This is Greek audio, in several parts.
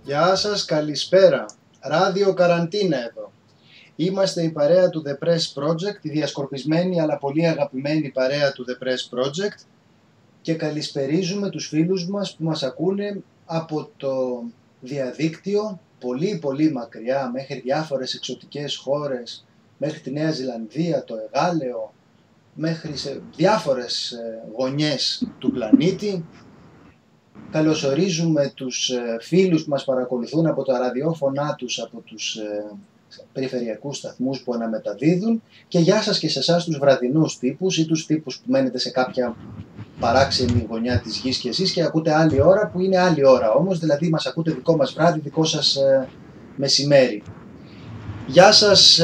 Γεια σας, καλησπέρα. Ράδιο Καραντίνα εδώ. Είμαστε η παρέα του The Press Project, η διασκορπισμένη αλλά πολύ αγαπημένη παρέα του The Press Project, και καλησπερίζουμε τους φίλους μας που μας ακούνε από το διαδίκτυο πολύ μακριά, μέχρι διάφορες εξωτικές χώρες, μέχρι τη Νέα Ζηλανδία, το Εγάλεο, μέχρι σε διάφορες γωνιές του πλανήτη. Καλωσορίζουμε τους φίλους που μας παρακολουθούν από τα ραδιόφωνά τους, από τους περιφερειακούς σταθμούς που αναμεταδίδουν, και γεια σας και σε εσάς τους βραδινούς τύπους ή τους τύπους που μένετε σε κάποια παράξενη γωνιά της γης και εσείς και ακούτε άλλη ώρα που είναι άλλη ώρα όμως, δηλαδή μας ακούτε δικό μας βράδυ, δικό σας μεσημέρι. Γεια σας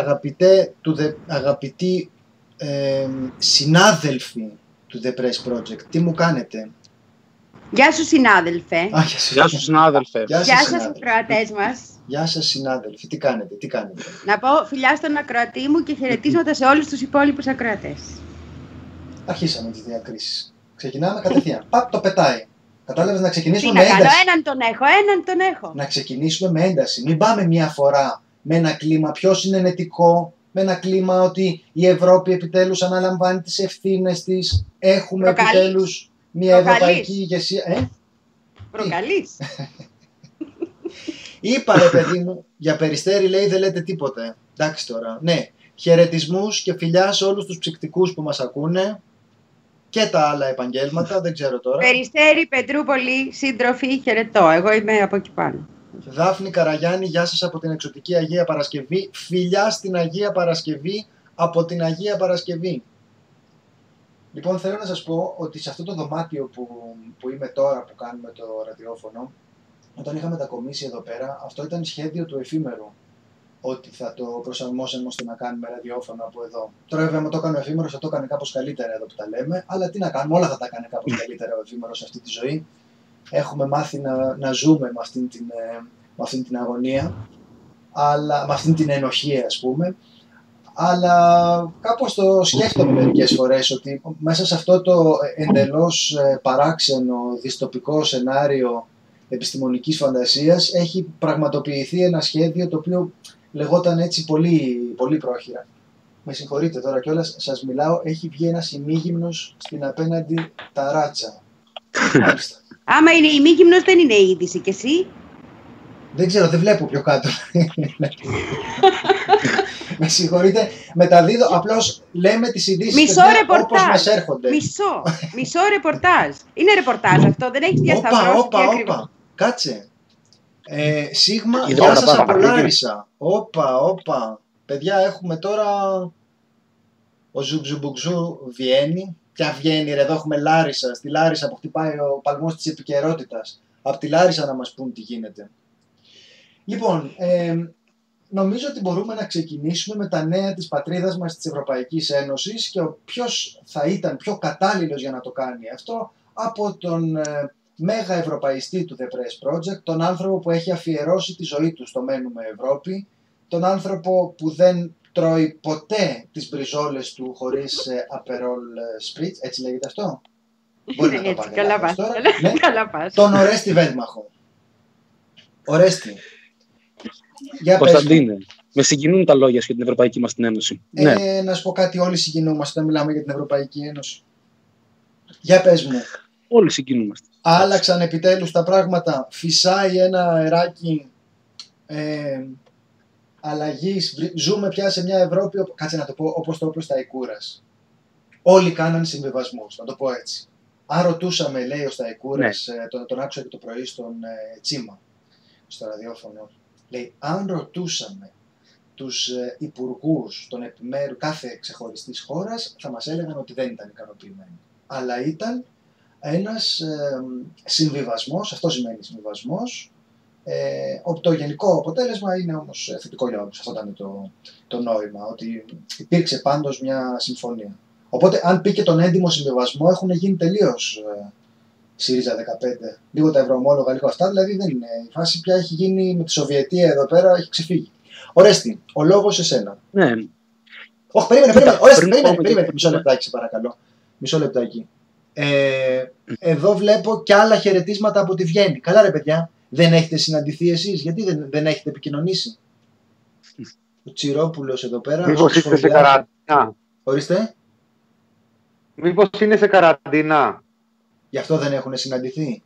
αγαπητοί συνάδελφοι του The Press Project, τι μου κάνετε? Γεια σου συνάδελφε. Γεια σου συνάδελφε. Γεια σας ακροατές μας. Γεια σας συνάδελφοι, τι κάνετε? Να πω φιλιά στον ακροατή μου και χαιρετίσματα σε όλους τους υπόλοιπους ακροατές. Αρχίσαμε τις διακρίσεις. Ξεκινάμε κατευθείαν. Παπ, το πετάει. Κατάλαβες, να ξεκινήσουμε με ένταση. Έναν τον έχω. Να ξεκινήσουμε με ένταση. Μην πάμε μια φορά με ένα κλίμα πιο συνενετικό, με ένα κλίμα ότι η Ευρώπη επιτέλους αναλαμβάνει τις ευθύνες της. Έχουμε επιτέλους μια ευρωπαϊκή ηγεσία. Προκαλείς. Είπα ρε παιδί μου, για Περιστέρι λέει δεν λέτε τίποτε. Εντάξει τώρα, ναι. Χαιρετισμούς και φιλιά σε όλους τους ψυκτικούς που μας ακούνε και τα άλλα επαγγέλματα, δεν ξέρω τώρα. Περιστέρι, Πετρούπολη, σύντροφοι, χαιρετώ. Εγώ είμαι από εκεί πάνω. Δάφνη Καραγιάννη, γεια σας από την εξωτική Αγία Παρασκευή. Φιλιά στην Αγία Παρασκευή από την Αγία Παρασκευή. Λοιπόν, θέλω να σας πω ότι σε αυτό το δωμάτιο που είμαι τώρα, που κάνουμε το ραδιόφωνο, όταν είχα μετακομίσει εδώ πέρα, αυτό ήταν σχέδιο του εφήμερου. Ότι θα το προσαρμόσαμε ώστε να κάνουμε ραδιόφωνο από εδώ. Τώρα, βέβαια, με το έκανε ο εφήμερος, θα το έκανε κάπως καλύτερα εδώ που τα λέμε, αλλά τι να κάνουμε, όλα θα τα έκανε κάπως καλύτερα ο εφήμερος σε αυτή τη ζωή. Έχουμε μάθει να ζούμε με αυτήν την αγωνία, αλλά, με αυτήν την ενοχή, ας πούμε. Αλλά κάπως το σκέφτομαι μερικές φορές ότι μέσα σε αυτό το εντελώς παράξενο δυστοπικό σενάριο επιστημονικής φαντασίας έχει πραγματοποιηθεί ένα σχέδιο το οποίο λεγόταν έτσι πολύ πρόχειρα. Με συγχωρείτε τώρα κιόλας, σας μιλάω, έχει βγει ένας ημίγυμνος στην απέναντι ταράτσα. Μάλιστα. Άμα είναι ημίγυμνος δεν είναι είδηση κι εσύ? Δεν ξέρω, δεν βλέπω πιο κάτω. Με συγχωρείτε, μεταδίδω, απλώς λέμε τις ειδήσεις όπως μας έρχονται. Μισό ρεπορτάζ. Είναι ρεπορτάζ αυτό, δεν έχει διασταυρώσει. Όπα, κάτσε. Σίγμα, γεια σας από Λάρισα. Όπα. Παιδιά, έχουμε τώρα ο Ζουμπζουμπουξού βγαίνει. Ποια βγαίνει ρε, εδώ έχουμε Λάρισα. Στη Λάρισα που χτυπάει ο παλμός της επικαιρότητας. Από τη Λάρισα να μας πούν τι γίνεται. Λοιπόν, νομίζω ότι μπορούμε να ξεκινήσουμε με τα νέα της πατρίδας μας της Ευρωπαϊκής Ένωσης και ποιος θα ήταν πιο κατάλληλος για να το κάνει αυτό από τον μέγα ευρωπαϊστή του The Press Project, τον άνθρωπο που έχει αφιερώσει τη ζωή του στο Μένουμε Ευρώπη, τον άνθρωπο που δεν τρώει ποτέ τις μπριζόλες του χωρίς Aperol Spritz, έτσι λέγεται αυτό? Μπορεί να το πάρει καλά πας. Τον Ορέστη Βέλμαχο. Ορέστη. Κωνσταντίνε, με συγκινούν τα λόγια σου για την Ευρωπαϊκή μας την Ένωση. Ναι. Να σου πω κάτι, όλοι συγκινούμαστε όταν μιλάμε για την Ευρωπαϊκή Ένωση. Για πες μου. Όλοι συγκινούμαστε. Άλλαξαν επιτέλους τα πράγματα. Φυσάει ένα αεράκι αλλαγής. Ζούμε πια σε μια Ευρώπη, κάτσε να το πω όπως το είπε ο Σταϊκούρας. Όλοι κάναν συμβιβασμούς, να το πω έτσι. Αν ρωτούσαμε, λέει ο Σταϊκούρας, τον άκουσα και το πρωί στον Τσίμα, στο ραδιόφωνο, λέει, αν ρωτούσαμε τους υπουργούς των επιμέρου κάθε ξεχωριστής χώρας, θα μας έλεγαν ότι δεν ήταν ικανοποιημένοι. Αλλά ήταν ένας συμβιβασμός, αυτό σημαίνει συμβιβασμός, το γενικό αποτέλεσμα είναι όμως θετικό για όλους. Αυτό ήταν το νόημα, ότι υπήρξε πάντως μια συμφωνία. Οπότε αν πει και τον έντιμο συμβιβασμό έχουν γίνει τελείως ΣΥΡΙΖΑ 15, λίγο τα ευρωομόλογα, λίγο αυτά, δηλαδή δεν είναι. Η φάση πια έχει γίνει με τη Σοβιετία εδώ πέρα, έχει ξεφύγει. Ορέστη, ο λόγος εσένα. Ναι. Όχι, περίμενε. Ορέστη, περίμενε. Μισό λεπτάκι, σε παρακαλώ. Μισό λεπτάκι. Εδώ βλέπω και άλλα χαιρετίσματα από τη Βιέννη. Καλά ρε παιδιά. Δεν έχετε συναντηθεί εσείς, γιατί δεν έχετε επικοινωνήσει? Ο Τσιρόπουλος εδώ πέρα. Μήπως είστε σε καραντίνα? Ορίστε. Μήπως είναι σε καραντίνα? Γι' αυτό δεν έχουν συναντηθεί.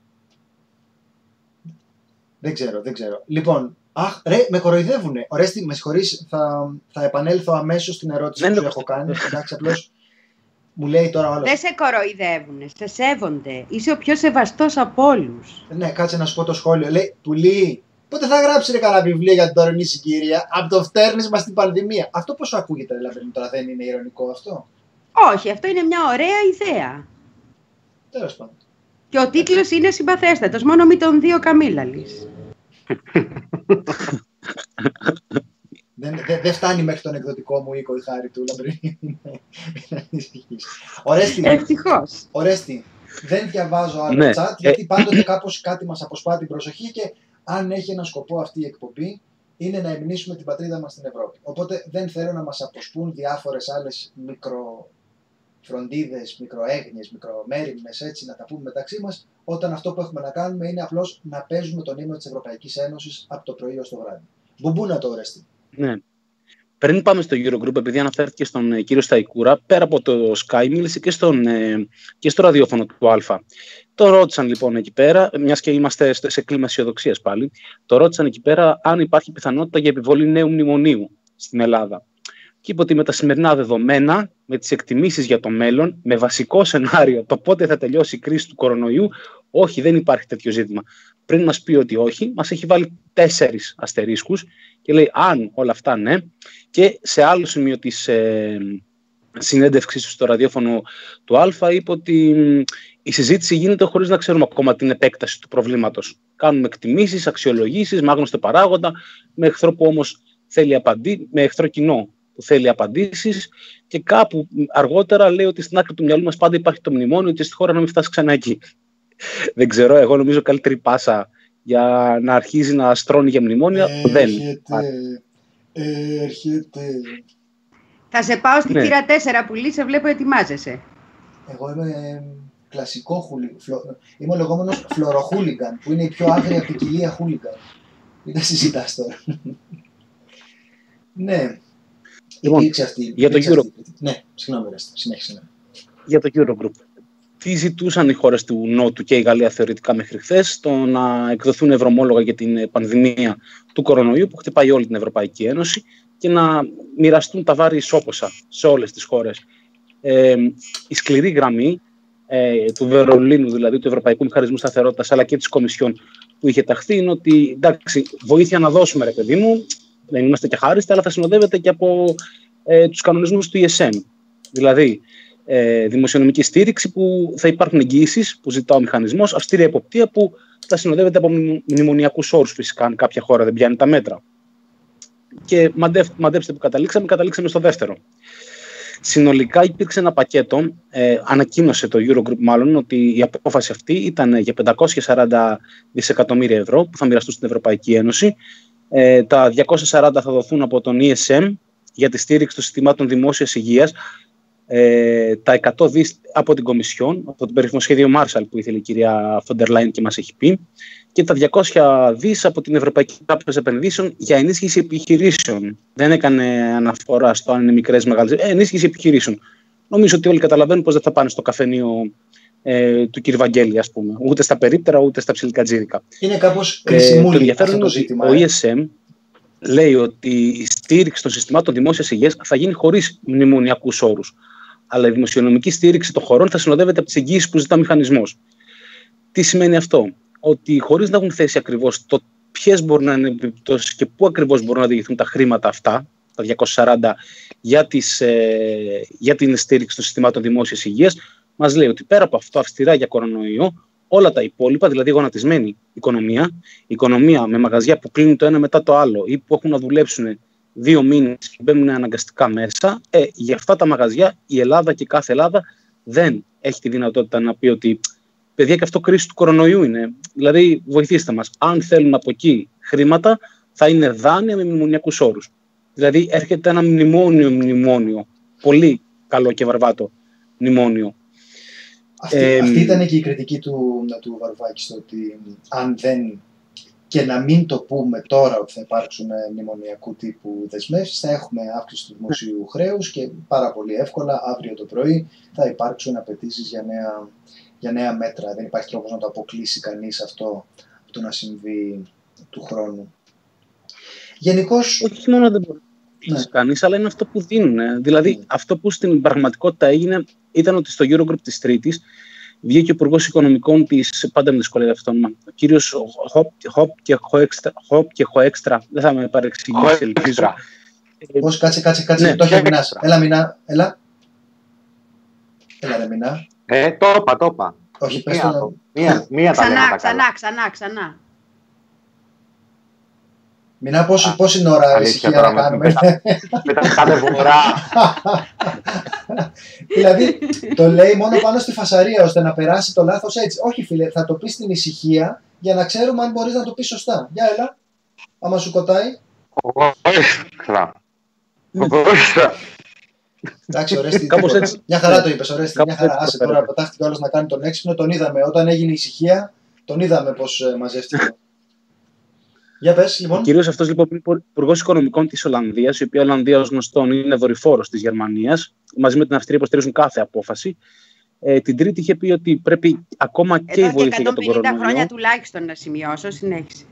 Δεν ξέρω. Λοιπόν, με κοροϊδεύουνε. Ορέστη, με συγχωρείς, θα επανέλθω αμέσως στην ερώτηση που σου έχω κάνει. Εντάξει, απλώς μου λέει τώρα ο άλλος. Δεν σε κοροϊδεύουνε, σε σέβονται. Είσαι ο πιο σεβαστός από όλους. Ναι, κάτσε να σου πω το σχόλιο. Λέει, Πουλή, πότε θα γράψει κανένα βιβλίο για την τωρινή συγκυρία? Από το φτέρνισμα στην πανδημία. Αυτό πώς σου ακούγεται, δηλαδή, τώρα δεν είναι ειρωνικό αυτό? Όχι, αυτό είναι μια ωραία ιδέα. Τέλος πάντων. Και ο τίτλος είναι συμπαθέστατος, μόνο με τον δύο Καμίλαλης. Δεν φτάνει μέχρι τον εκδοτικό μου οίκο η χάρη του, Λαμπρινή. Ευτυχώς. Ορέστη, δεν διαβάζω άλλο chat, γιατί πάντοτε κάπως κάτι μας αποσπά την προσοχή και αν έχει ένα σκοπό αυτή η εκπομπή, είναι να εμνήσουμε την πατρίδα μας στην Ευρώπη. Οπότε δεν θέλω να μας αποσπούν διάφορες άλλες μικροφροντίδες, μικροέγνιες, μικρομέριμνες, έτσι να τα πούμε μεταξύ μας, όταν αυτό που έχουμε να κάνουμε είναι απλώς να παίζουμε τον ύμνο της Ευρωπαϊκής Ένωσης από το πρωί ως το βράδυ. Μπουμπούνα το, Ορέστη. Ναι. Πριν πάμε στο Eurogroup, επειδή αναφέρθηκε στον κύριο Σταϊκούρα, πέρα από το Sky, μίλησε και στο ραδιόφωνο του Α. Το ρώτησαν λοιπόν εκεί πέρα, μιας και είμαστε σε κλίμα αισιοδοξίας πάλι, το ρώτησαν εκεί πέρα αν υπάρχει πιθανότητα για επιβολή νέου μνημονίου στην Ελλάδα. Και είπε ότι με τα σημερινά δεδομένα, με τις εκτιμήσεις για το μέλλον, με βασικό σενάριο το πότε θα τελειώσει η κρίση του κορονοϊού, όχι, δεν υπάρχει τέτοιο ζήτημα. Πριν μας πει ότι όχι, μας έχει βάλει 4 αστερίσκους και λέει αν όλα αυτά ναι. Και σε άλλο σημείο της συνέντευξης στο ραδιόφωνο του Α είπε ότι η συζήτηση γίνεται χωρίς να ξέρουμε ακόμα την επέκταση του προβλήματος. Κάνουμε εκτιμήσεις, αξιολογήσεις, με άγνωστο παράγοντα, με εχθρό που όμως θέλει με εχθρό κοινό που θέλει απαντήσεις, και κάπου αργότερα λέει ότι στην άκρη του μυαλού μας πάντα υπάρχει το μνημόνιο και στη χώρα να μην φτάσει ξανά εκεί. Δεν ξέρω, εγώ νομίζω καλύτερη πάσα για να αρχίζει να στρώνει για μνημόνια δεν. Έρχεται. Θα σε πάω στη θύρα 4 Πουλή, σε βλέπω ετοιμάζεσαι. Εγώ είμαι κλασικό χούλιγκαν. Είμαι ο λεγόμενος φλωροχούλιγκαν, που είναι η πιο άγρια ποικιλία χούλιγκαν. Μην τα συζητάς τώρα. Ναι. Λοιπόν, για το Eurogroup. Ναι, συγγνώμη, συνέχισε. Για το Eurogroup. Τι ζητούσαν οι χώρες του Νότου και η Γαλλία θεωρητικά μέχρι χθες? Το να εκδοθούν ευρωομόλογα για την πανδημία του κορονοϊού που χτυπάει όλη την Ευρωπαϊκή Ένωση και να μοιραστούν τα βάρη ισόποσα σε όλες τις χώρες. Η σκληρή γραμμή του Βερολίνου, δηλαδή του Ευρωπαϊκού Μηχανισμού Σταθερότητας, αλλά και της Κομισιόν που είχε ταχθεί, είναι ότι εντάξει, βοήθεια να δώσουμε, ρε παιδί μου, δεν είμαστε και χάριστοι, αλλά θα συνοδεύεται και από τους κανονισμούς του ESM. Δηλαδή, δημοσιονομική στήριξη που θα υπάρχουν εγγυήσεις που ζητά ο μηχανισμός, αυστηρή εποπτεία που θα συνοδεύεται από μνημονιακούς όρους, φυσικά, αν κάποια χώρα δεν πιάνει τα μέτρα. Και μαντέψτε που καταλήξαμε στο δεύτερο. Συνολικά υπήρξε ένα πακέτο, ανακοίνωσε το Eurogroup μάλλον, ότι η απόφαση αυτή ήταν για 540 δισεκατομμύρια ευρώ που θα μοιραστούν στην Ευρωπαϊκή Ένωση. Τα 240 θα δοθούν από τον ESM για τη στήριξη των συστημάτων δημόσιας υγείας, τα 100 δις από την Κομισιόν, από το περίφημο σχέδιο Marshall που ήθελε η κυρία Φοντερ Λάιν και μας έχει πει, και τα 200 δις από την Ευρωπαϊκή Τράπεζα Επενδύσεων για ενίσχυση επιχειρήσεων. Δεν έκανε αναφορά στο αν είναι μικρές, μεγάλες. Ενίσχυση επιχειρήσεων. Νομίζω ότι όλοι καταλαβαίνουν πως δεν θα πάνε στο καφενείο του κ. Βαγγέλη, ας πούμε. Ούτε στα περίπτερα, ούτε στα ψιλικατζίδικα. Είναι κάπως κρισιμούλη το ενδιαφέρον είναι ότι ο ESM λέει ότι η στήριξη των συστημάτων δημόσιας υγείας θα γίνει χωρίς μνημονιακούς όρους. Αλλά η δημοσιονομική στήριξη των χωρών θα συνοδεύεται από τις εγγύησεις που ζητά ο μηχανισμός. Τι σημαίνει αυτό? Ότι χωρίς να έχουν θέσει ακριβώς το ποιες μπορούν να είναι οι επιπτώσεις και πού ακριβώς μπορούν να διηγηθούν τα χρήματα αυτά, τα 240 για την στήριξη των συστημάτων δημόσιας υγείας, μας λέει ότι πέρα από αυτό αυστηρά για κορονοϊό, όλα τα υπόλοιπα, δηλαδή η γονατισμένη οικονομία με μαγαζιά που κλείνουν το ένα μετά το άλλο ή που έχουν να δουλέψουν 2 μήνες και μπαίνουν αναγκαστικά μέσα, για αυτά τα μαγαζιά η Ελλάδα και κάθε Ελλάδα δεν έχει τη δυνατότητα να πει ότι παιδιά, και αυτό κρίση του κορονοϊού είναι. Δηλαδή, βοηθήστε μας. Αν θέλουν από εκεί χρήματα, θα είναι δάνεια με μνημονιακούς όρους. Δηλαδή, έρχεται ένα μνημόνιο. Πολύ καλό και βαρβάτο μνημόνιο. Αυτή ήταν και η κριτική του Βαρουφάκη, στο ότι αν δεν και να μην το πούμε τώρα ότι θα υπάρξουν μνημονιακού τύπου δεσμεύσεις, θα έχουμε αύξηση του δημοσίου χρέους και πάρα πολύ εύκολα αύριο το πρωί θα υπάρξουν απαιτήσεις για νέα μέτρα. Δεν υπάρχει τρόπος να το αποκλείσει κανείς αυτό το να συμβεί του χρόνου. Γενικώς... Όχι μόνο δεν μπορεί να το κανείς, αλλά είναι αυτό που δίνουν. Δηλαδή, αυτό που στην πραγματικότητα έγινε ήταν ότι στο Eurogroup της Τρίτης βγήκε ο Υπουργός Οικονομικών της, πάντα με δυσκολεύει αυτό το όνομα, ο κύριος Χοπ και Χοέξτρα, δεν θα με παρεξηγήσει, ελπίζω. Πώς, κάτσε, Ναι, το έχει Μινάς. Έλα Μινά, έλα. Έλα ρε Μινά. Το είπα. Όχι, πες το. Μία τα λέμε τα καλά. Ξανά. Μινά, πόση ώρα ησυχία να κάνουμε. Πεταχτάμε βορρά. Δηλαδή, το λέει μόνο πάνω στη φασαρία, ώστε να περάσει το λάθος έτσι. Όχι φίλε, θα το πει στην ησυχία για να ξέρουμε αν μπορείς να το πεις σωστά. Για έλα, άμα σου κοτάει. Εντάξει, Ορέστη, μια χαρά το είπες, Ορέστη, μια χαρά. Άσε τώρα, πετάχτηκε όλος να κάνει τον έξυπνο, τον είδαμε. Όταν έγινε ησυχία, τον είδαμε πώς μαζεύτηκε. Για πες, λοιπόν. Ο κύριος αυτός λοιπόν είναι υπουργός οικονομικών της Ολλανδίας, η οποία Ολλανδία ως γνωστόν είναι δορυφόρος της Γερμανίας, μαζί με την Αυστρία υποστηρίζουν κάθε απόφαση. Την Τρίτη είχε πει ότι πρέπει ακόμα και η βοήθεια για τον κορονοϊό. 150 χρόνια τουλάχιστον να σημειώσω, συνέχισε.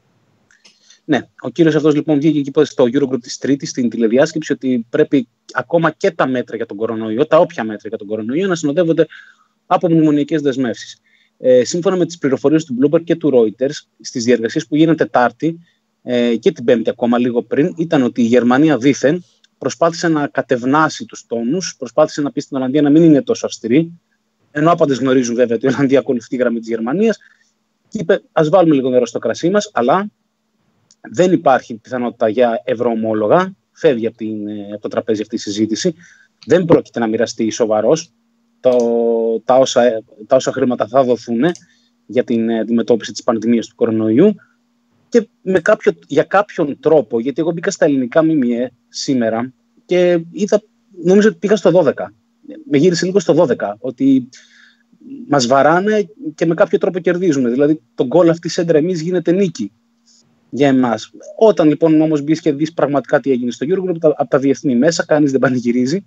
Ναι, ο κύριος αυτός λοιπόν βγήκε εκεί στο Eurogroup της Τρίτης, στην τηλεδιάσκεψη, ότι πρέπει ακόμα και τα μέτρα για τον κορονοϊό, τα όποια μέτρα για τον κορονοϊό, να συνοδεύονται από μνημονιακές δεσμεύσεις. Σύμφωνα με τις πληροφορίες του Bloomberg και του Reuters, στις διεργασίες που γίνανε Τετάρτη και την Πέμπτη ακόμα λίγο πριν, ήταν ότι η Γερμανία δήθεν προσπάθησε να κατευνάσει τους τόνους, προσπάθησε να πει στην Ολλανδία να μην είναι τόσο αυστηρή, ενώ άπαντες γνωρίζουν βέβαια ότι η Ολλανδία ακολουθεί τη γραμμή της Γερμανίας, και είπε ας βάλουμε λίγο νερό στο κρασί μας, αλλά δεν υπάρχει πιθανότητα για ευρωομόλογα, φεύγει από το τραπέζι αυτή η συζήτηση, δεν πρόκειται να μοιραστεί σοβαρός. Τα όσα χρήματα θα δοθούν για την αντιμετώπιση της πανδημίας του κορονοϊού και για κάποιον τρόπο, γιατί εγώ μπήκα στα ελληνικά ΜΜΕ σήμερα και νομίζω ότι πήγα στο 12. Με γύρισε λίγο στο 12, ότι μας βαράνε και με κάποιο τρόπο κερδίζουμε. Δηλαδή τον γκολ αυτή σέντρα εμείς γίνεται νίκη για εμάς. Όταν λοιπόν όμως μπεις και δεις πραγματικά τι έγινε στο Eurogroup, από τα διεθνή μέσα, κανείς δεν πανηγυρίζει.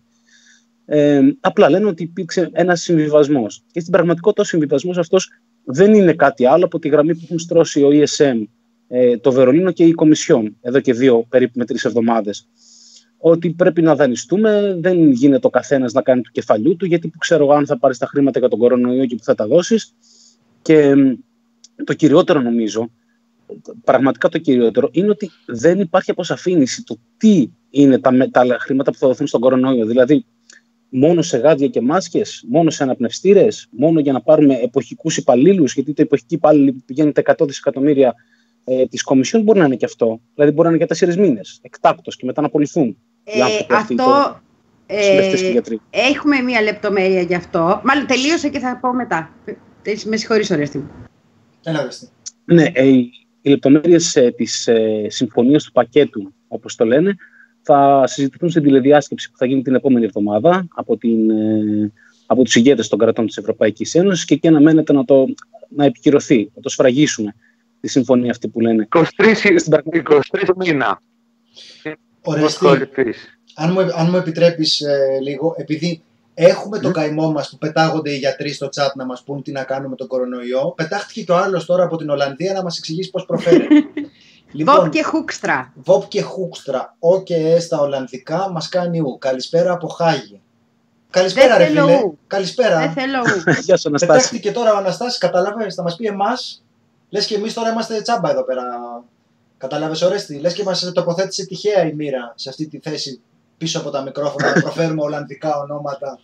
Απλά λένε ότι υπήρξε ένας συμβιβασμός. Και στην πραγματικότητα ο συμβιβασμός αυτός δεν είναι κάτι άλλο από τη γραμμή που έχουν στρώσει ο ESM, το Βερολίνο και η Κομισιόν εδώ και 2 περίπου με 3 εβδομάδες. Ότι πρέπει να δανειστούμε, δεν γίνεται ο καθένας να κάνει του κεφαλιού του, γιατί που ξέρω αν θα πάρεις τα χρήματα για τον κορονοϊό και που θα τα δώσεις. Και το κυριότερο νομίζω, πραγματικά το κυριότερο, είναι ότι δεν υπάρχει αποσαφήνιση του τι είναι τα χρήματα που θα δοθούν στον κορονοϊό. Δηλαδή, μόνο σε γάντια και μάσκες, μόνο σε αναπνευστήρες, μόνο για να πάρουμε εποχικούς υπαλλήλους, γιατί το εποχικοί υπάλληλοι που πηγαίνουν τα 100 δισεκατομμύρια της Κομισιόν μπορεί να είναι και αυτό. Δηλαδή μπορεί να είναι για 4 μήνες, εκτάκτος και μετά να απολυθούν. Αυτό έχουμε μία λεπτομέρεια γι' αυτό. Μάλλον τελείωσε και θα πω μετά. Με συγχωρείς, Ορέστη. Ναι, οι λεπτομέρειες της συμφωνίας του πακέτου, όπως το λένε, θα συζητηθούν στην τηλεδιάσκεψη που θα γίνει την επόμενη εβδομάδα από τους ηγέτες των κρατών της Ευρωπαϊκής Ένωσης και εκεί αναμένεται να επικυρωθεί, να το σφραγίσουν τη συμφωνία αυτή που λένε. 23 μήνα. Ορέστη, αν μου επιτρέπεις λίγο, επειδή έχουμε το καημό μας που πετάγονται οι γιατροί στο chat να μας πούν τι να κάνουμε με τον κορονοϊό, πετάχτηκε και ο άλλος τώρα από την Ολλανδία να μας εξηγήσει πώς προφέρεται. Λοιπόν, Βοπ και Χούκστρα. Βοπ και Χούκστρα. Ο και στα Ολλανδικά μας κάνει ου. Καλησπέρα από Χάγη. Καλησπέρα, ρε φίλε. Καλησπέρα. Δεν θέλω ου. Γεια σου, Αναστάση. Πετάχτηκε τώρα ο Αναστάσης, καταλάβες, θα μας πει εμάς. Λες και εμείς τώρα είμαστε τσάμπα εδώ πέρα. Κατάλαβες, Ορέστη. Λες και μας τοποθέτησε τυχαία η μοίρα σε αυτή τη θέση πίσω από τα μικρόφωνα να προφέρουμε Ολλανδικά ονόματα.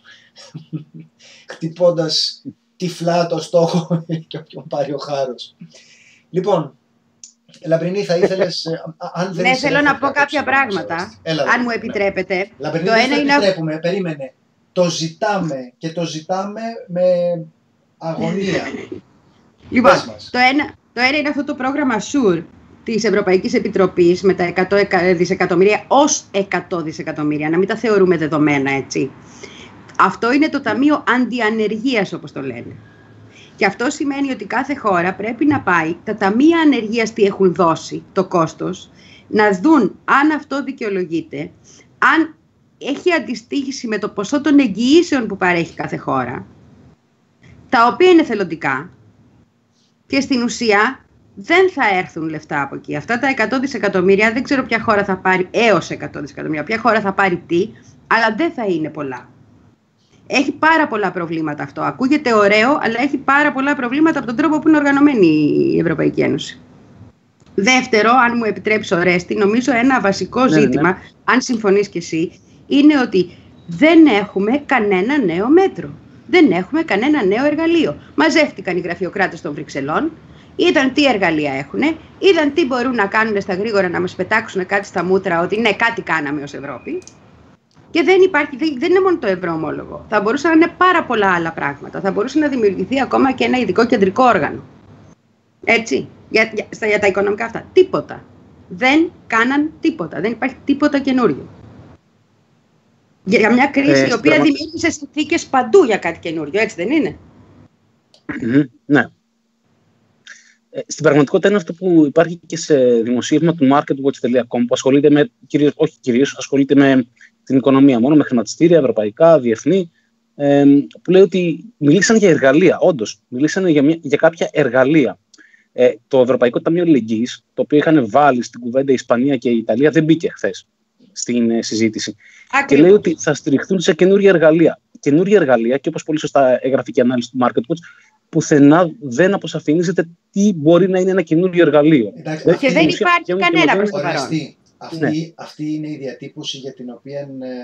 Χτυπώντας τυφλά το στόχο και όποιον πάρει ο χάρος. Λοιπόν. Λαμπρινή, θα ήθελες. Ναι, θέλω να πω κάποια πράγματα. Αν μου επιτρέπετε. Λαμπρινή, το ένα είναι. Επιτρέπουμε, περίμενε. Το ζητάμε και το ζητάμε με αγωνία. Λοιπόν, το ένα είναι αυτό το πρόγραμμα SURE της Ευρωπαϊκής Επιτροπής με τα 100 δισεκατομμύρια ως 100 δισεκατομμύρια. Να μην τα θεωρούμε δεδομένα, έτσι. Αυτό είναι το Ταμείο Αντιανεργίας, όπως το λένε. Και αυτό σημαίνει ότι κάθε χώρα πρέπει να πάει τα ταμεία ανεργίας τι έχουν δώσει, το κόστος, να δουν αν αυτό δικαιολογείται, αν έχει αντιστοίχηση με το ποσό των εγγυήσεων που παρέχει κάθε χώρα, τα οποία είναι θελοντικά και στην ουσία δεν θα έρθουν λεφτά από εκεί. Αυτά τα 100 δισεκατομμύρια δεν ξέρω ποια χώρα θα πάρει, έως 100 δισεκατομμύρια, ποια χώρα θα πάρει τι, αλλά δεν θα είναι πολλά. Έχει πάρα πολλά προβλήματα αυτό. Ακούγεται ωραίο, αλλά έχει πάρα πολλά προβλήματα από τον τρόπο που είναι οργανωμένη η Ευρωπαϊκή Ένωση. Δεύτερο, αν μου επιτρέψει ο Ρέστη, νομίζω ένα βασικό ζήτημα, αν συμφωνείς και εσύ, είναι ότι δεν έχουμε κανένα νέο μέτρο. Δεν έχουμε κανένα νέο εργαλείο. Μαζεύτηκαν οι γραφειοκράτες των Βρυξελών, είδαν τι εργαλεία έχουν, είδαν τι μπορούν να κάνουν στα γρήγορα να μας πετάξουν κάτι στα μούτρα, ότι ναι, κάτι κάναμε ως Ευρώπη. Και δεν είναι μόνο το ευρωομόλογο. Θα μπορούσαν να είναι πάρα πολλά άλλα πράγματα. Θα μπορούσε να δημιουργηθεί ακόμα και ένα ειδικό κεντρικό όργανο. Έτσι, για τα οικονομικά αυτά. Τίποτα. Δεν κάναν τίποτα. Δεν υπάρχει τίποτα καινούριο. Για μια κρίση η οποία δημιούργησε συνθήκες παντού για κάτι καινούριο. Έτσι δεν είναι? Ναι. Στην πραγματικότητα είναι αυτό που υπάρχει και σε δημοσίευμα του marketwatch.com που ασχολείται με, ασχολείται με την οικονομία μόνο, με χρηματιστήρια, ευρωπαϊκά, διεθνή, που λέει ότι μιλήσαν για εργαλεία, όντως, μιλήσαν για κάποια εργαλεία. Το Ευρωπαϊκό Ταμείο Αλληλεγγύης, το οποίο είχαν βάλει στην κουβέντα η Ισπανία και η Ιταλία, δεν μπήκε χθες στην συζήτηση. Και λέει ότι θα στηριχθούν σε καινούργια εργαλεία. Καινούργια εργαλεία, και όπως πολύ σωστά έγραφε και η ανάλυση του MarketWatch, πουθενά δεν αποσαφηνίζεται τι μπορεί να είναι ένα καινούργιο εργαλείο. Και δεν υπάρχει κανένα προς το παρόν. Αυτή είναι η διατύπωση για την οποία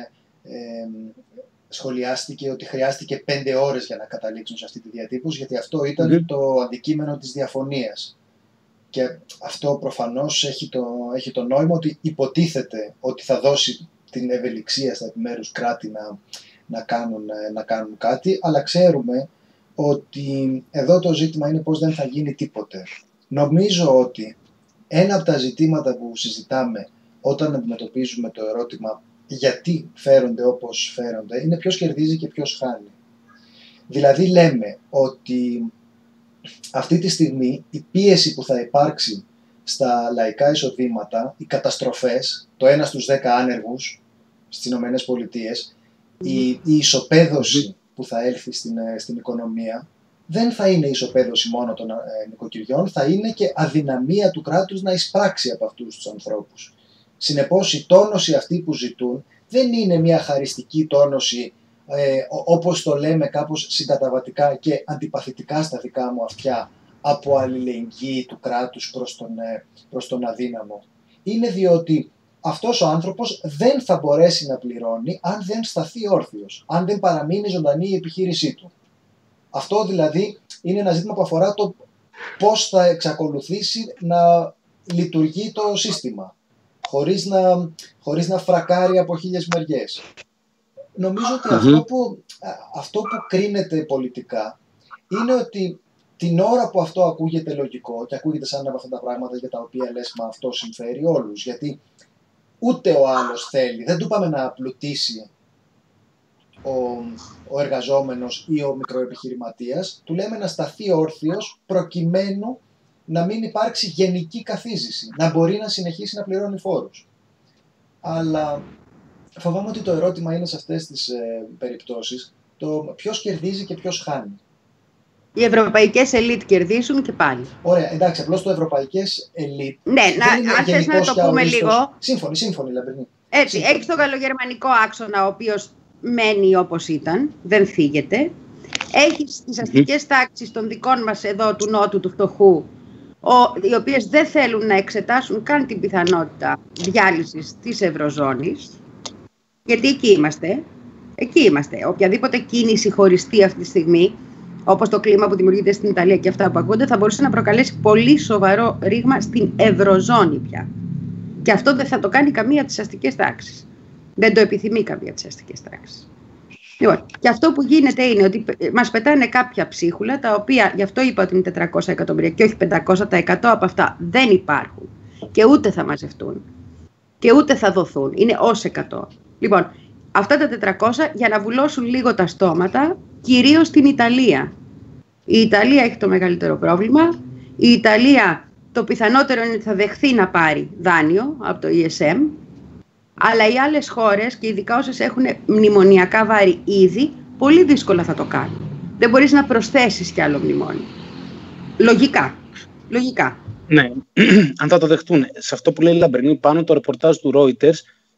σχολιάστηκε ότι χρειάστηκε 5 ώρες για να καταλήξουν σε αυτή τη διατύπωση, γιατί αυτό ήταν το αντικείμενο της διαφωνίας. Και αυτό προφανώς έχει το νόημα ότι υποτίθεται ότι θα δώσει την ευελιξία στα επιμέρους κράτη να κάνουν κάτι, αλλά ξέρουμε ότι εδώ το ζήτημα είναι πώς δεν θα γίνει τίποτε. Νομίζω ότι ένα από τα ζητήματα που συζητάμε όταν αντιμετωπίζουμε το ερώτημα γιατί φέρονται όπως φέρονται είναι ποιος κερδίζει και ποιος χάνει. Δηλαδή λέμε ότι αυτή τη στιγμή η πίεση που θα υπάρξει στα λαϊκά εισοδήματα, οι καταστροφές, το 1 στους 10 άνεργους στις ΗΠΑ, η ισοπαίδωση που θα έλθει στην οικονομία δεν θα είναι ισοπαίδωση μόνο των νοικοκυριών, θα είναι και αδυναμία του κράτους να εισπράξει από αυτούς τους ανθρώπους. Συνεπώς η τόνωση αυτή που ζητούν δεν είναι μια χαριστική τόνωση όπως το λέμε κάπως συγκαταβατικά και αντιπαθητικά στα δικά μου αυτιά από αλληλεγγύη του κράτους προς τον αδύναμο. Είναι διότι αυτός ο άνθρωπος δεν θα μπορέσει να πληρώνει αν δεν σταθεί όρθιος, αν δεν παραμείνει ζωντανή η επιχείρησή του. Αυτό δηλαδή είναι ένα ζήτημα που αφορά το πώς θα εξακολουθήσει να λειτουργεί το σύστημα, χωρίς να φρακάρει από χίλιες μεριές. Νομίζω ότι αυτό που κρίνεται πολιτικά είναι ότι την ώρα που αυτό ακούγεται λογικό και ακούγεται σαν από αυτά τα πράγματα για τα οποία λες μα αυτό συμφέρει όλους, γιατί ούτε ο άλλος θέλει, δεν του πάμε να πλουτίσει ο εργαζόμενος ή ο μικροεπιχειρηματίας, του λέμε να σταθεί όρθιος προκειμένου να μην υπάρξει γενική καθίζηση, να μπορεί να συνεχίσει να πληρώνει φόρους. Αλλά φοβάμαι ότι το ερώτημα είναι σε αυτές τις περιπτώσεις το ποιος κερδίζει και ποιος χάνει. Οι ευρωπαϊκές ελίτ κερδίζουν και πάλι. Ωραία, εντάξει, απλώς το ευρωπαϊκές ελίτ. Ναι, αν θες να το πούμε λίγο. Σύμφωνη, Λαμπρινή. Έτσι, έχεις τον γαλλογερμανικό άξονα, ο οποίος μένει όπως ήταν, δεν φύγεται. Έχεις τις αστικές τάξεις των δικών μας εδώ του Νότου, του φτωχού, οι οποίες δεν θέλουν να εξετάσουν καν την πιθανότητα διάλυσης της Ευρωζώνης. Γιατί εκεί είμαστε. Οποιαδήποτε κίνηση χωριστή αυτή τη στιγμή, όπως το κλίμα που δημιουργείται στην Ιταλία και αυτά που ακούγονται, θα μπορούσε να προκαλέσει πολύ σοβαρό ρήγμα στην Ευρωζώνη πια. Και αυτό δεν θα το κάνει καμία από τις αστικές τάξεις. Δεν το επιθυμεί καμία από τις αστικές τάξεις. Λοιπόν, και αυτό που γίνεται είναι ότι μας πετάνε κάποια ψίχουλα, τα οποία, γι' αυτό είπα ότι είναι 400 εκατομμύρια και όχι 500, από αυτά δεν υπάρχουν και ούτε θα μαζευτούν και ούτε θα δοθούν. Είναι ως 100. Λοιπόν, αυτά τα 400 για να βουλώσουν λίγο τα στόματα, κυρίως στην Ιταλία. Η Ιταλία έχει το μεγαλύτερο πρόβλημα. Η Ιταλία το πιθανότερο είναι ότι θα δεχθεί να πάρει δάνειο από το ESM, αλλά οι άλλες χώρες, και ειδικά όσες έχουν μνημονιακά βάρη ήδη, πολύ δύσκολα θα το κάνουν. Δεν μπορείς να προσθέσεις κι άλλο μνημόνιο. Λογικά. Ναι, αν θα το δεχτούν. Σε αυτό που λέει η Λαμπρινή πάνω, το ρεπορτάζ του Reuters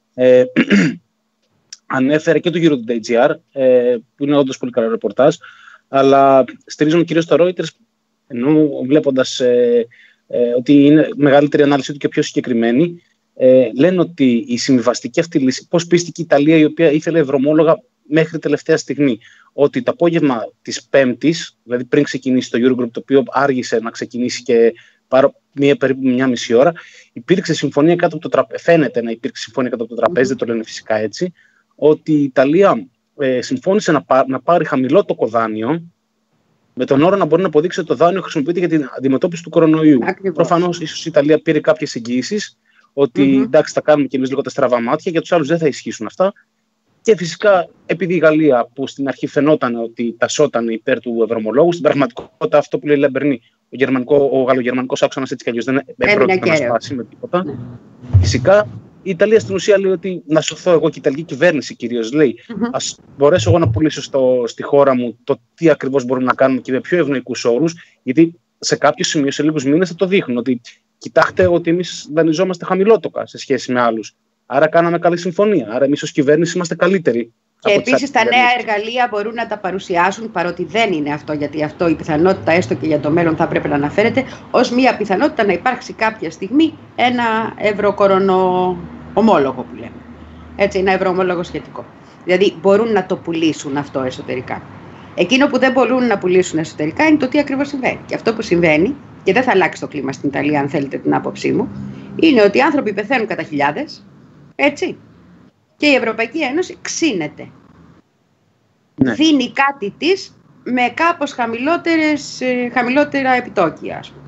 ανέφερε και του Euro.gr, που είναι όντως πολύ καλό ρεπορτάζ, αλλά στηρίζουν κυρίως το Reuters, ενώ βλέποντας ότι είναι μεγαλύτερη ανάλυση του και πιο συγκεκριμένη, λένε ότι η συμβιβαστική αυτή λύση, πώς πίστηκε η Ιταλία, η οποία ήθελε ευρωομόλογα μέχρι τελευταία στιγμή, ότι το απόγευμα της Πέμπτης, δηλαδή πριν ξεκινήσει το Eurogroup, το οποίο άργησε να ξεκινήσει και περίπου μια μισή ώρα, υπήρξε συμφωνία κάτω από το τραπέζι. Φαίνεται να υπήρξε συμφωνία κάτω από το τραπέζι, δεν το λένε φυσικά έτσι, ότι η Ιταλία συμφώνησε να πάρει χαμηλότοκο δάνειο, με τον όρο να μπορεί να αποδείξει ότι το δάνειο χρησιμοποιείται για την αντιμετώπιση του κορονοϊού. Προφανώς, ίσως η Ιταλία πήρε κάποιες εγγυήσεις ότι εντάξει, θα κάνουμε και εμείς λίγο τα στραβά μάτια, για τους άλλους δεν θα ισχύσουν αυτά. Και φυσικά, επειδή η Γαλλία, που στην αρχή φαινόταν ότι τασσόταν υπέρ του ευρωομολόγου, στην πραγματικότητα αυτό που λέει η Λαμπερνή, ο γαλλογερμανικός άξονας έτσι κι αλλιώς δεν πρόκειται να σπάσει με τίποτα. Φυσικά, η Ιταλία στην ουσία λέει ότι να σωθώ εγώ και η Ιταλική κυβέρνηση κυρίως λέει, ας μπορέσω εγώ να πουλήσω στη χώρα μου το τι ακριβώς μπορούμε να κάνουμε και με πιο ευνοϊκούς όρους, γιατί σε κάποιο σημείο, σε λίγους μήνες θα το δείχνουν ότι κοιτάξτε ότι εμείς δανειζόμαστε χαμηλότοκα σε σχέση με άλλους. Άρα κάναμε καλή συμφωνία. Άρα εμείς ως κυβέρνηση είμαστε καλύτεροι. Και επίσης τα νέα εργαλεία μπορούν να τα παρουσιάσουν, παρότι δεν είναι αυτό, γιατί αυτό η πιθανότητα, έστω και για το μέλλον, θα πρέπει να αναφέρεται ως μια πιθανότητα να υπάρξει κάποια στιγμή ένα ευρωκορονομόλογο που λέμε. Έτσι, ένα ευρωομόλογο σχετικό. Δηλαδή μπορούν να το πουλήσουν αυτό εσωτερικά. Εκείνο που δεν μπορούν να πουλήσουν εσωτερικά είναι το τι ακριβώς συμβαίνει. Και αυτό που συμβαίνει, και δεν θα αλλάξει το κλίμα στην Ιταλία, αν θέλετε την άποψή μου, είναι ότι οι άνθρωποι πεθαίνουν κατά χιλιάδες, έτσι. Και η Ευρωπαϊκή Ένωση ξύνεται. Ναι. Δίνει κάτι της με κάπως χαμηλότερα επιτόκια, ας πούμε.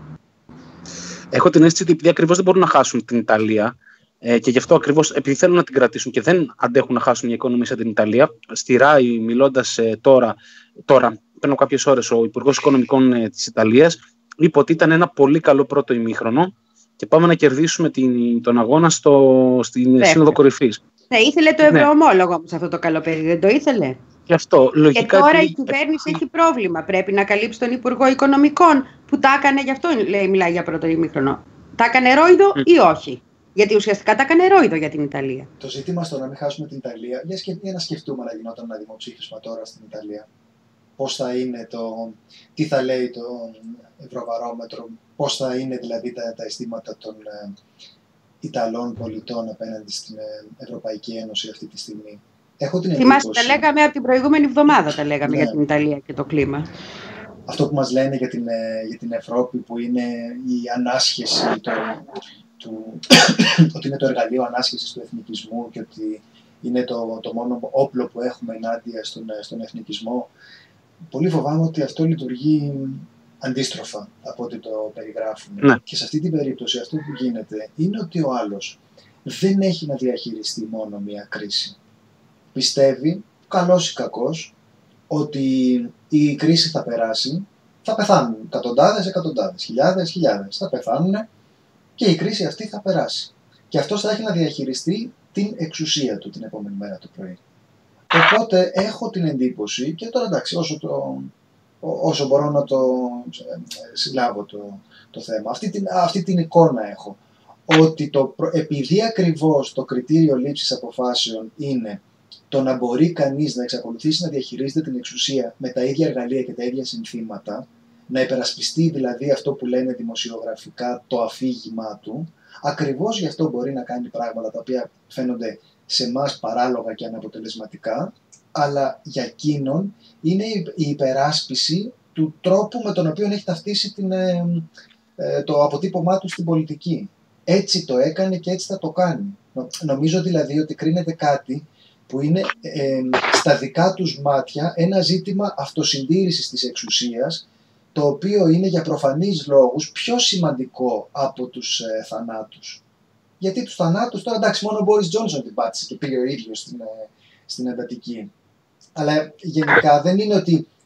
Έχω την αίσθηση ότι επειδή ακριβώς δεν μπορούν να χάσουν την Ιταλία και γι' αυτό ακριβώς επειδή θέλουν να την κρατήσουν και δεν αντέχουν να χάσουν μια οικονομία σαν την Ιταλία, στη ΡΑΗ μιλώντας τώρα πριν από κάποιες ώρες, ο Υπουργός Οικονομικών της Ιταλίας είπε ότι ήταν ένα πολύ καλό πρώτο ημίχρονο και πάμε να κερδίσουμε τον αγώνα στην Σύνοδο Κορυφής. Θα ήθελε το ευρωομόλογο όμως αυτό το καλοκαίρι, δεν το ήθελε? Γι' αυτό, λογικά, και τώρα η κυβέρνηση έχει πρόβλημα. Πρέπει να καλύψει τον Υπουργό Οικονομικών που τα έκανε, γι' αυτό μιλάει για πρώτο ημίχρονο. Τα έκανε ρόιδο ή όχι? Γιατί ουσιαστικά τα έκανε ρόιδο για την Ιταλία. Το ζήτημα στο να μην χάσουμε την Ιταλία, για να σκεφτούμε να γινόταν ένα δημοψήφισμα τώρα στην Ιταλία. Πώς θα είναι τι θα λέει το Ευρωβαρόμετρο, πώς θα είναι δηλαδή τα αισθήματα των Ιταλών πολιτών απέναντι στην Ευρωπαϊκή Ένωση αυτή τη στιγμή. Έχω την εντύπωση... Θυμάστε, τα λέγαμε από την προηγούμενη εβδομάδα, τα λέγαμε για την Ιταλία και το κλίμα. Αυτό που μας λένε για την Ευρώπη, που είναι η ανάσχεση ότι είναι το εργαλείο ανάσχεσης του εθνικισμού και ότι είναι το μόνο όπλο που έχουμε ενάντια στον εθνικισμό. Πολύ φοβάμαι ότι αυτό λειτουργεί αντίστροφα από ό,τι το περιγράφουμε. Ναι. Και σε αυτή την περίπτωση αυτό που γίνεται είναι ότι ο άλλος δεν έχει να διαχειριστεί μόνο μία κρίση. Πιστεύει, καλός ή κακός, ότι η κρίση θα περάσει, θα πεθάνουν εκατοντάδες, χιλιάδες, θα πεθάνουν και η κρίση αυτή θα περάσει. Και αυτός θα έχει να διαχειριστεί την εξουσία του την επόμενη μέρα το πρωί. Οπότε έχω την εντύπωση, και τώρα εντάξει, όσο μπορώ να το συλλάβω το θέμα, αυτή την εικόνα έχω, ότι επειδή ακριβώς το κριτήριο λήψης αποφάσεων είναι το να μπορεί κανείς να εξακολουθήσει να διαχειρίζεται την εξουσία με τα ίδια εργαλεία και τα ίδια συνθήματα, να υπερασπιστεί δηλαδή αυτό που λένε δημοσιογραφικά το αφήγημά του, ακριβώς γι' αυτό μπορεί να κάνει πράγματα τα οποία φαίνονται σε εμάς παράλογα και αναποτελεσματικά, αλλά για εκείνον είναι η υπεράσπιση του τρόπου με τον οποίο έχει ταυτίσει το αποτύπωμά του στην πολιτική. Έτσι το έκανε και έτσι θα το κάνει. Νομίζω δηλαδή ότι κρίνεται κάτι που είναι στα δικά τους μάτια ένα ζήτημα αυτοσυντήρησης της εξουσίας, το οποίο είναι για προφανείς λόγους πιο σημαντικό από τους θανάτους. Γιατί τους θανάτους τώρα εντάξει, μόνο ο Μπόρις Τζόνσον την πάτησε και πήγε ο ίδιος στην εντατική. Αλλά γενικά δεν είναι ότι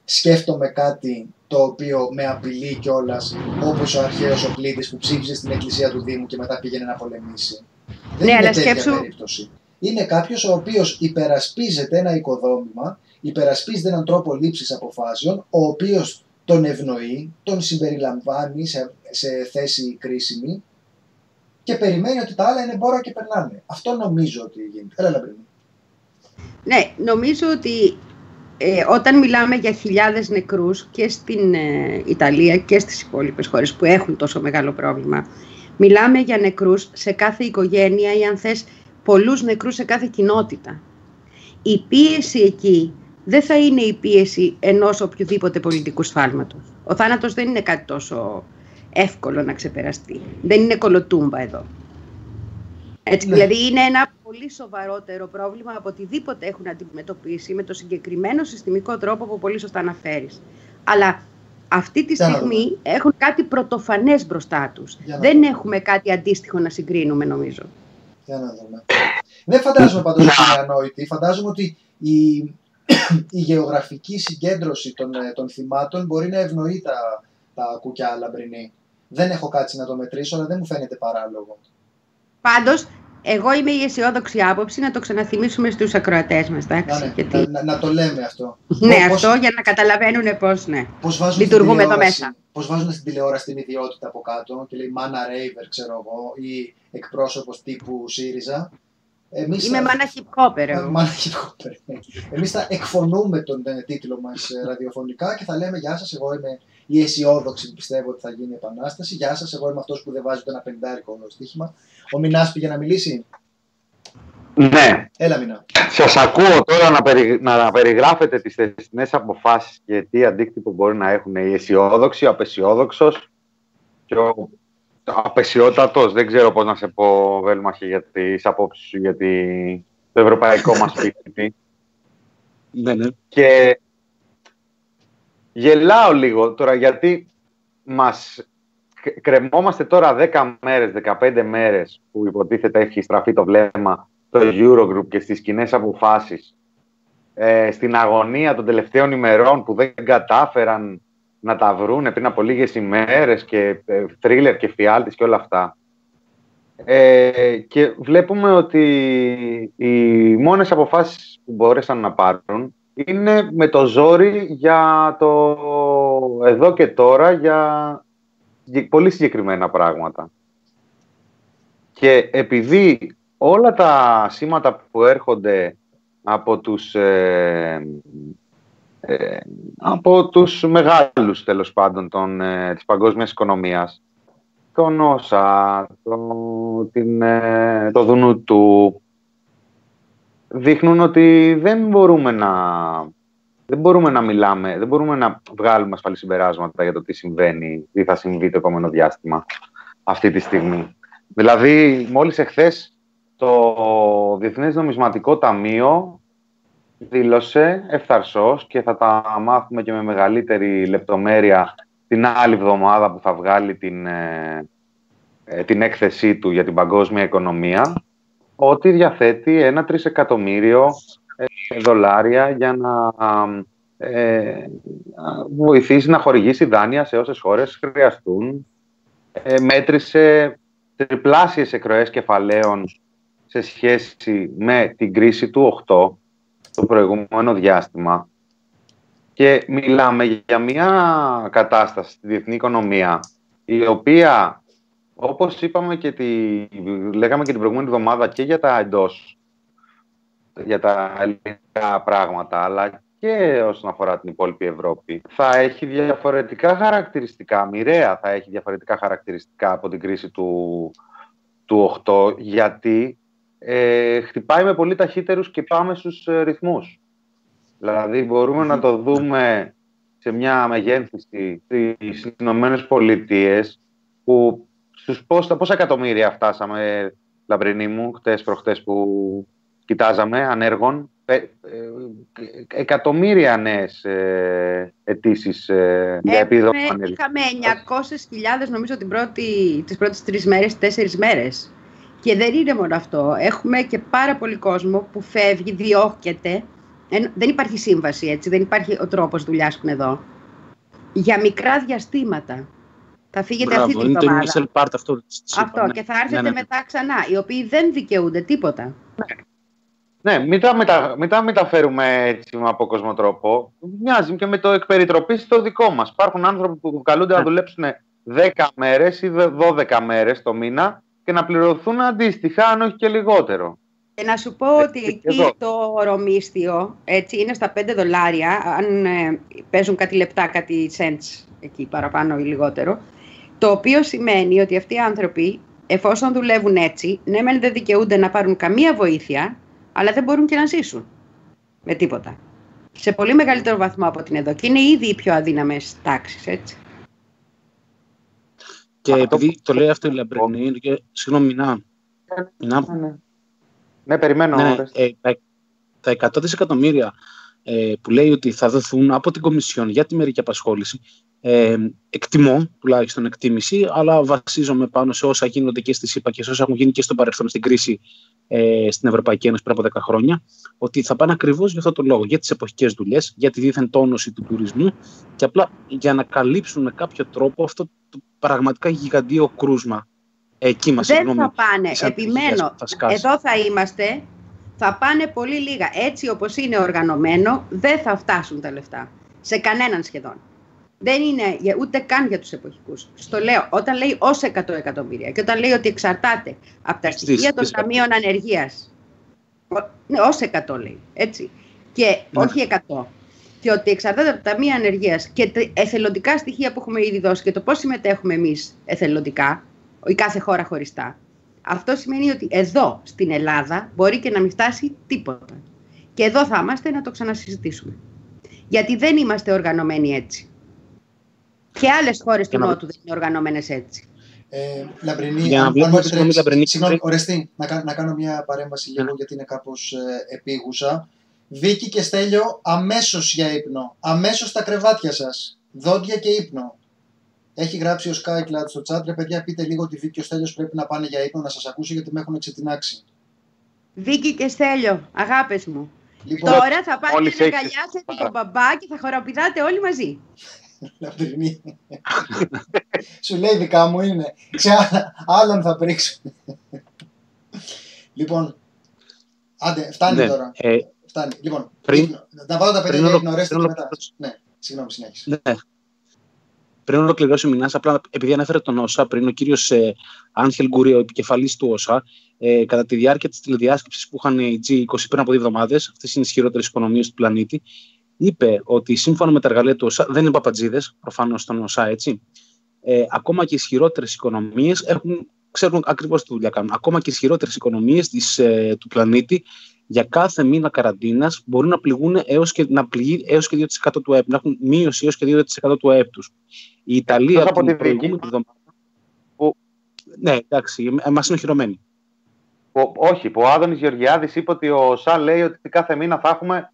σκέφτομαι κάτι το οποίο με απειλεί κιόλας, όπως ο αρχαίος ο Κλήτης που ψήφισε στην εκκλησία του Δήμου και μετά πήγαινε να πολεμήσει. Δεν είναι τέτοια περίπτωση. Είναι κάποιος ο οποίος υπερασπίζεται ένα οικοδόμημα, υπερασπίζεται έναν τρόπο λήψης αποφάσεων, ο οποίος τον ευνοεί, τον συμπεριλαμβάνει σε θέση κρίσιμη και περιμένει ότι τα άλλα είναι μπόρα και περνάνε. Αυτό νομίζω ότι γίνεται. Έλα, Λαμπρινή. Ναι, νομίζω ότι όταν μιλάμε για χιλιάδες νεκρούς και στην Ιταλία και στις υπόλοιπες χώρες που έχουν τόσο μεγάλο πρόβλημα, μιλάμε για νεκρούς σε κάθε οικογένεια ή αν θες πολλούς νεκρούς σε κάθε κοινότητα. Η πίεση εκεί δεν θα είναι η πίεση ενός οποιοδήποτε πολιτικού σφάλματος. Ο θάνατος δεν είναι κάτι τόσο εύκολο να ξεπεραστεί. Δεν είναι κολοτούμπα εδώ. Έτσι, δηλαδή είναι ένα πολύ σοβαρότερο πρόβλημα από οτιδήποτε έχουν αντιμετωπίσει με το συγκεκριμένο συστημικό τρόπο που πολύ σωστά αναφέρεις. Αλλά αυτή τη στιγμή έχουν κάτι πρωτοφανές μπροστά τους. Δεν έχουμε κάτι αντίστοιχο να συγκρίνουμε, νομίζω. Για να δούμε. Δεν φαντάζομαι πάντως ότι είναι ανόητη. Φαντάζομαι ότι η γεωγραφική συγκέντρωση των θυμάτων μπορεί να ευνοεί τα κουκιά, Λαμπρινή. Δεν έχω κάτσει να το μετρήσω, αλλά δεν μου φαίνεται παράλογο. Πάντως, εγώ είμαι η αισιόδοξη άποψη να το ξαναθυμίσουμε στους ακροατές μας. Να το λέμε αυτό. Ναι, αυτό για να καταλαβαίνουν πώς λειτουργούμε εδώ μέσα. Πώς βάζουν στην τηλεόραση την ιδιότητα από κάτω και λέει Μάνα Ρέιβερ, ξέρω εγώ, ή εκπρόσωπος τύπου ΣΥΡΙΖΑ. Είμαι μάνα hip-hopper. Μάνα hip-hopper. Εμείς θα εκφωνούμε τον τίτλο μας ραδιοφωνικά και θα λέμε «Γεια σας, εγώ είμαι η αισιόδοξη που πιστεύω ότι θα γίνει επανάσταση. Γεια σας, εγώ είμαι αυτός που δεν βάζει ένα 50 στοίχημα». Ο Μινάς πήγε να μιλήσει. Ναι. Έλα, Μινά. Σας ακούω τώρα να περιγράφετε τις θεσινές αποφάσεις και τι αντίκτυπο μπορεί να έχουν οι αισιόδοξοι, ο απεσιόδοξος και ο απεσιότατος. Δεν ξέρω πώς να σε πω, Βέλμαχε, για τις απόψεις σου για το ευρωπαϊκό μας σπίτι. Ναι. Και γελάω λίγο τώρα γιατί κρεμόμαστε τώρα 10 μέρες, 15 μέρες που υποτίθεται έχει στραφεί το βλέμμα το Eurogroup και στις κοινές αποφάσεις στην αγωνία των τελευταίων ημερών που δεν κατάφεραν να τα βρούνε πριν από λίγες ημέρες και θρίλερ και φιάλτης και όλα αυτά. Και βλέπουμε ότι οι μόνες αποφάσεις που μπόρεσαν να πάρουν είναι με το ζόρι για το εδώ και τώρα για πολύ συγκεκριμένα πράγματα. Και επειδή όλα τα σήματα που έρχονται από τους μεγάλους, τέλος πάντων, της παγκόσμιας οικονομίας, τον ΩΣΑ, το Δουνουτού, δείχνουν ότι δεν μπορούμε να μιλάμε, δεν μπορούμε να βγάλουμε ασφαλή συμπεράσματα για το τι συμβαίνει, τι θα συμβεί το επόμενο διάστημα αυτή τη στιγμή. Δηλαδή, μόλις εχθές το Διεθνές Νομισματικό Ταμείο δήλωσε ευθαρσώς και θα τα μάθουμε και με μεγαλύτερη λεπτομέρεια την άλλη εβδομάδα που θα βγάλει την έκθεσή του για την παγκόσμια οικονομία, ότι διαθέτει $1 τρισεκατομμύριο για να βοηθήσει να χορηγήσει δάνεια σε όσες χώρες χρειαστούν. Μέτρησε τριπλάσιες εκροές κεφαλαίων σε σχέση με την κρίση του 8 το προηγούμενο διάστημα. Και μιλάμε για μια κατάσταση στη διεθνή οικονομία η οποία, όπως είπαμε και λέγαμε και την προηγούμενη εβδομάδα και για τα εντός, για τα ελληνικά πράγματα, αλλά και όσον αφορά την υπόλοιπη Ευρώπη, θα έχει διαφορετικά χαρακτηριστικά, μοιραία θα έχει διαφορετικά χαρακτηριστικά από την κρίση του 8, γιατί χτυπάει με πολύ ταχύτερους και άμεσους ρυθμούς. Δηλαδή μπορούμε να το δούμε σε μια μεγένθηση στις Ηνωμένες Πολιτείες, που πόσα εκατομμύρια φτάσαμε, Λαμπρινή μου, προχτές που κοιτάζαμε ανέργων, εκατομμύρια νέες αιτήσεις για επίδομα ανέργειας. Είχαμε 900.000 νομίζω τις πρώτες 4 μέρες. Και δεν είναι μόνο αυτό. Έχουμε και πάρα πολύ κόσμο που φεύγει, διώκεται Δεν υπάρχει σύμβαση, έτσι, δεν υπάρχει ο τρόπος δουλειάς που είναι εδώ. Για μικρά διαστήματα. Θα φύγετε αυτή την εβδομάδα. Είναι το initial part αυτό. Αυτό, και θα έρθετε μετά ξανά, οι οποίοι δεν δικαιούνται τίποτα. Ναι, μην τα μεταφέρουμε έτσι με από κοσμοτρόπο. Μοιάζει και με το εκπεριτροπής το δικό μας. Υπάρχουν άνθρωποι που καλούνται να δουλέψουν 10 μέρες ή 12 μέρες το μήνα και να πληρωθούν αντίστοιχα, αν όχι και λιγότερο. Και να σου πω ότι εκεί το ορομίσθιο έτσι, είναι στα $5, αν παίζουν κάτι λεπτά, κάτι cents εκεί παραπάνω ή λιγότερο. Το οποίο σημαίνει ότι αυτοί οι άνθρωποι, εφόσον δουλεύουν έτσι, ναι μεν δεν δικαιούνται να πάρουν καμία βοήθεια, αλλά δεν μπορούν και να ζήσουν με τίποτα. Σε πολύ μεγαλύτερο βαθμό από την εδώ. Και είναι ήδη οι πιο αδύναμες τάξεις, έτσι. Και επειδή το λέει αυτό η Λαμπρινή, συγγνώμη, Μινά. Ναι, περιμένω. Τα 100 δισεκατομμύρια που λέει ότι θα δοθούν από την Κομισιόν για τη μερική απασχόληση, εκτιμώ, τουλάχιστον εκτίμηση, αλλά βασίζομαι πάνω σε όσα γίνονται και στη ΣΥΠΑ και σε όσα έχουν γίνει και στο παρελθόν στην κρίση στην Ευρωπαϊκή Ένωση πριν από 10 χρόνια, ότι θα πάνε ακριβώς για αυτό το λόγο, για τις εποχικές δουλειές, για τη δίθεν τόνωση του τουρισμού και απλά για να καλύψουν με κάποιο τρόπο αυτό το πραγματικά γιγαντίο κρούσμα. Δεν θα πάνε, επιμένω, εδώ θα είμαστε, θα πάνε πολύ λίγα. Έτσι όπως είναι οργανωμένο, δεν θα φτάσουν τα λεφτά. Σε κανέναν σχεδόν. Δεν είναι ούτε καν για τους εποχικούς. Στο λέω, όταν λέει ως 100 εκατομμύρια και όταν λέει ότι εξαρτάται από τα στοιχεία των ταμείων ανεργίας. Ναι, ως 100 λέει, έτσι. Και όχι 100. Και ότι εξαρτάται από τα ταμεία ανεργίας και τα εθελοντικά στοιχεία που έχουμε ήδη δώσει και το πώς συμμετέχουμε εμείς εθελοντικά, η κάθε χώρα χωριστά. Αυτό σημαίνει ότι εδώ στην Ελλάδα μπορεί και να μην φτάσει τίποτα. Και εδώ θα είμαστε να το ξανασυζητήσουμε. Γιατί δεν είμαστε οργανωμένοι έτσι. Και άλλες χώρες του Νότου δεν είναι οργανωμένες έτσι. Λαμπρινή, συγγνώμη, Ορεστή, να κάνω μια παρέμβαση λίγο γιατί είναι κάπως επίγουσα. Βίκη και Στέλιο, αμέσως για ύπνο. Αμέσως στα κρεβάτια σας. Δόντια και ύπνο. Έχει γράψει ο Skycloud στο chat. Ρε παιδιά, πείτε λίγο ότι Βίκη και ο Στέλιος πρέπει να πάνε για ύπνο να σας ακούσω γιατί με έχουν εξετινάξει. Βίκη και Στέλιο, αγάπες μου. Λοιπόν, τώρα θα πάτε να αγκαλιάσετε τον μπαμπά και θα χοροπηδάτε όλοι μαζί. Λαμπρινή. Σου λέει δικά μου είναι. Άλλον θα πρίξω. Λοιπόν, άντε, φτάνει τώρα. Φτάνει. Λοιπόν, να βάλω τα παιδιά για ύπνο, και μετά. Ναι, συγγνώμη, συνέχισε. Ναι. Πριν ολοκληρώσει ο Μινάς, απλά επειδή ανέφερε τον ΩΣΑ πριν, ο κύριος Άγχελ Γκουρία, ο επικεφαλής του ΩΣΑ, κατά τη διάρκεια της τηλεδιάσκεψης που είχαν οι G20 πριν από 2 εβδομάδες, αυτές είναι οι ισχυρότερες οικονομίες του πλανήτη, είπε ότι σύμφωνα με τα εργαλεία του ΩΣΑ, δεν είναι παπατζίδες, προφανώς στον ΩΣΑ έτσι, ακόμα και οι ισχυρότερες οικονομίες ξέρουν ακριβώς τι δουλειά κάνουν. Ακόμα και οι ισχυρότερες οικονομίες του πλανήτη για κάθε μήνα καραντίνας μπορούν να πληγούν έως και 2% του ΑΕΠ, να έχουν μείωση έως και 2% του ΑΕΠ τους. Η Ιταλία από την προηγούμενη εβδομάδα. Ναι, εντάξει, μας είναι οχυρωμένοι. Όχι, που ο Άδωνης Γεωργιάδης είπε ότι ο ΩΣΑ λέει ότι κάθε μήνα θα έχουμε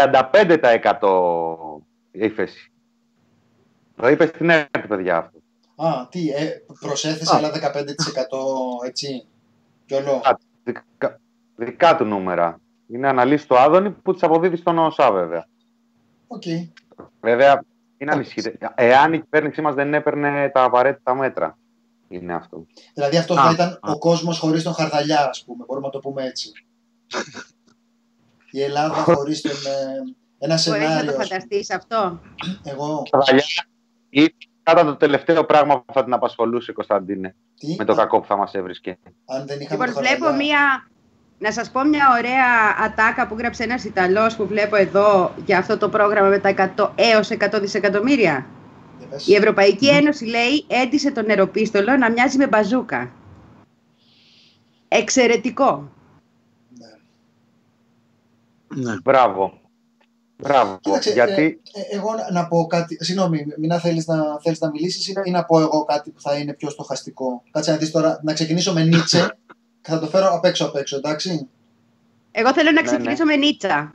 35% ύφεση. Το είπε στην ΕΡΤ, παιδιά, αυτό. Α, τι, προσέθεσε άλλα 15% έτσι, κι όλο. Δικά του νούμερα. Είναι αναλύσει το Άδωνη που τις αποδίδει στον ΩΣΑ, βέβαια. Okay. Βέβαια, είναι ανησυχητικό. Εάν η κυβέρνησή μας δεν έπαιρνε τα απαραίτητα μέτρα, είναι αυτό. Δηλαδή αυτό θα ήταν ο κόσμος χωρίς τον Χαρδαλιά, ας πούμε. Μπορούμε να το πούμε έτσι. Η Ελλάδα χωρίς τον... ένα σενάριο. Μπορείς να το φανταστείς αυτό? Εγώ. Χαρδαλιά ήταν το τελευταίο πράγμα που θα την απασχολούσε, Κωνσταντίνε. Τι? Με το κακό που θα μας έβρισκε. Αν δεν είχαμε λοιπόν, βλέπω να σας πω μια ωραία ατάκα που γράψε ένας Ιταλός που βλέπω εδώ για αυτό το πρόγραμμα με τα 100 έως 100 δισεκατομμύρια. Η Ευρωπαϊκή Ένωση, λέει, έντισε τον νεροπίστολο να μοιάζει με μπαζούκα. Εξαιρετικό. Ναι. Μπράβο. Κοίταξε, γιατί... εγώ να πω κάτι. Συγγνώμη, Μινά, θέλεις να μιλήσεις ή να πω εγώ κάτι που θα είναι πιο στοχαστικό? Κάτσε να δεις τώρα, να ξεκινήσω με Νίτσε και θα το φέρω απ' έξω, εντάξει. Εγώ θέλω να ξεκινήσω με Νίτσα.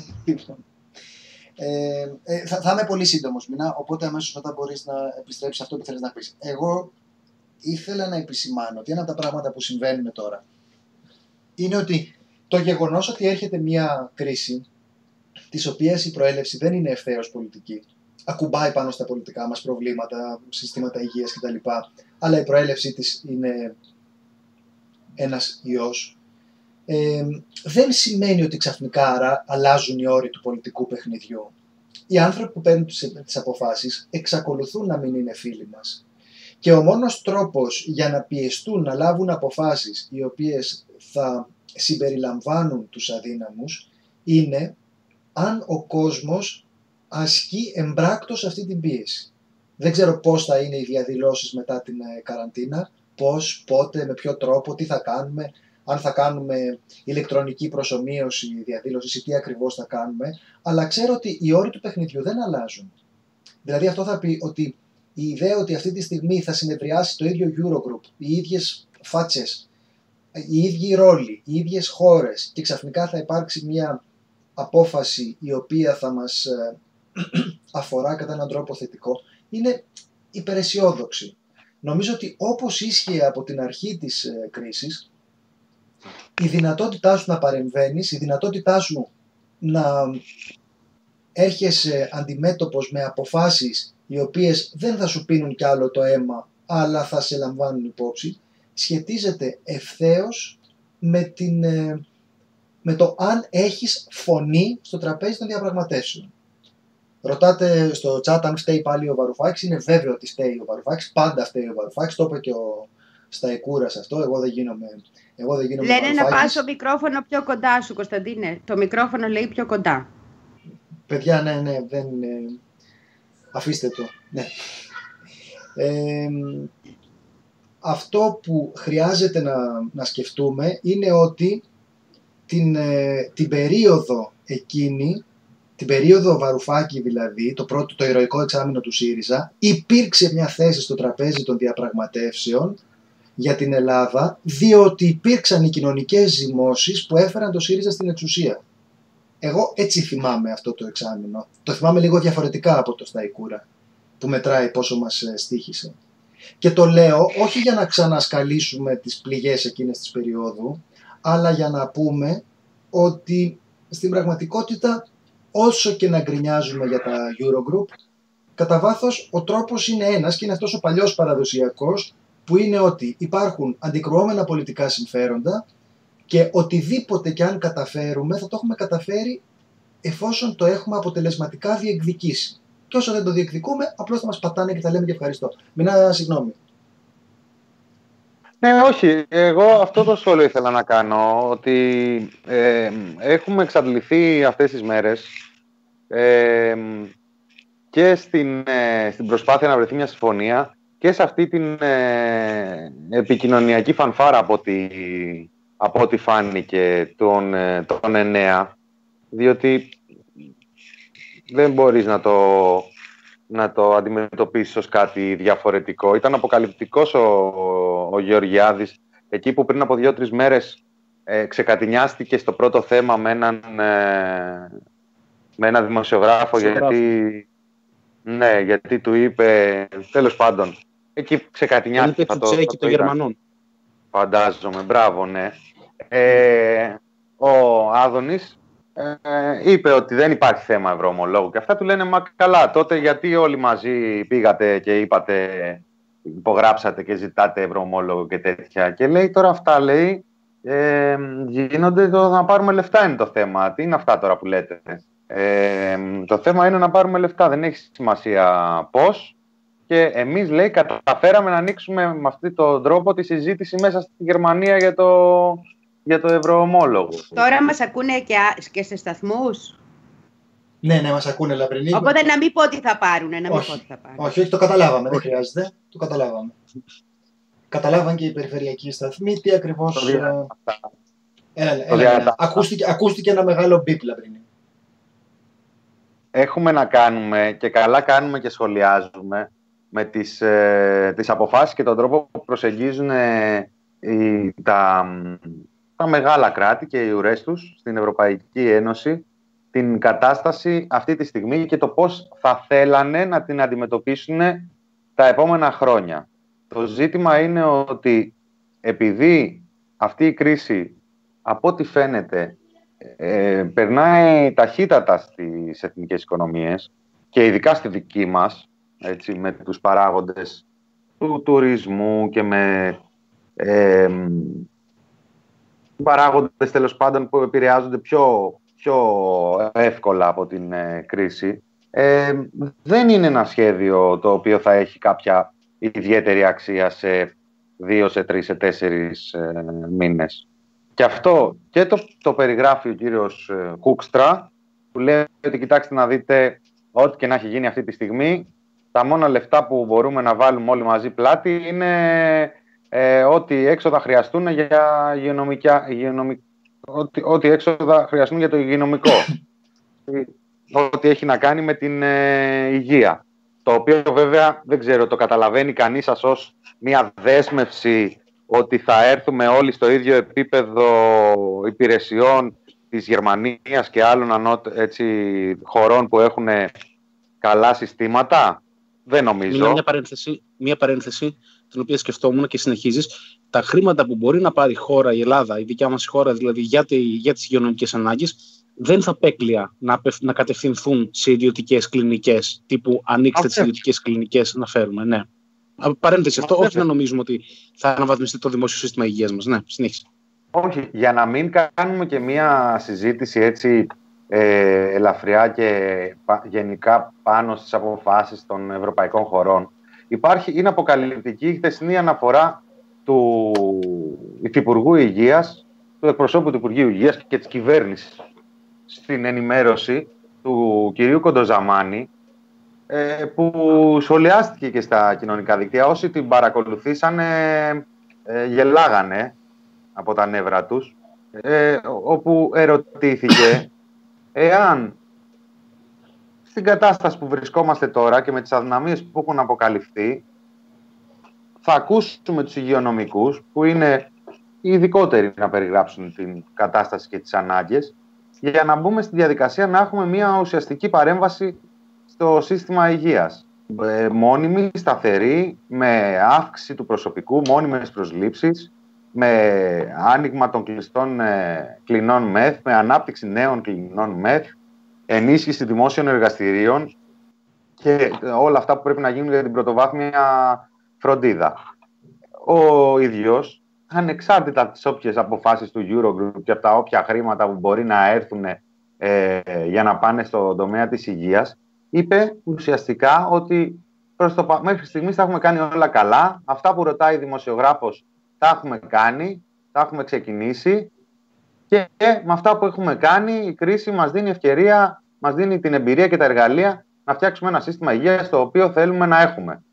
Θα είμαι πολύ σύντομος, Μινά, οπότε αμέσως μετά μπορείς να επιστρέψεις αυτό που θέλεις να πεις. Εγώ ήθελα να επισημάνω ότι ένα από τα πράγματα που συμβαίνουν τώρα είναι ότι το γεγονός ότι έρχεται μια κρίση τις οποίες η προέλευση δεν είναι ευθέως πολιτική. Ακουμπάει πάνω στα πολιτικά μας προβλήματα, συστήματα υγείας κτλ. Αλλά η προέλευσή της είναι ένας ιός. Δεν σημαίνει ότι ξαφνικά αλλάζουν οι όροι του πολιτικού παιχνιδιού. Οι άνθρωποι που παίρνουν τις αποφάσεις εξακολουθούν να μην είναι φίλοι μας. Και ο μόνος τρόπος για να πιεστούν να λάβουν αποφάσεις οι οποίες θα συμπεριλαμβάνουν τους αδύναμους είναι αν ο κόσμος ασκεί εμπράκτος αυτή την πίεση. Δεν ξέρω πώς θα είναι οι διαδηλώσεις μετά την καραντίνα, πώς, πότε, με ποιο τρόπο, τι θα κάνουμε, αν θα κάνουμε ηλεκτρονική προσομοίωση διαδήλωσης ή τι ακριβώς θα κάνουμε, αλλά ξέρω ότι οι όροι του παιχνιδιού δεν αλλάζουν. Δηλαδή αυτό θα πει ότι η ιδέα ότι αυτή τη στιγμή θα συνεδριάσει το ίδιο Eurogroup, οι ίδιες φάτσες, οι ίδιοι ρόλοι, οι ίδιες χώρες και ξαφνικά θα υπάρξει μια απόφαση η οποία θα μας αφορά κατά έναν τρόπο θετικό, είναι υπεραισιόδοξη. Νομίζω ότι όπως ίσχυε από την αρχή της κρίσης, η δυνατότητά σου να παρεμβαίνεις, η δυνατότητά σου να έρχεσαι αντιμέτωπος με αποφάσεις οι οποίες δεν θα σου πίνουν κι άλλο το αίμα, αλλά θα σε λαμβάνουν υπόψη, σχετίζεται ευθέως με το αν έχεις φωνή στο τραπέζι των διαπραγματεύσεων. Ρωτάτε στο chat αν φταίει πάλι ο Βαρουφάκης. Είναι βέβαιο ότι φταίει ο Βαρουφάκης. Πάντα φταίει ο Βαρουφάκης. Το είπε και ο Σταϊκούρας αυτό. Εγώ δεν γίνομαι. Λένε να πας το μικρόφωνο πιο κοντά σου, Κωνσταντίνε. Το μικρόφωνο λέει πιο κοντά. Παιδιά, ναι, δεν. Αφήστε το. Ναι. Αυτό που χρειάζεται να σκεφτούμε είναι ότι την περίοδο εκείνη, την περίοδο Βαρουφάκη δηλαδή, το ηρωικό εξάμηνο του ΣΥΡΙΖΑ, υπήρξε μια θέση στο τραπέζι των διαπραγματεύσεων για την Ελλάδα, διότι υπήρξαν οι κοινωνικές ζυμώσεις που έφεραν το ΣΥΡΙΖΑ στην εξουσία. Εγώ έτσι θυμάμαι αυτό το εξάμηνο. Το θυμάμαι λίγο διαφορετικά από το Σταϊκούρα, που μετράει πόσο μας στοίχησε. Και το λέω όχι για να ξανασκαλίσουμε τις πληγές εκείνες της περίοδου, αλλά για να πούμε ότι στην πραγματικότητα όσο και να γκρινιάζουμε για τα Eurogroup, κατά βάθος ο τρόπος είναι ένας και είναι αυτός ο παλιός παραδοσιακός που είναι ότι υπάρχουν αντικρουόμενα πολιτικά συμφέροντα και οτιδήποτε και αν καταφέρουμε θα το έχουμε καταφέρει εφόσον το έχουμε αποτελεσματικά διεκδικήσει. Και όσο δεν το διεκδικούμε απλώς θα μας πατάνε και θα λέμε και ευχαριστώ. Συγγνώμη. Ναι, όχι. Εγώ αυτό το σχόλιο ήθελα να κάνω, ότι έχουμε εξαντληθεί αυτές τις μέρες και στην προσπάθεια να βρεθεί μια συμφωνία και σε αυτή την επικοινωνιακή φανφάρα από ό,τι φάνηκε τον 9, διότι δεν μπορείς να το αντιμετωπίσεις ως κάτι διαφορετικό. Ήταν αποκαλυπτικός ο Γεωργιάδης, εκεί που πριν από 2-3 μέρες ξεκατηνιάστηκε στο πρώτο θέμα με έναν δημοσιογράφο γιατί του είπε, τέλος πάντων, εκεί ξεκατηνιάστηκε. Είπε του Τσέκη των Γερμανών. Φαντάζομαι, μπράβο, ναι. Ο Άδωνης είπε ότι δεν υπάρχει θέμα ευρωομολόγου και αυτά του λένε μα καλά, τότε γιατί όλοι μαζί πήγατε και είπατε, υπογράψατε και ζητάτε ευρωομόλογο και τέτοια, και λέει τώρα αυτά, λέει, γίνονται να πάρουμε λεφτά είναι το θέμα. Τι είναι αυτά τώρα που λέτε? Το θέμα είναι να πάρουμε λεφτά, δεν έχει σημασία πώς, και εμείς, λέει, καταφέραμε να ανοίξουμε με αυτόν τον τρόπο τη συζήτηση μέσα στη Γερμανία για το ευρωομόλογο. Τώρα μας ακούνε και σε σταθμούς. Ναι, μας ακούνε, Λαμπρινή. Οπότε να μην πω τι θα πάρουνε. Όχι, το καταλάβαμε, δεν χρειάζεται. Το καταλάβαμε. Καταλάβαν και οι περιφερειακοί σταθμοί τι ακριβώς... Ακούστηκε ένα μεγάλο μπιπ, Λαμπρινή. Έχουμε να κάνουμε, και καλά κάνουμε και σχολιάζουμε, με τις αποφάσεις και τον τρόπο που προσεγγίζουν τα μεγάλα κράτη και οι ουρές τους στην Ευρωπαϊκή Ένωση την κατάσταση αυτή τη στιγμή και το πώς θα θέλανε να την αντιμετωπίσουν τα επόμενα χρόνια. Το ζήτημα είναι ότι επειδή αυτή η κρίση, από ό,τι φαίνεται, περνάει ταχύτατα στις εθνικές οικονομίες και ειδικά στη δική μας, έτσι, με τους παράγοντες του τουρισμού και με παράγοντες τέλος πάντων που επηρεάζονται πιο εύκολα από την κρίση. Δεν είναι ένα σχέδιο το οποίο θα έχει κάποια ιδιαίτερη αξία σε 2, σε 3, σε 4 μήνες. Και αυτό και το περιγράφει ο κύριος Χούκστρα, που λέει ότι κοιτάξτε να δείτε, ό,τι και να έχει γίνει αυτή τη στιγμή, τα μόνα λεφτά που μπορούμε να βάλουμε όλοι μαζί πλάτη είναι ό,τι έξοδα χρειαστούν ό,τι έξοδα χρειαστούν για το υγειονομικό. Ό,τι έχει να κάνει με την υγεία. Το οποίο βέβαια δεν ξέρω, το καταλαβαίνει κανείς σας ως μια δέσμευση ότι θα έρθουμε όλοι στο ίδιο επίπεδο υπηρεσιών της Γερμανίας και άλλων χωρών που έχουν καλά συστήματα. Δεν νομίζω. Μια παρένθεση την οποία σκεφτόμουν και συνεχίζεις. Τα χρήματα που μπορεί να πάρει η χώρα, η Ελλάδα, η δικιά μας χώρα δηλαδή για τις υγειονομικές ανάγκες, δεν θα απέκλεια να κατευθυνθούν σε ιδιωτικές κλινικές, τύπου ανοίξτε τις ιδιωτικές κλινικές να φέρουμε. Ναι. Παρένθεση αυτό, όχι να νομίζουμε ότι θα αναβαθμιστεί το δημόσιο σύστημα υγείας μας. Ναι, συνέχισε. Όχι, για να μην κάνουμε και μια συζήτηση έτσι ελαφριά και γενικά πάνω στις αποφάσεις των ευρωπαϊκών χωρών. Είναι αποκαλυπτική η χθεσινή αναφορά του Υφυπουργού Υγείας, του εκπροσώπου του Υπουργείου Υγείας και της κυβέρνησης στην ενημέρωση του κυρίου Κοντοζαμάνη, που σχολιάστηκε και στα κοινωνικά δίκτυα. Όσοι την παρακολουθήσαν γελάγανε από τα νεύρα τους, όπου ερωτήθηκε εάν στην κατάσταση που βρισκόμαστε τώρα και με τις αδυναμίες που έχουν αποκαλυφθεί θα ακούσουμε τους υγειονομικούς που είναι οι ειδικότεροι να περιγράψουν την κατάσταση και τις ανάγκες για να μπούμε στη διαδικασία να έχουμε μια ουσιαστική παρέμβαση στο σύστημα υγείας. Μόνιμη, σταθερή, με αύξηση του προσωπικού, μόνιμες προσλήψεις, με άνοιγμα των κλινών ΜΕΘ, με ανάπτυξη νέων κλινών ΜΕΘ, ενίσχυση δημόσιων εργαστηρίων και όλα αυτά που πρέπει να γίνουν για την πρωτοβάθμια φροντίδα. Ο ίδιος, ανεξάρτητα από τις όποιες αποφάσεις του Eurogroup και από τα όποια χρήματα που μπορεί να έρθουν για να πάνε στον τομέα της υγείας, είπε ουσιαστικά ότι μέχρι στιγμής θα έχουμε κάνει όλα καλά. Αυτά που ρωτάει η δημοσιογράφος τα έχουμε κάνει, τα έχουμε ξεκινήσει και με αυτά που έχουμε κάνει η κρίση μας δίνει ευκαιρία, μας δίνει την εμπειρία και τα εργαλεία να φτιάξουμε ένα σύστημα υγείας το οποίο θέλουμε να έχουμε.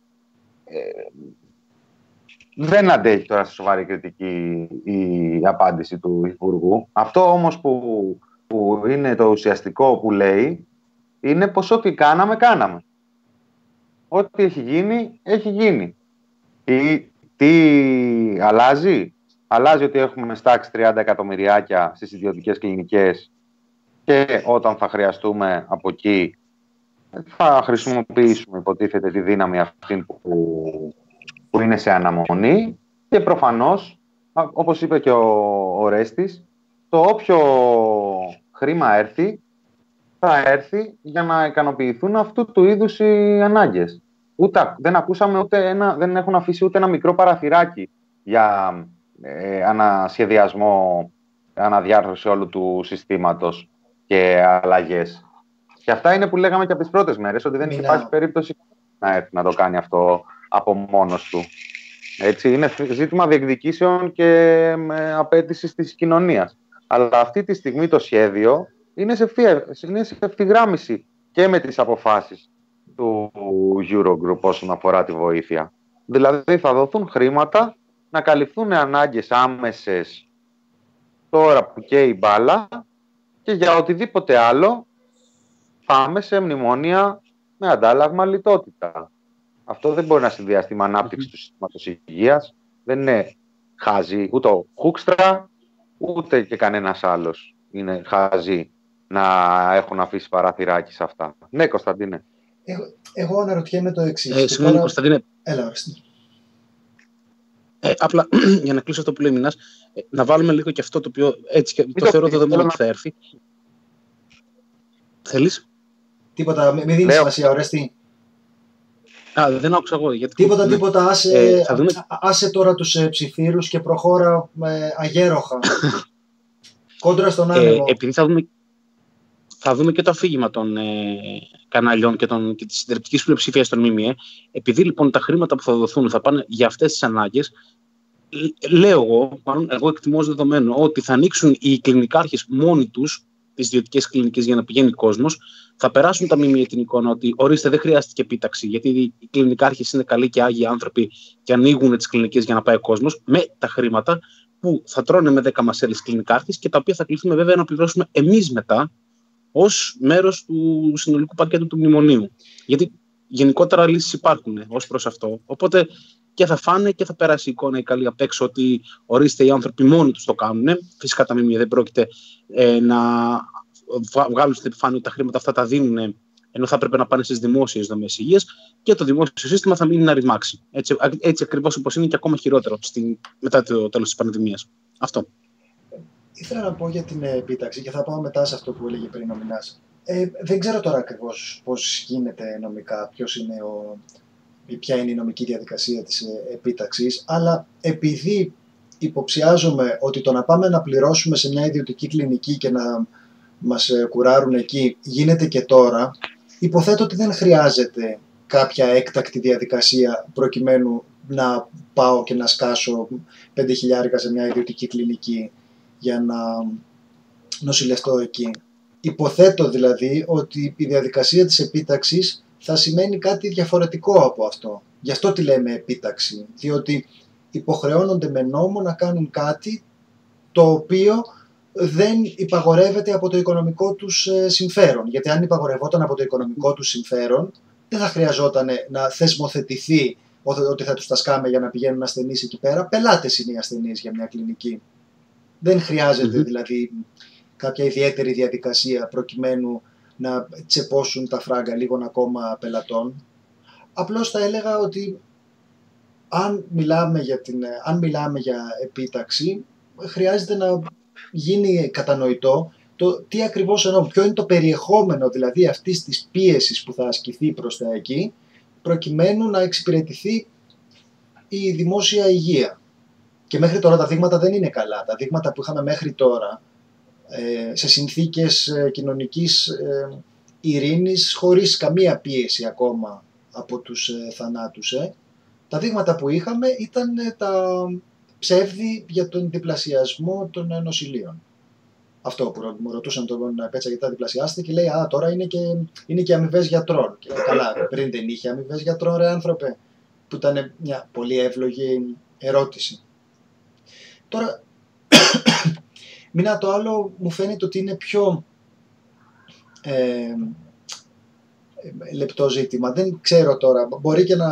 Δεν αντέχει τώρα σε σοβαρή κριτική η απάντηση του Υπουργού. Αυτό όμως που είναι το ουσιαστικό που λέει είναι πως ό,τι κάναμε. Ό,τι έχει γίνει, έχει γίνει. Τι αλλάζει? Αλλάζει ότι έχουμε στάξει 30 εκατομμυριάκια στις ιδιωτικές κλινικές και όταν θα χρειαστούμε από εκεί θα χρησιμοποιήσουμε, υποτίθεται, τη δύναμη αυτή που είναι σε αναμονή και προφανώς, όπως είπε και ο Ρέστης, το όποιο χρήμα έρθει θα έρθει για να ικανοποιηθούν αυτού του είδους οι ανάγκες. Δεν ακούσαμε δεν έχουν αφήσει ούτε ένα μικρό παραθυράκι για ανασχεδιασμό, αναδιάρθρωση όλου του συστήματος και αλλαγές. Και αυτά είναι που λέγαμε και από τις πρώτες μέρες, ότι δεν υπάρχει περίπτωση να έρθει να το κάνει αυτό από μόνος του. Έτσι, είναι ζήτημα διεκδικήσεων και απέτησης της κοινωνίας. Αλλά αυτή τη στιγμή το σχέδιο είναι σε ευθυγράμμιση και με τις αποφάσεις του Eurogroup όσον αφορά τη βοήθεια. Δηλαδή θα δοθούν χρήματα να καλυφθούν ανάγκες άμεσες τώρα που καίει η μπάλα και για οτιδήποτε άλλο πάμε σε μνημόνια με αντάλλαγμα λιτότητα. Αυτό δεν μπορεί να συνδυαστεί με ανάπτυξη του συστήματος υγείας. Δεν είναι χαζί ούτε ο Χούκστρα ούτε και κανένας άλλος είναι χαζί να έχουν αφήσει παραθυράκι σε αυτά. Ναι, Κωνσταντίνε. Εγώ αναρωτιέμαι το εξής. Συγγνώμη, Κωνσταντίνε. Έλα, Απλά για να κλείσω αυτό που λέει Μινάς, να βάλουμε λίγο και αυτό το οποίο έτσι το θεωρώ δεδομένο ότι θα έρθει. Θέλεις? Τίποτα, μην δίνεις σημασία, Ορέστη. Δεν άκουσα εγώ. Τίποτα, άσε τώρα τους ψιθύρους και προχώρα αγέροχα. Κόντρα στον άνεμο. Επειδή θα δούμε και το αφήγημα των καναλιών και της συντριπτικής πλειοψηφίας των ΜΜΕ. Επειδή λοιπόν τα χρήματα που θα δοθούν θα πάνε για αυτές τις ανάγκες, λέω εγώ εκτιμώ ως δεδομένο ότι θα ανοίξουν οι κλινικάρχες μόνοι τους τις ιδιωτικές κλινικές για να πηγαίνει κόσμος, θα περάσουν τα ΜΜΕ την εικόνα ότι ορίστε δεν χρειάστηκε επίταξη, γιατί οι κλινικάρχες είναι καλοί και άγιοι άνθρωποι και ανοίγουν τις κλινικές για να πάει ο κόσμος με τα χρήματα που θα τρώνε με 10 μασέλες κλινικάρχες και τα οποία θα κληθούμε βέβαια να πληρώσουμε εμείς μετά ως μέρος του συνολικού πακέτου του μνημονίου. Γιατί γενικότερα λύσεις υπάρχουν ως προς αυτό. Οπότε και θα φάνε και θα περάσει η εικόνα η καλή απ' έξω ότι ορίστε οι άνθρωποι μόνοι τους το κάνουν. Φυσικά τα ΜΜΕ δεν πρόκειται να βγάλουν στην επιφάνεια ότι τα χρήματα αυτά τα δίνουν, ενώ θα έπρεπε να πάνε στις δημόσιες δομές υγείας και το δημόσιο σύστημα θα μείνει να ρημάξει. Έτσι ακριβώς όπως είναι και ακόμα χειρότερο μετά το τέλος της πανδημίας. Αυτό. Ήθελα να πω για την επίταξη και θα πάω μετά σε αυτό που έλεγε πριν ο Μινάς. Δεν ξέρω τώρα ακριβώς πώς γίνεται νομικά, ποια είναι η νομική διαδικασία της επίταξης, αλλά επειδή υποψιάζομαι ότι το να πάμε να πληρώσουμε σε μια ιδιωτική κλινική και να μας κουράρουν εκεί γίνεται και τώρα, υποθέτω ότι δεν χρειάζεται κάποια έκτακτη διαδικασία προκειμένου να πάω και να σκάσω 5.000 σε μια ιδιωτική κλινική για να νοσηλευτώ εκεί. Υποθέτω δηλαδή ότι η διαδικασία της επίταξης θα σημαίνει κάτι διαφορετικό από αυτό. Γι' αυτό τη λέμε επίταξη, διότι υποχρεώνονται με νόμο να κάνουν κάτι το οποίο δεν υπαγορεύεται από το οικονομικό τους συμφέρον. Γιατί αν υπαγορευόταν από το οικονομικό τους συμφέρον, δεν θα χρειαζόταν να θεσμοθετηθεί ότι θα τους τα σκάμε για να πηγαίνουν ασθενείς εκεί πέρα. Πελάτες είναι οι ασθενείς για μια κλινική. Δεν χρειάζεται δηλαδή κάποια ιδιαίτερη διαδικασία προκειμένου να τσεπώσουν τα φράγκα λίγων ακόμα πελατών. Απλώς θα έλεγα ότι αν μιλάμε για επίταξη, χρειάζεται να γίνει κατανοητό το τι ακριβώς εννοώ, ποιο είναι το περιεχόμενο δηλαδή αυτής της πίεσης που θα ασκηθεί προς τα εκεί, προκειμένου να εξυπηρετηθεί η δημόσια υγεία. Και μέχρι τώρα τα δείγματα δεν είναι καλά. Τα δείγματα που είχαμε μέχρι τώρα σε συνθήκες κοινωνικής ειρήνης, χωρίς καμία πίεση ακόμα από τους θανάτους. Τα δείγματα που είχαμε ήταν τα ψεύδι για τον διπλασιασμό των νοσηλείων. Αυτό που μου ρωτούσαν τον Πέτσα γιατί τα διπλασιάστηκε και λέει τώρα είναι και αμοιβές γιατρών. Και καλά, πριν δεν είχε αμοιβές γιατρών, ρε άνθρωπε, που ήταν μια πολύ εύλογη ερώτηση. Τώρα, Μινά, το άλλο μου φαίνεται ότι είναι πιο λεπτό ζήτημα. Δεν ξέρω τώρα, μπορεί και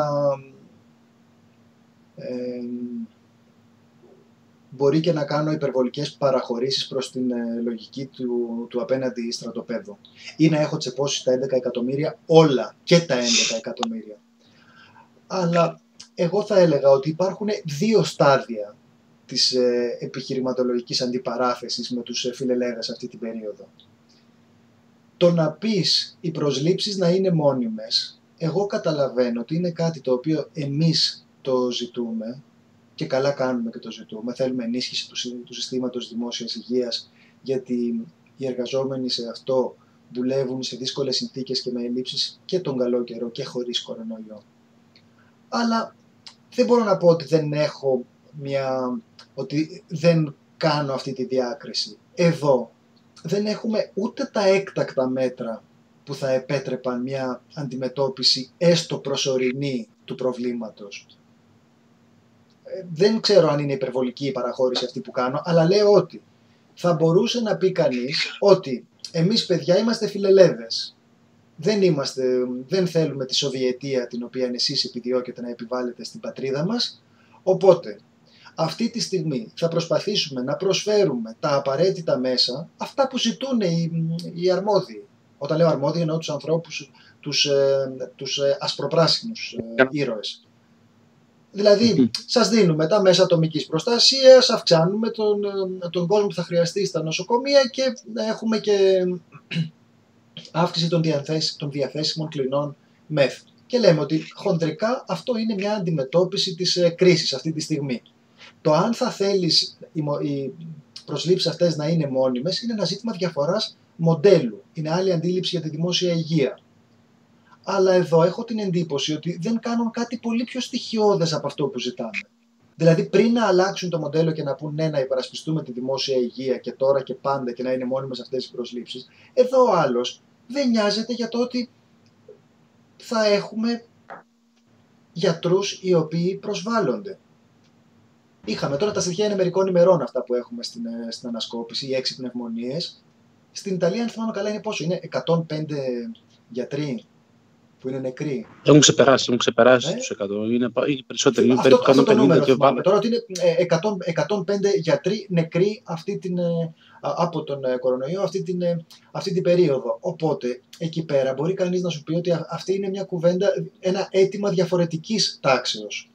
να κάνω υπερβολικές παραχωρήσεις προς την λογική του απέναντι στρατοπέδου. Ή να έχω τσεπώσει τα 11 εκατομμύρια όλα και τα 11 εκατομμύρια. Αλλά εγώ θα έλεγα ότι υπάρχουν δύο στάδια της επιχειρηματολογικής αντιπαράθεσης με τους φιλελεύθερους αυτή την περίοδο. Το να πεις οι προσλήψεις να είναι μόνιμες, εγώ καταλαβαίνω ότι είναι κάτι το οποίο εμείς το ζητούμε και καλά κάνουμε και το ζητούμε. Θέλουμε ενίσχυση του συστήματος δημόσιας υγείας, γιατί οι εργαζόμενοι σε αυτό δουλεύουν σε δύσκολες συνθήκες και με ελλείψεις και τον καλό καιρό και χωρίς κορονοϊό. Αλλά δεν μπορώ να πω ότι ότι δεν κάνω αυτή τη διάκριση. Εδώ δεν έχουμε ούτε τα έκτακτα μέτρα που θα επέτρεπαν μια αντιμετώπιση έστω προσωρινή του προβλήματος. Δεν ξέρω αν είναι υπερβολική η παραχώρηση αυτή που κάνω, αλλά λέω ότι θα μπορούσε να πει κανείς ότι εμείς παιδιά είμαστε φιλελεύθερες. Δεν θέλουμε τη Σοβιετία την οποία εσείς επιδιώκετε να επιβάλλετε στην πατρίδα μας, οπότε αυτή τη στιγμή θα προσπαθήσουμε να προσφέρουμε τα απαραίτητα μέσα, αυτά που ζητούν οι αρμόδιοι. Όταν λέω αρμόδιοι εννοώ τους ανθρώπους, τους ασπροπράσινους ήρωες. Δηλαδή, σας δίνουμε τα μέσα ατομικής προστασίας, αυξάνουμε τον κόσμο που θα χρειαστεί στα νοσοκομεία και έχουμε και αύξηση των διαθέσιμων κλινών μεθ. Και λέμε ότι χοντρικά αυτό είναι μια αντιμετώπιση της κρίσης αυτή τη στιγμή. Το αν θα θέλεις οι προσλήψεις αυτές να είναι μόνιμες είναι ένα ζήτημα διαφοράς μοντέλου. Είναι άλλη αντίληψη για τη δημόσια υγεία. Αλλά εδώ έχω την εντύπωση ότι δεν κάνουν κάτι πολύ πιο στοιχειώδες από αυτό που ζητάμε. Δηλαδή, πριν να αλλάξουν το μοντέλο και να πούν ναι, να υπερασπιστούμε τη δημόσια υγεία και τώρα και πάντα και να είναι μόνιμες αυτές οι προσλήψεις, εδώ ο άλλος δεν νοιάζεται για το ότι θα έχουμε γιατρούς οι οποίοι προσβάλλονται. Είχαμε τώρα τα στοιχεία είναι μερικών ημερών αυτά που έχουμε στην ανασκόπηση, οι 6 πνευμονίες. Στην Ιταλία, αν θυμάμαι καλά, είναι πόσο? Είναι 105 γιατροί που είναι νεκροί. Έχουν ξεπεράσει τους 100. Είναι περισσότεροι. Είναι περίπου 150 και βάλε. Τώρα ότι είναι 105 γιατροί νεκροί από τον κορονοϊό αυτή την περίοδο. Οπότε, εκεί πέρα μπορεί κανείς να σου πει ότι αυτή είναι μια κουβέντα, ένα αίτημα διαφορετικής τάξεως.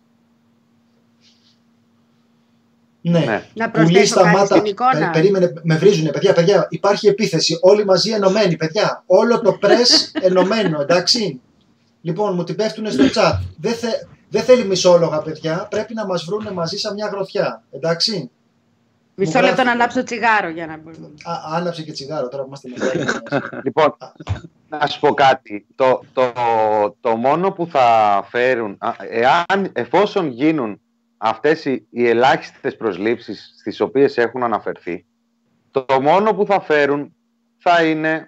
Ναι. Να προσθέσω κάτι στην εικόνα. Περίμενε, με βρίζουνε, παιδιά, υπάρχει επίθεση. Όλοι μαζί ενωμένοι, παιδιά. Όλο το πρες ενωμένο, εντάξει. Λοιπόν, μου την πέφτουνε στο chat. Δεν θέλει μισόλογα, παιδιά. Πρέπει να μας βρούνε μαζί σαν μια γροθιά, εντάξει. Μισό λεπτό να ανάψω τσιγάρο για να μπορούμε. Άναψε και τσιγάρο, τώρα που είμαστε μεγάλοι. Λοιπόν, να σου πω κάτι. Το μόνο που θα φέρουν, εφόσον γίνουν αυτές οι ελάχιστες προσλήψεις στις οποίες έχουν αναφερθεί, το μόνο που θα φέρουν θα είναι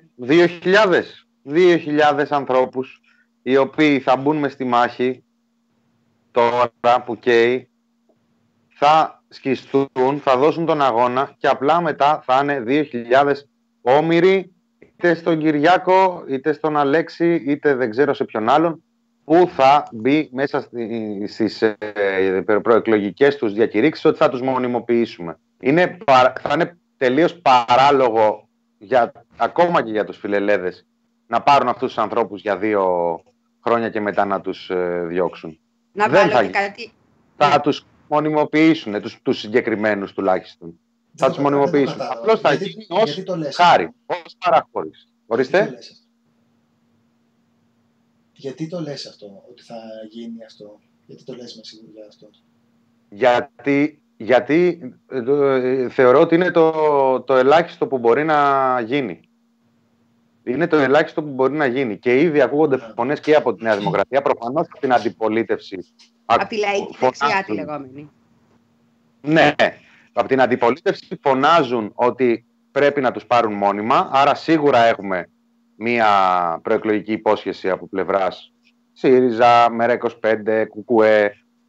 2.000 ανθρώπους οι οποίοι θα μπουν μες στη μάχη τώρα που καίει, θα σκιστούν, θα δώσουν τον αγώνα και απλά μετά θα είναι 2.000 όμηροι, είτε στον Κυριάκο, είτε στον Αλέξη, είτε δεν ξέρω σε ποιον άλλον, που θα μπει μέσα στις προεκλογικές τους διακηρύξεις ότι θα τους μονιμοποιήσουμε. Θα είναι τελείως παράλογο, ακόμα και για τους φιλελέδες, να πάρουν αυτούς τους ανθρώπους για 2 χρόνια και μετά να τους διώξουν. Να βάλω και κάτι. Θα τους μονιμοποιήσουν, τους συγκεκριμένους τουλάχιστον. Θα τους μονιμοποιήσουν. Απλώς θα γίνει ως χάρη, ως παραχώρηση. Ορίστε. Γιατί το λες αυτό, ότι θα γίνει αυτό? Γιατί το λες με σιγουριά αυτό? Γιατί θεωρώ ότι είναι το ελάχιστο που μπορεί να γίνει. Είναι το ελάχιστο που μπορεί να γίνει. Και ήδη ακούγονται φωνές και από τη Νέα Δημοκρατία, προφανώς από την αντιπολίτευση. Από τη λαϊκή δεξιά τη λεγόμενη. Ναι, από την αντιπολίτευση φωνάζουν ότι πρέπει να τους πάρουν μόνιμα, άρα σίγουρα έχουμε μία προεκλογική υπόσχεση από πλευράς ΣΥΡΙΖΑ, ΜΕΡΑ25, ΚΚΕ,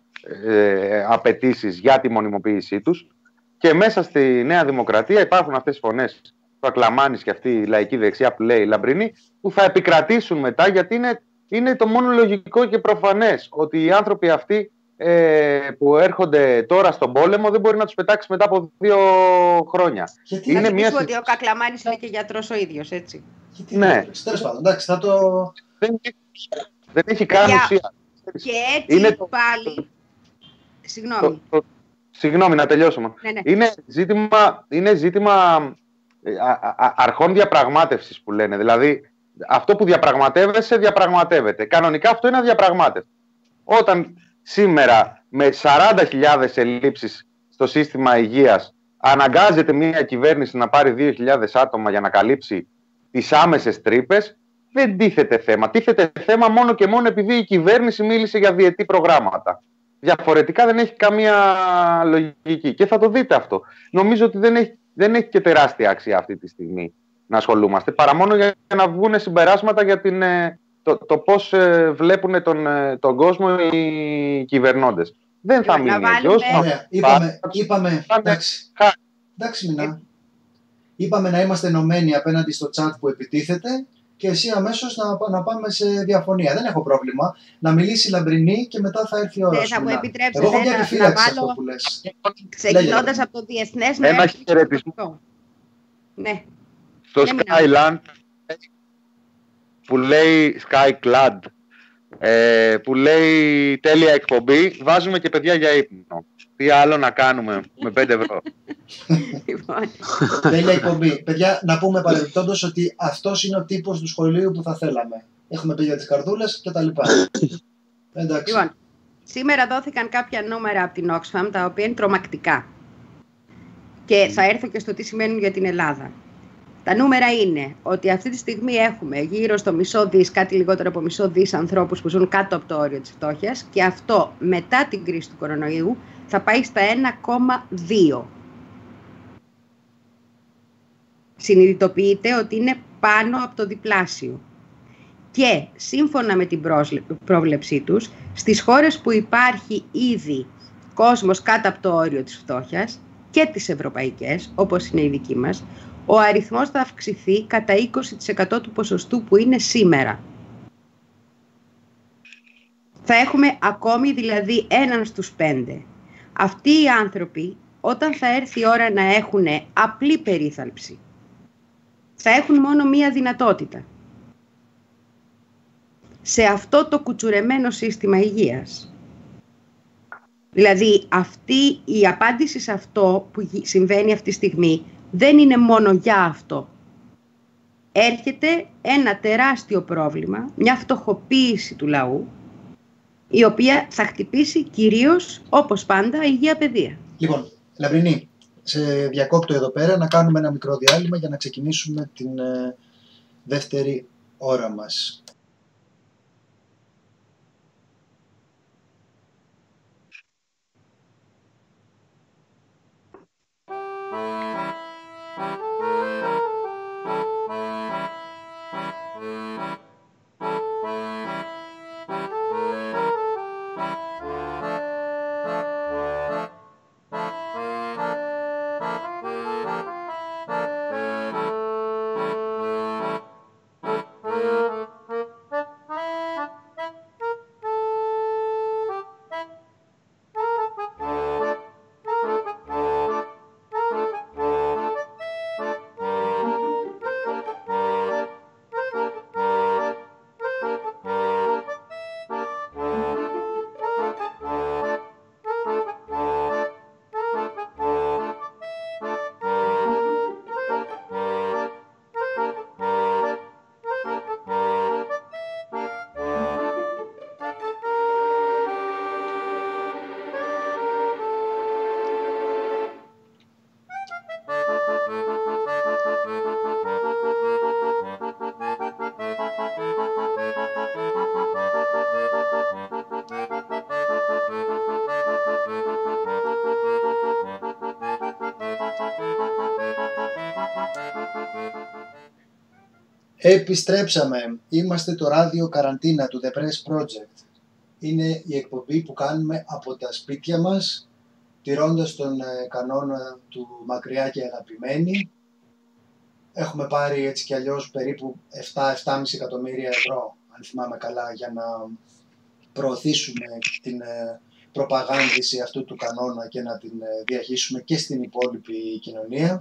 απαιτήσεις για τη μονιμοποίησή τους. Και μέσα στη Νέα Δημοκρατία υπάρχουν αυτές οι φωνές του Ακλαμάνης και αυτή η λαϊκή δεξιά που λέει Λαμπρινή, που θα επικρατήσουν μετά, γιατί είναι το μόνο λογικό και προφανές ότι οι άνθρωποι αυτοί που έρχονται τώρα στον πόλεμο δεν μπορεί να τους πετάξει μετά από 2 χρόνια. Γιατί είναι μια... ότι ο Κακλαμάνης είναι και γιατρός ο ίδιος, έτσι. Ναι. Τέλος πάντων, εντάξει, θα το... Δεν έχει καν ουσία. Και έτσι πάλι... Συγγνώμη. Συγγνώμη, να τελειώσω. Ναι. Είναι ζήτημα αρχών διαπραγμάτευσης που λένε. Δηλαδή, αυτό που διαπραγματεύεσαι, διαπραγματεύεται. Κανονικά αυτό είναι αδιαπραγμάτευτο. Όταν σήμερα με 40.000 ελλείψεις στο σύστημα υγείας αναγκάζεται μια κυβέρνηση να πάρει 2.000 άτομα για να καλύψει τις άμεσες τρύπες, δεν τίθεται θέμα. Τίθεται θέμα μόνο και μόνο επειδή η κυβέρνηση μίλησε για διετή προγράμματα. Διαφορετικά δεν έχει καμία λογική. Και θα το δείτε αυτό. Νομίζω ότι δεν έχει και τεράστια αξία αυτή τη στιγμή να ασχολούμαστε, παρά μόνο για να βγουν συμπεράσματα για το πώς βλέπουν τον κόσμο οι κυβερνώντες. Δεν θα μείνει έτσι. Εντάξει, Μινά. Είπαμε να είμαστε ενωμένοι απέναντι στο chat που επιτίθεται και εσύ αμέσως να πάμε σε διαφωνία. Δεν έχω πρόβλημα. Να μιλήσει η Λαμπρινή και μετά θα έρθει η ώρα σου. Θα μου επιτρέψετε να βάλω, ξεκινώντας από το διεθνές, ένα χαιρετισμό. Ναι. Στο Skyland που λέει Skyclad, που λέει τέλεια εκπομπή, βάζουμε και παιδιά για ύπνο. Τι άλλο να κάνουμε με 5 ευρώ. Τέλεια εκπομπή. Παιδιά, να πούμε παρεμπιπτόντως ότι αυτός είναι ο τύπος του σχολείου που θα θέλαμε. Έχουμε πει για τις καρδούλες και τα λοιπά. Εντάξει. Λοιπόν, σήμερα δόθηκαν κάποια νούμερα από την Oxfam, τα οποία είναι τρομακτικά. Και θα έρθω και στο τι σημαίνουν για την Ελλάδα. Τα νούμερα είναι ότι αυτή τη στιγμή έχουμε γύρω στο μισό δις, κάτι λιγότερο από μισό δις ανθρώπους που ζουν κάτω από το όριο της φτώχειας και αυτό μετά την κρίση του κορονοϊού θα πάει στα 1,2. Συνειδητοποιείτε ότι είναι πάνω από το διπλάσιο. Και σύμφωνα με την πρόβλεψή τους, στις χώρες που υπάρχει ήδη κόσμος κάτω από το όριο της φτώχειας και τις ευρωπαϊκές, όπως είναι η δική μας, ο αριθμός θα αυξηθεί κατά 20% του ποσοστού που είναι σήμερα. Θα έχουμε ακόμη δηλαδή 1 στους 5. Αυτοί οι άνθρωποι, όταν θα έρθει η ώρα να έχουν απλή περίθαλψη, θα έχουν μόνο μία δυνατότητα. Σε αυτό το κουτσουρεμένο σύστημα υγείας. Δηλαδή, αυτή η απάντηση σε αυτό που συμβαίνει αυτή τη στιγμή δεν είναι μόνο για αυτό. Έρχεται ένα τεράστιο πρόβλημα, μια φτωχοποίηση του λαού, η οποία θα χτυπήσει κυρίως, όπως πάντα, υγεία παιδεία. Λοιπόν, Λαμπρινή, σε διακόπτω εδώ πέρα να κάνουμε ένα μικρό διάλειμμα για να ξεκινήσουμε την δεύτερη ώρα μας. Επιστρέψαμε. Είμαστε το ράδιο Καραντίνα του The Press Project. Είναι η εκπομπή που κάνουμε από τα σπίτια μας, τηρώντας τον κανόνα του μακριά και αγαπημένη. Έχουμε πάρει έτσι κι αλλιώς περίπου 7-7,5 εκατομμύρια ευρώ, αν θυμάμαι καλά, για να προωθήσουμε την προπαγάνδηση αυτού του κανόνα και να την διαχείσουμε και στην υπόλοιπη κοινωνία.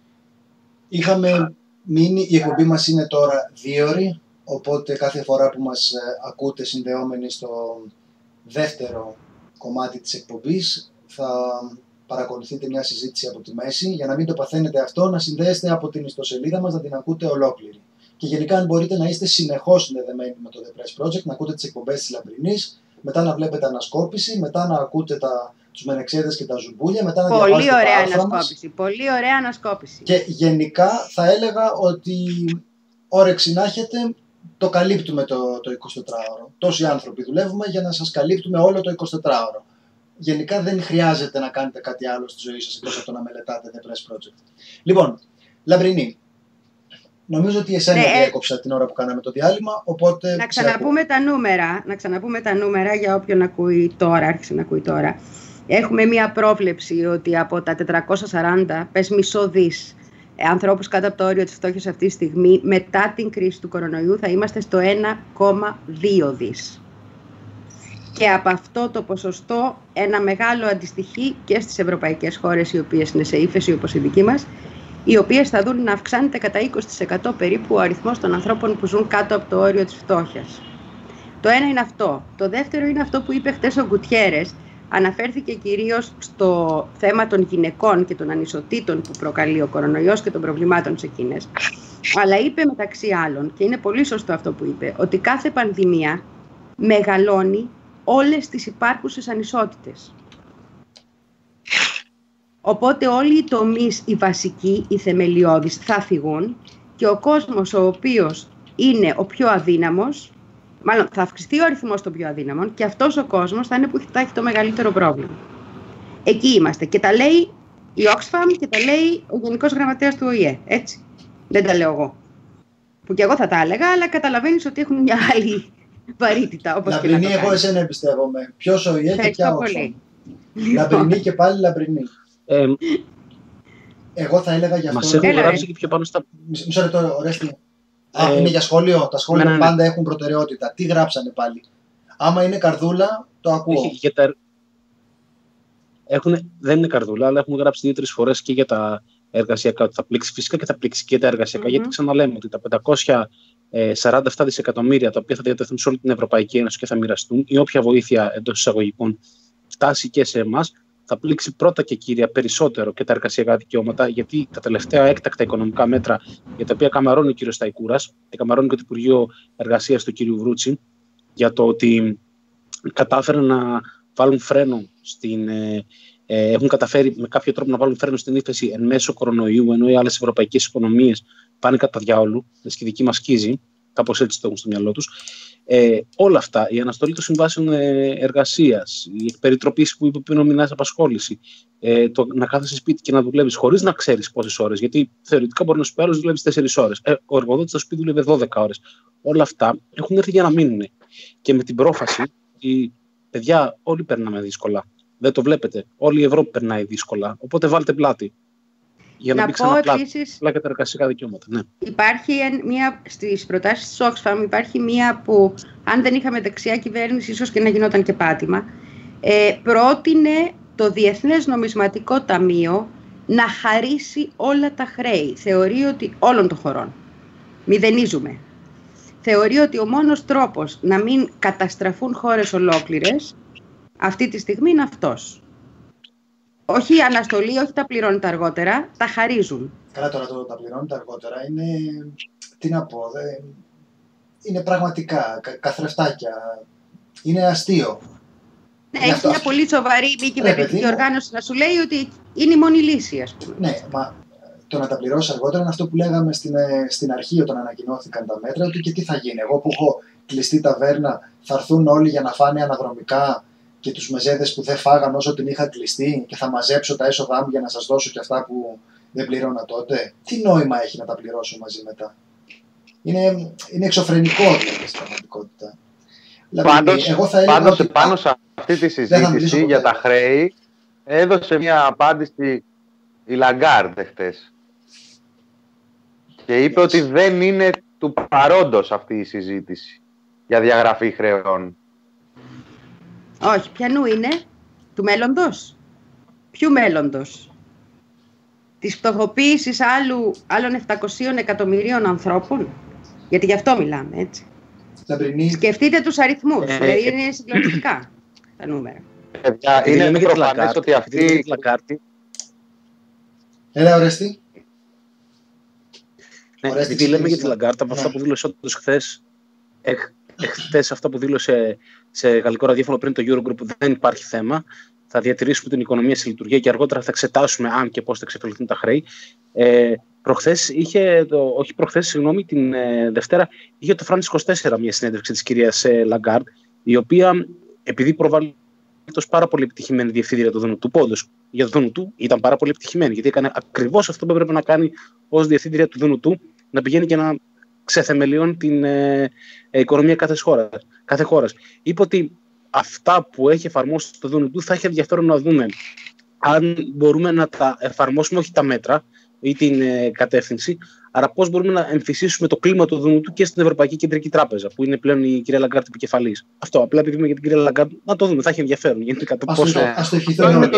Είχαμε μείνει, η εκπομπή μας είναι τώρα 2 ώρες, οπότε κάθε φορά που μας ακούτε συνδεόμενοι στο δεύτερο κομμάτι της εκπομπής θα παρακολουθείτε μια συζήτηση από τη μέση. Για να μην το παθαίνετε αυτό, να συνδέεστε από την ιστοσελίδα μας, να την ακούτε ολόκληρη. Και γενικά, αν μπορείτε να είστε συνεχώς συνδεδεμένοι με το The Press Project, να ακούτε τις εκπομπές της Λαμπρινής, μετά να βλέπετε ανασκόπηση, μετά να ακούτε τους Μενεξέδες και τα Ζουμπούλια, μετά να διαβάσετε Πολύ ωραία τα άρθρα ανασκόπηση. μας. Πολύ ωραία ανασκόπηση. Και γενικά θα έλεγα ότι όρεξη να έχετε, το καλύπτουμε το 24ωρο. Τόσοι άνθρωποι δουλεύουμε για να σας καλύπτουμε όλο το 24ωρο. Γενικά δεν χρειάζεται να κάνετε κάτι άλλο στη ζωή σας εκτός από το να μελετάτε The Press Project. Λοιπόν, Λαμπρινή, νομίζω ότι εσένα διέκοψα την ώρα που κάναμε το διάλειμμα, οπότε... Να ξαναπούμε τα νούμερα για όποιον ακούει τώρα, άρχισε να ακούει τώρα. Έχουμε μία πρόβλεψη ότι από τα 440, πες μισό δις, ανθρώπους κάτω από το όριο της φτώχειας αυτή τη στιγμή, μετά την κρίση του κορονοϊού θα είμαστε στο 1,2 δις. Και από αυτό το ποσοστό ένα μεγάλο αντιστοιχεί και στις ευρωπαϊκές χώρες οι οποίες είναι σε ύφεση όπως η δική μας, οι οποίες θα δουν να αυξάνεται κατά 20% περίπου ο αριθμός των ανθρώπων που ζουν κάτω από το όριο της φτώχειας. Το ένα είναι αυτό. Το δεύτερο είναι αυτό που είπε χτες ο Γκουτιέρες. Αναφέρθηκε κυρίως στο θέμα των γυναικών και των ανισοτήτων που προκαλεί ο κορονοϊός και των προβλημάτων σε εκείνες. Αλλά είπε μεταξύ άλλων, και είναι πολύ σωστό αυτό που είπε, ότι κάθε πανδημία μεγαλώνει όλες τις υπάρχουσες ανισότητες. Οπότε όλοι οι τομείς, οι βασικοί, οι θεμελιώδεις θα φυγούν και ο κόσμος ο οποίος είναι ο πιο αδύναμος, μάλλον θα αυξηθεί ο αριθμός των πιο αδύναμων και αυτός ο κόσμος θα είναι που θα έχει το μεγαλύτερο πρόβλημα. Εκεί είμαστε. Και τα λέει η Oxfam και τα λέει ο Γενικός Γραμματέας του ΟΗΕ. Έτσι. Δεν τα λέω εγώ. Που και εγώ θα τα έλεγα, αλλά καταλαβαίνεις ότι έχουν μια άλλη βαρύτητα. Όπως Λαμπρινή, εγώ εσένα εμπιστεύομαι. Ποιος ο ΟΗΕ και ποια Oxfam. Λαμπρινή και πάλι Λαμπρινή. Εγώ θα έλεγα για αυτό. Μας έχουν γράψει και πιο πάνω στα. Μισό λεπτό, Ορέστη. Είναι για σχόλιο. Τα σχόλια πάντα έχουν προτεραιότητα. Τι γράψανε πάλι? Άμα είναι καρδούλα, το ακούω. Δεν είναι καρδούλα, αλλά έχουν γράψει 2-3 φορές και για τα εργασιακά. Ότι θα πλήξει φυσικά και θα πλήξει και τα εργασιακά. Γιατί ξαναλέμε ότι τα 547 δισεκατομμύρια τα οποία θα διατεθούν σε όλη την Ευρωπαϊκή Ένωση και θα μοιραστούν, ή όποια βοήθεια εντός εισαγωγικών φτάσει και σε εμάς, θα πλήξει πρώτα και κύρια περισσότερο και τα εργασιακά δικαιώματα, γιατί τα τελευταία έκτακτα οικονομικά μέτρα για τα οποία καμαρώνει ο κ. Σταϊκούρας και καμαρώνει και το Υπουργείο Εργασίας του κ. Βρούτσι, για το ότι κατάφεραν να βάλουν φρένο έχουν καταφέρει με κάποιο τρόπο να βάλουν φρένο στην ύφεση εν μέσω κορονοϊού, ενώ οι άλλες ευρωπαϊκές οικονομίες πάνε κατά διάολου, και η δική μας σκίζει, κάπως έτσι το έχουν στο μυαλό τους. Όλα αυτά, η αναστολή των συμβάσεων εργασίας, η εκπεριτροπής που είπε πριν ο μηνάς απασχόληση, το να κάθεσαι σπίτι και να δουλεύεις χωρίς να ξέρεις πόσες ώρες, γιατί θεωρητικά μπορεί να σου πει άλλος δουλεύεις 4 ώρες. Ο εργοδότης θα σου πει δουλεύει 12 ώρες. Όλα αυτά έχουν έρθει για να μείνουν. Και με την πρόφαση, παιδιά, όλοι περνάμε δύσκολα. Δεν το βλέπετε. Όλη η Ευρώπη περνάει δύσκολα. Οπότε βάλτε πλάτη. Για να μπήξει ένα πλάτη και τα εργασιακά δικαιώματα. Ναι. Υπάρχει στις προτάσεις της Oxfam, υπάρχει μία που, αν δεν είχαμε δεξιά κυβέρνηση, ίσως και να γινόταν και πάτημα, πρότεινε το Διεθνές Νομισματικό Ταμείο να χαρίσει όλα τα χρέη. Θεωρεί ότι όλων των χωρών. Μηδενίζουμε. Θεωρεί ότι ο μόνος τρόπος να μην καταστραφούν χώρες ολόκληρες αυτή τη στιγμή είναι αυτός. Όχι η αναστολή, όχι τα πληρώνουν τα αργότερα, τα χαρίζουν. Καλά, τώρα τα πληρώνουν τα αργότερα είναι, τι να πω, είναι πραγματικά καθρεφτάκια, είναι αστείο. Ναι, έχει μια πολύ σοβαρή μη κυβερνητική οργάνωση να σου λέει ότι είναι η μόνη λύση, ας πούμε. Ναι, μα το να τα πληρώσει αργότερα είναι αυτό που λέγαμε στην αρχή όταν ανακοινώθηκαν τα μέτρα, ότι και τι θα γίνει. Εγώ που έχω κλειστή ταβέρνα, θα έρθουν όλοι για να φάνε αναδρομικά και τους μεζέδες που δεν φάγαν όσο την είχα κλειστή και θα μαζέψω τα έσοδά μου για να σας δώσω και αυτά που δεν πλήρωνα τότε. Τι νόημα έχει να τα πληρώσω μαζί μετά? Είναι εξωφρενικό δηλαδή στην πραγματικότητα. Πάντως πάνω σε αυτή τη συζήτηση για τα χρέη έδωσε μια απάντηση η Λαγκάρντ χτες και είπε ότι δεν είναι του παρόντος αυτή η συζήτηση για διαγραφή χρεών. Όχι, ποιανού είναι? Του μέλλοντος? Ποιου μέλλοντος? Της φτωχοποίησης άλλων 700 εκατομμυρίων ανθρώπων? Γιατί γι' αυτό μιλάμε, έτσι. Σκεφτείτε τους αριθμούς, δηλαδή είναι συγκλονιστικά τα νούμερα. Είναι προφανές ότι αυτή... Έλα, Ορέστη. Επειδή λέμε για τη Λαγκάρτ, από αυτά που δήλωσε όντως χθες, αυτά που δήλωσε σε γαλλικό ραδιόφωνο πριν το Eurogroup, δεν υπάρχει θέμα. Θα διατηρήσουμε την οικονομία σε λειτουργία και αργότερα θα εξετάσουμε αν και πώς θα εξεφελθούν τα χρέη. Προχθές την Δευτέρα είχε το France 24 μια συνέντευξη της κυρίας Λαγκάρντ, η οποία, επειδή προβάλλει πάρα πολύ επιτυχημένη διευθύντρια του ΔΝΤ, που όντως για το ΔΝΤ ήταν πάρα πολύ επιτυχημένη, γιατί έκανε ακριβώς αυτό που έπρεπε να κάνει ως διευθύντρια του ΔΝΤ, να πηγαίνει και να ξεθεμελιώνει την οικονομία κάθε χώρας. Είπε ότι αυτά που έχει εφαρμόσει το ΔΝΤ θα έχει ενδιαφέρον να δούμε αν μπορούμε να τα εφαρμόσουμε, όχι τα μέτρα ή την κατεύθυνση, αλλά πώς μπορούμε να εμφυσίσουμε το κλίμα του ΔΝΤ και στην Ευρωπαϊκή Κεντρική Τράπεζα, που είναι πλέον η κυρία Λαγκάρντ επικεφαλής. Αυτό, απλά επειδή είμαι για την κυρία Λαγκάρντ, να το δούμε, θα έχει ενδιαφέρον. Γιατί ας το ευχηθούμε.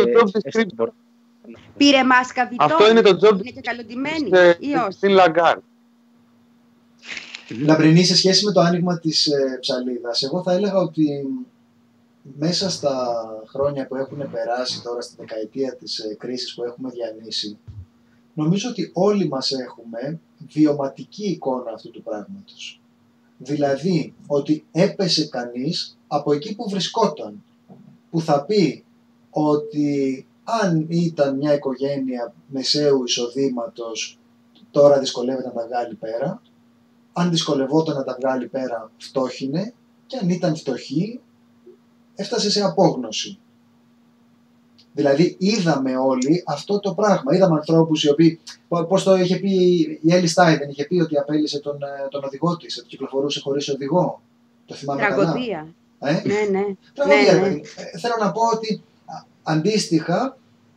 Πήρε μάσκα βιτό, αυτό είναι το job είναι και καλοντημένη ή όχι? Στην Λαγκάρντ. Λαμπρινή, σε σχέση με το άνοιγμα της ψαλίδας, εγώ θα έλεγα ότι μέσα στα χρόνια που έχουν περάσει τώρα, στη δεκαετία της κρίσης που έχουμε διανύσει, νομίζω ότι όλοι μας έχουμε βιωματική εικόνα αυτού του πράγματος. Δηλαδή, ότι έπεσε κανείς από εκεί που βρισκόταν, που θα πει ότι αν ήταν μια οικογένεια μεσαίου εισοδήματος, τώρα δυσκολεύεται να τα βγάλει πέρα, αν δυσκολευόταν να τα βγάλει πέρα, φτώχινε, και αν ήταν φτωχή, έφτασε σε απόγνωση. Δηλαδή είδαμε όλοι αυτό το πράγμα. Είδαμε ανθρώπους οι οποίοι, πώς το είχε πει η Έλλη Στάιντεν, είχε πει ότι απέλυσε τον οδηγό της, ότι κυκλοφορούσε χωρίς οδηγό. Το θυμάμαι Τραγωδία. καλά. Ναι. Τραγωδία, Ναι. Θέλω να πω ότι αντίστοιχα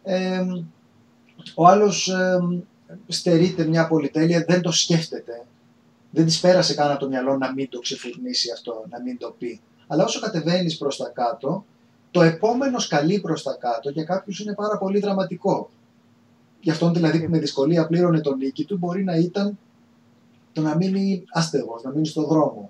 ο άλλος στερείται μια πολυτέλεια, δεν το σκέφτεται. Δεν της πέρασε καν από το μυαλό να μην το ξεφουρνήσει αυτό, να μην το πει. Αλλά όσο κατεβαίνεις προς τα κάτω, το επόμενο σκαλί προς τα κάτω για κάποιους είναι πάρα πολύ δραματικό. Γι' αυτόν δηλαδή που με δυσκολία πλήρωνε τον νίκη του, μπορεί να ήταν το να μείνει άστεγος, να μείνει στο δρόμο.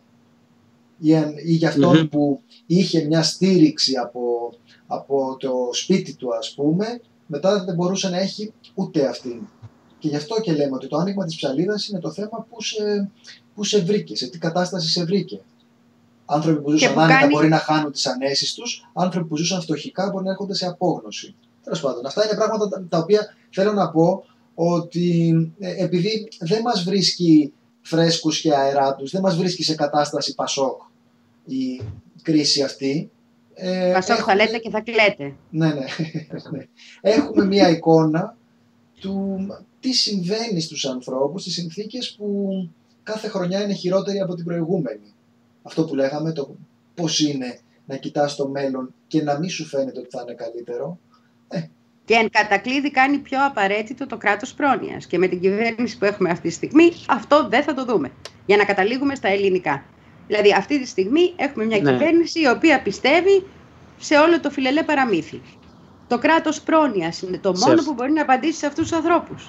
Ή για αυτόν που είχε μια στήριξη από το σπίτι του, ας πούμε, μετά δεν μπορούσε να έχει ούτε αυτήν. Και γι' αυτό και λέμε ότι το άνοιγμα της ψαλίδας είναι το θέμα που σε βρήκε, σε τι κατάσταση σε βρήκε. Άνθρωποι που ζούσαν άνετα μπορεί να χάνουν τις ανέσεις τους, άνθρωποι που ζούσαν φτωχικά μπορεί να έρχονται σε απόγνωση. Τέλος πάντων, αυτά είναι πράγματα τα οποία θέλω να πω ότι επειδή δεν μας βρίσκει φρέσκους και αεράτους, δεν μας βρίσκει σε κατάσταση Πασόκ η κρίση αυτή. Πασόκ θα λέτε και θα κλαίτε. Ναι. Έχουμε μία εικόνα του τι συμβαίνει στους ανθρώπους, στις συνθήκες που κάθε χρονιά είναι χειρότερη από την προηγούμενη. Αυτό που λέγαμε, το πώς είναι να κοιτάς το μέλλον και να μην σου φαίνεται ότι θα είναι καλύτερο. Και εν κατακλείδη κάνει πιο απαραίτητο το κράτος πρόνοιας. Και με την κυβέρνηση που έχουμε αυτή τη στιγμή, αυτό δεν θα το δούμε. Για να καταλήγουμε στα ελληνικά. Δηλαδή, αυτή τη στιγμή έχουμε μια κυβέρνηση η οποία πιστεύει σε όλο το φιλελέ παραμύθι. Το κράτος πρόνοιας είναι το μόνο που μπορεί να απαντήσει σε αυτούς τους ανθρώπους.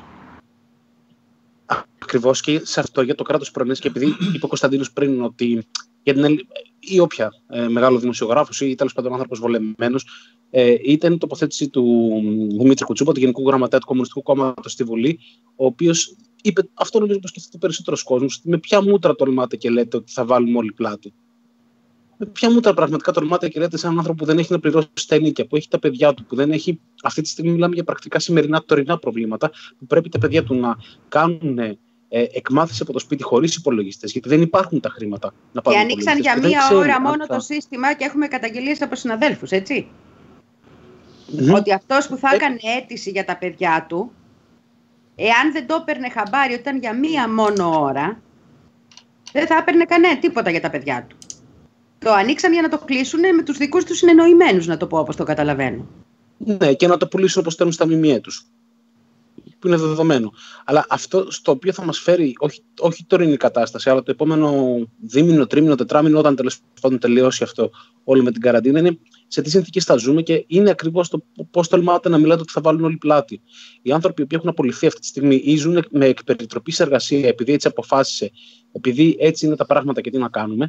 Ακριβώς, και σε αυτό για το κράτος πρόνοιας, και επειδή είπε ο Κωνσταντίνος πριν ότι ή όποια μεγάλο δημοσιογράφος ή τέλος πάντων άνθρωπος βολεμένος, ήταν η τοποθέτηση του Δημήτρη Κουτσούπα, του Γενικού Γραμματέα του Κομμουνιστικού Κόμματος στη Βουλή, ο οποίος είπε, αυτό νομίζω πως σκέφτεται περισσότερος κόσμος, με ποια μούτρα τολμάτε και λέτε ότι θα βάλουμε όλοι πλάτη. Με ποια μούτρα πραγματικά τολμάτε και λέτε σε έναν άνθρωπο που δεν έχει να πληρώσει τα ενίκια, που έχει τα παιδιά του, που δεν έχει. Αυτή τη στιγμή μιλάμε για πρακτικά σημερινά τωρινά προβλήματα, που πρέπει τα παιδιά του να κάνουν εκμάθηση από το σπίτι χωρίς υπολογιστές, γιατί δεν υπάρχουν τα χρήματα να πάρουν. Και ανοίξαν για μία ώρα μόνο το σύστημα και έχουμε καταγγελίες από συναδέλφους, έτσι. Ότι αυτός που θα έκανε αίτηση για τα παιδιά του, εάν δεν το έπαιρνε χαμπάρι ότι ήταν για μία μόνο ώρα, δεν θα έπαιρνε κανένα τίποτα για τα παιδιά του. Το ανοίξαν για να το κλείσουν με τους δικούς τους συνεννοημένους, να το πω όπως το καταλαβαίνω. Ναι, και να το πουλήσουν όπως θέλουν στα μιμιέ τους. Που είναι δεδομένο. Αλλά αυτό στο οποίο θα μας φέρει, όχι τωρινή κατάσταση, αλλά το επόμενο δίμηνο, τρίμηνο, τετράμηνο, όταν τέλος πάντων τελειώσει αυτό όλο με την καραντίνα, είναι σε τι συνθήκες θα ζούμε και είναι ακριβώς το πώς τολμάτε να μιλάτε ότι θα βάλουν όλοι πλάτη. Οι άνθρωποι που έχουν απολυθεί αυτή τη στιγμή ή ζουν με εκπεριτροπή σε εργασία, επειδή έτσι αποφάσισε, επειδή έτσι είναι τα πράγματα και τι να κάνουμε,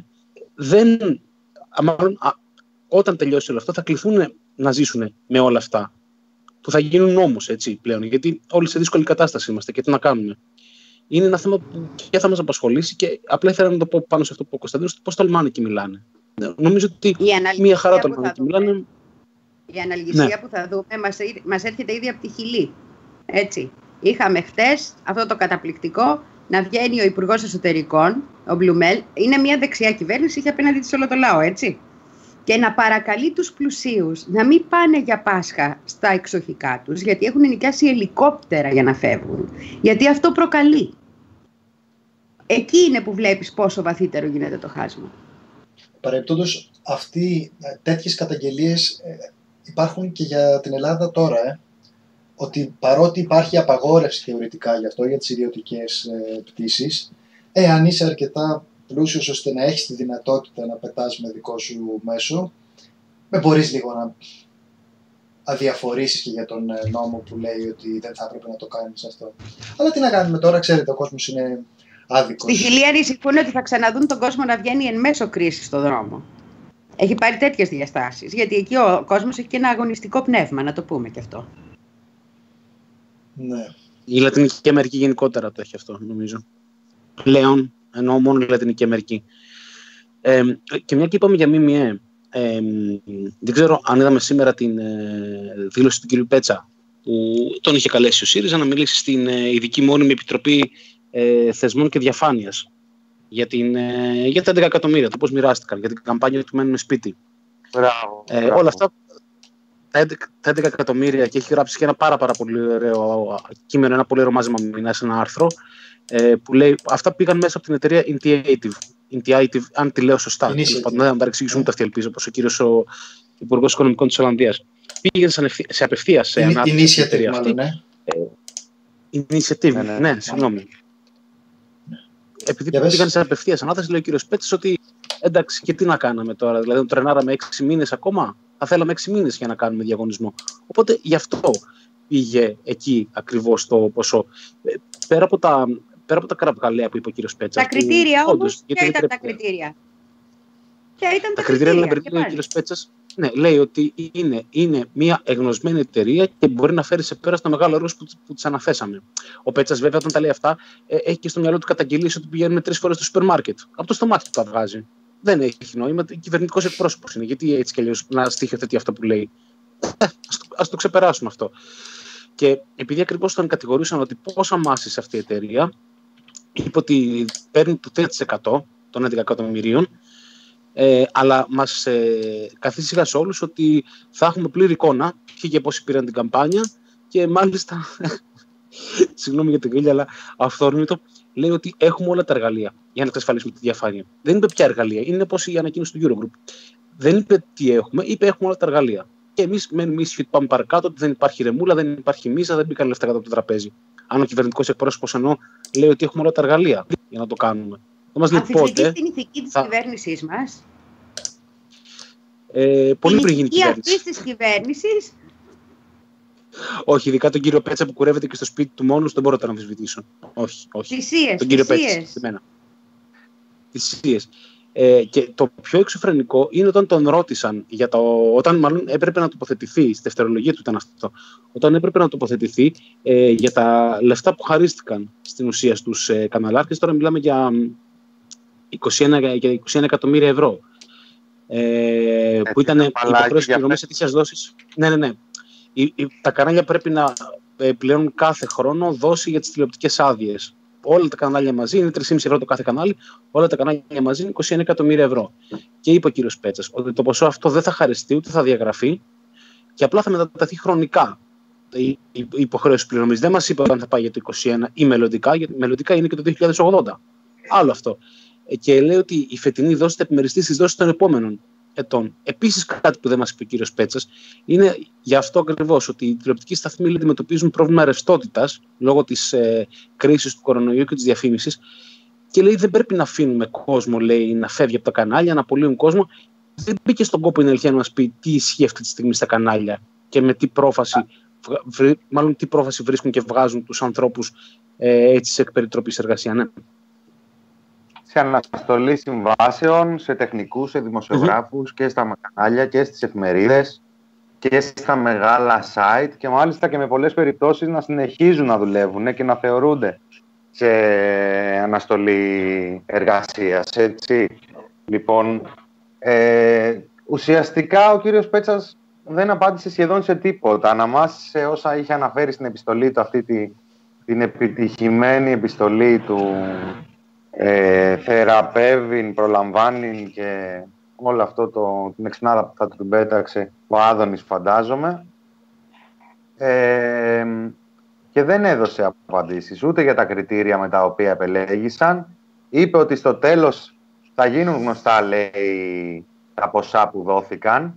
όταν τελειώσει όλο αυτό θα κληθούν να ζήσουν με όλα αυτά. Που θα γίνουν νόμους έτσι πλέον, γιατί όλοι σε δύσκολη κατάσταση είμαστε και τι να κάνουμε. Είναι ένα θέμα που και θα μας απασχολήσει και απλά ήθελα να το πω πάνω σε αυτό που είπε ο Κωνσταντίνος, πώς τολμάνε και μιλάνε. Νομίζω ότι μία χαρά τολμάνε και μιλάνε. Η αναλγησία που θα δούμε μας έρχεται ήδη από τη Χιλή. Έτσι. Είχαμε χτες αυτό το καταπληκτικό να βγαίνει ο Υπουργός Εσωτερικών, ο Μπλουμέλ, είναι μια δεξιά κυβέρνηση, είχε απέναντι της όλο το λαό, έτσι. Και να παρακαλεί τους πλουσίους να μην πάνε για Πάσχα στα εξοχικά τους, γιατί έχουν νοικιάσει ελικόπτερα για να φεύγουν. Γιατί αυτό προκαλεί. Εκεί είναι που βλέπεις πόσο βαθύτερο γίνεται το χάσμα. Παρεπτόντως, τέτοιες καταγγελίες υπάρχουν και για την Ελλάδα τώρα. Ότι παρότι υπάρχει απαγόρευση θεωρητικά γι' αυτό, για τις ιδιωτικές πτήσεις, αν είσαι αρκετά πλούσιος ώστε να έχεις τη δυνατότητα να πετάς με δικό σου μέσο, με μπορείς λίγο να αδιαφορήσεις και για τον νόμο που λέει ότι δεν θα έπρεπε να το κάνεις αυτό. Αλλά τι να κάνουμε τώρα, ξέρετε, ο κόσμος είναι άδικος. Στη Χιλή ανησυχούν ότι θα ξαναδούν τον κόσμο να βγαίνει εν μέσω κρίσης στον δρόμο. Έχει πάρει τέτοιες διαστάσεις, γιατί εκεί ο κόσμος έχει και ένα αγωνιστικό πνεύμα, να το πούμε και αυτό. Ναι. Η Λατινική Αμερική γενικότερα το έχει αυτό, νομίζω. Πλέον, εννοώ μόνο η Λατινική Αμερική. Και μια και είπαμε για ΜΜΕ, δεν ξέρω αν είδαμε σήμερα την δήλωση του κ. Πέτσα, που τον είχε καλέσει ο ΣΥΡΙΖΑ να μιλήσει στην Ειδική Μόνιμη Επιτροπή Θεσμών και Διαφάνειας για τα 11 εκατομμύρια, το πώς μοιράστηκαν, για την καμπάνια του Μένουμε Σπίτι. Μπράβο. Όλα αυτά, τα 11 εκατομμύρια, και έχει γράψει και ένα πάρα πολύ ωραίο κείμενο, ένα πολύ ωραίο μάζεμα μηνά σε ένα άρθρο, που λέει αυτά πήγαν μέσα από την εταιρεία Intiative, αν τη λέω σωστά. Δεν θα παρεξηγήσουν ούτε αυτοί, ελπίζω, όπως ο κύριος Υπουργός Οικονομικών της Ολλανδίας. Πήγαν σε απευθείας σε ανάπτυξη. Initiative, μάλλον, ναι. Initiative, ναι, συγγνώμη. Επειδή πήγαν σε απευθείας ανάθεση, λέει ο κύριος Πέτσας ότι εντάξει, και τι να κάναμε τώρα, δηλαδή να τρενάραμε 6 μήνες ακόμα. Θα θέλαμε 6 μήνες για να κάνουμε διαγωνισμό. Οπότε γι' αυτό πήγε εκεί ακριβώς το ποσό. Πέρα από τα κραυγαλαία που είπε ο κύριος Πέτσας. Τα κριτήρια όμως, ποια ήταν τα κριτήρια? Τα κριτήρια λέει ο κύριος Πέτσας, ναι, λέει ότι είναι μια εγνωσμένη εταιρεία και μπορεί να φέρει σε πέρα στο μεγάλο έργο που της αναθέσαμε. Ο Πέτσας, βέβαια, όταν τα λέει αυτά, έχει και στο μυαλό του καταγγελίες ότι πηγαίνουμε 3 φορές στο σούπερ μάρκετ. Από το στομάχι του τα βγάζει. Δεν έχει νόημα, κυβερνητικός εκπρόσωπος είναι. Γιατί έτσι κι αλλιώς να στοιχειοθετεί αυτό που λέει. Ας το ξεπεράσουμε αυτό. Και επειδή ακριβώς τον κατηγορούσαν ότι πόσα μάσει σε αυτή η εταιρεία, είπε ότι παίρνει το 3% των 11 εκατομμυρίων, αλλά μας καθίσυχασε όλους ότι θα έχουμε πλήρη εικόνα ποιοι και πόσοι πήραν την καμπάνια, και μάλιστα, συγγνώμη για την γρήλια, αλλά αυθόρμητο, λέει ότι έχουμε όλα τα εργαλεία για να εξασφαλίσουμε τη διαφάνεια. Δεν είπε ποια εργαλεία, είναι όπως η ανακοίνωση του Eurogroup. Δεν είπε τι έχουμε, είπε έχουμε όλα τα εργαλεία. Και εμείς μένουμε ήσυχοι ότι πάμε παρακάτω, ότι δεν υπάρχει ρεμούλα, δεν υπάρχει μίζα, δεν μπήκαν λεφτά κάτω από το τραπέζι. Αν ο κυβερνητικός εκπρόσωπος εννοώ λέει ότι έχουμε όλα τα εργαλεία για να το κάνουμε. Αμφισβητεί την ηθική της κυβέρνησής μας. Πολύ πριν γίνει η κυβέρνηση. Αυτής της κυβέρνησης. Όχι, ειδικά τον κύριο Πέτσα που κουρεύεται και στο σπίτι του μόνος, δεν μπορώ να τον αμφισβητήσω. Όχι. Θυσίες. Τον κύριο Πέτσα, θυσίες. Και το πιο εξωφρενικό είναι όταν τον ρώτησαν, όταν μάλλον έπρεπε να τοποθετηθεί, στη δευτερολογία του ήταν αυτό, όταν έπρεπε να τοποθετηθεί για τα λεφτά που χαρίστηκαν στην ουσία στους καναλάρχες. Τώρα μιλάμε για 21 εκατομμύρια ευρώ. Που ήταν υποχρέωση πληρωμής ετήσιας δόσης. Ναι. Τα κανάλια πρέπει να πληρώνουν κάθε χρόνο δόση για τις τηλεοπτικές άδειες. Όλα τα κανάλια μαζί είναι 3,5 ευρώ το κάθε κανάλι, όλα τα κανάλια μαζί είναι 21 εκατομμύρια ευρώ. Και είπε ο κύριος Πέτσας ότι το ποσό αυτό δεν θα χαριστεί ούτε θα διαγραφεί και απλά θα μεταταθεί χρονικά η υποχρέωση πληρωμής. Δεν μας είπε αν θα πάει για το 2021 ή μελλοντικά, γιατί μελλοντικά είναι και το 2080. Άλλο αυτό. Και λέει ότι η φετινή δόση θα επιμεριστεί στις δόσεις των επόμενων ετών. Επίσης, κάτι που δεν μας είπε ο κύριος Πέτσας είναι για αυτό ακριβώς, ότι οι τηλεοπτικοί σταθμοί αντιμετωπίζουν πρόβλημα ρευστότητας λόγω της κρίσης του κορονοϊού και της διαφήμισης. Και λέει δεν πρέπει να αφήνουμε κόσμο, λέει, να φεύγει από τα κανάλια, να απολύουν κόσμο. Δεν μπήκε στον κόπο η Νελχία να μας πει τι ισχύει αυτή τη στιγμή στα κανάλια και με τι πρόφαση, τι πρόφαση βρίσκουν και βγάζουν τους ανθρώπους έτσι σε εκπεριτροπής εργασία. Ναι. Σε αναστολή συμβάσεων, σε τεχνικούς, σε δημοσιογράφους και στα κανάλια και στις εφημερίδες και στα μεγάλα site και μάλιστα και με πολλές περιπτώσεις να συνεχίζουν να δουλεύουν και να θεωρούνται σε αναστολή εργασίας. Έτσι. Λοιπόν, ουσιαστικά ο κύριος Πέτσας δεν απάντησε σχεδόν σε τίποτα. Αναμάσισε όσα είχε αναφέρει στην επιστολή του, αυτή την επιτυχημένη επιστολή του, θεραπεύει, προλαμβάνει και όλο αυτό την εξυπνάδα που θα του πέταξε ο Άδωνης, φαντάζομαι, και δεν έδωσε απαντήσεις ούτε για τα κριτήρια με τα οποία επελέγησαν. Είπε ότι στο τέλος θα γίνουν γνωστά, λέει, τα ποσά που δόθηκαν.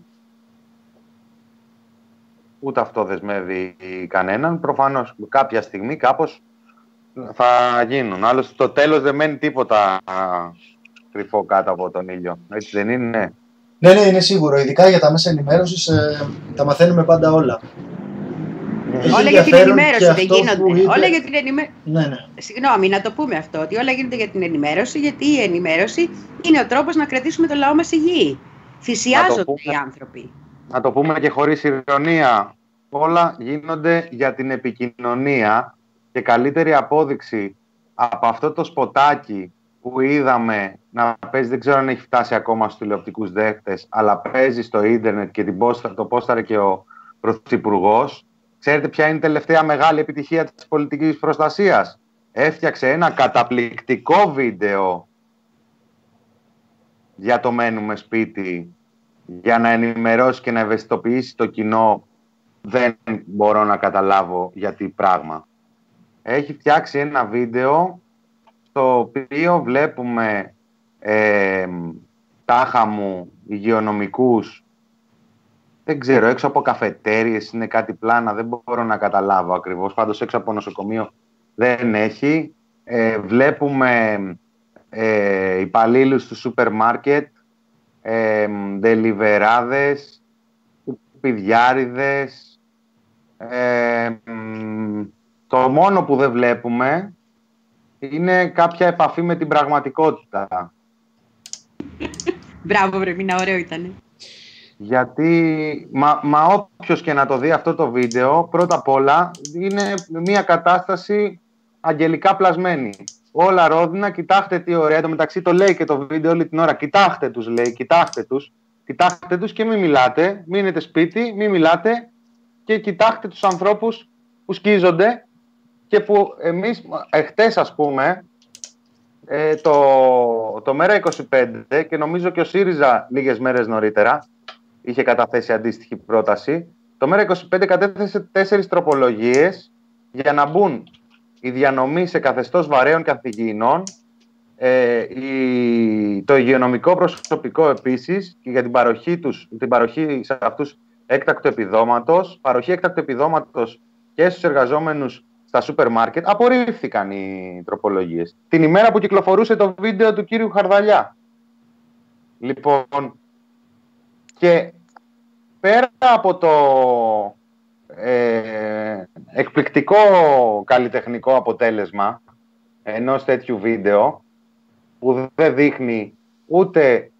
Ούτε αυτό δεσμεύει κανέναν. Προφανώς κάποια στιγμή κάπως θα γίνουν. Άλλωστε στο τέλος δεν μένει τίποτα κρυφό κάτω από τον ήλιο. Έτσι δεν είναι? Ναι, είναι σίγουρο. Ειδικά για τα μέσα ενημέρωσης τα μαθαίνουμε πάντα όλα. Όλα για την ενημέρωση δεν γίνονται. Είτε... Όλα για την ενημέρωση. Ναι. Συγγνώμη, να το πούμε αυτό, ότι όλα γίνονται για την ενημέρωση, γιατί η ενημέρωση είναι ο τρόπος να κρατήσουμε το λαό μας υγιή. Θυσιάζονται οι άνθρωποι. Να το πούμε και χωρίς ηρωνία. Όλα γίνονται για την επικοινωνία και καλύτερη απόδειξη από αυτό το σποτάκι που είδαμε να παίζει, δεν ξέρω αν έχει φτάσει ακόμα στους τηλεοπτικούς δέχτες, αλλά παίζει στο ίντερνετ και το πόσταρε και ο Πρωθυπουργός. Ξέρετε ποια είναι η τελευταία μεγάλη επιτυχία της πολιτικής προστασίας? Έφτιαξε ένα καταπληκτικό βίντεο για το μένουμε σπίτι, για να ενημερώσει και να ευαισθητοποιήσει το κοινό. Δεν μπορώ να καταλάβω γιατί πράγμα. Έχει φτιάξει ένα βίντεο στο οποίο βλέπουμε τάχα μου υγειονομικούς, δεν ξέρω, έξω από καφετέριες, είναι κάτι πλάνα, δεν μπορώ να καταλάβω ακριβώς. Πάντως έξω από νοσοκομείο δεν έχει. Βλέπουμε υπαλλήλους του σούπερ μάρκετ, ντελιβεράδες, πιδιάριδες. Το μόνο που δεν βλέπουμε είναι κάποια επαφή με την πραγματικότητα. Μπράβο, βρε Μίνα, ωραίο ήτανε. Γιατί, μα όποιος και να το δει αυτό το βίντεο, πρώτα απ' όλα, είναι μια κατάσταση αγγελικά πλασμένη. Όλα ρόδινα, κοιτάξτε τι ωραία. Το μεταξύ το λέει και το βίντεο όλη την ώρα. Κοιτάξτε τους, λέει, κοιτάξτε τους και μην μιλάτε. Μείνετε σπίτι, μην μιλάτε και κοιτάξτε τους ανθρώπους που σκίζονται και που εμείς, χτες ας πούμε, το ΜέΡΑ25 και νομίζω και ο ΣΥΡΙΖΑ λίγες μέρες νωρίτερα είχε καταθέσει αντίστοιχη πρόταση. Το ΜέΡΑ25 κατέθεσε 4 τροπολογίες για να μπουν η διανομή σε καθεστώς βαρέων καθηγηνών, το υγειονομικό προσωπικό επίσης και για την παροχή σε αυτούς έκτακτου επιδόματος, παροχή έκτακτου επιδόματος και στους εργαζόμενους στα σούπερ μάρκετ. Απορρίφθηκαν οι τροπολογίες την ημέρα που κυκλοφορούσε το βίντεο του κύριου Χαρδαλιά. Λοιπόν, και πέρα από το εκπληκτικό καλλιτεχνικό αποτέλεσμα ενός τέτοιου βίντεο που δεν δείχνει ούτε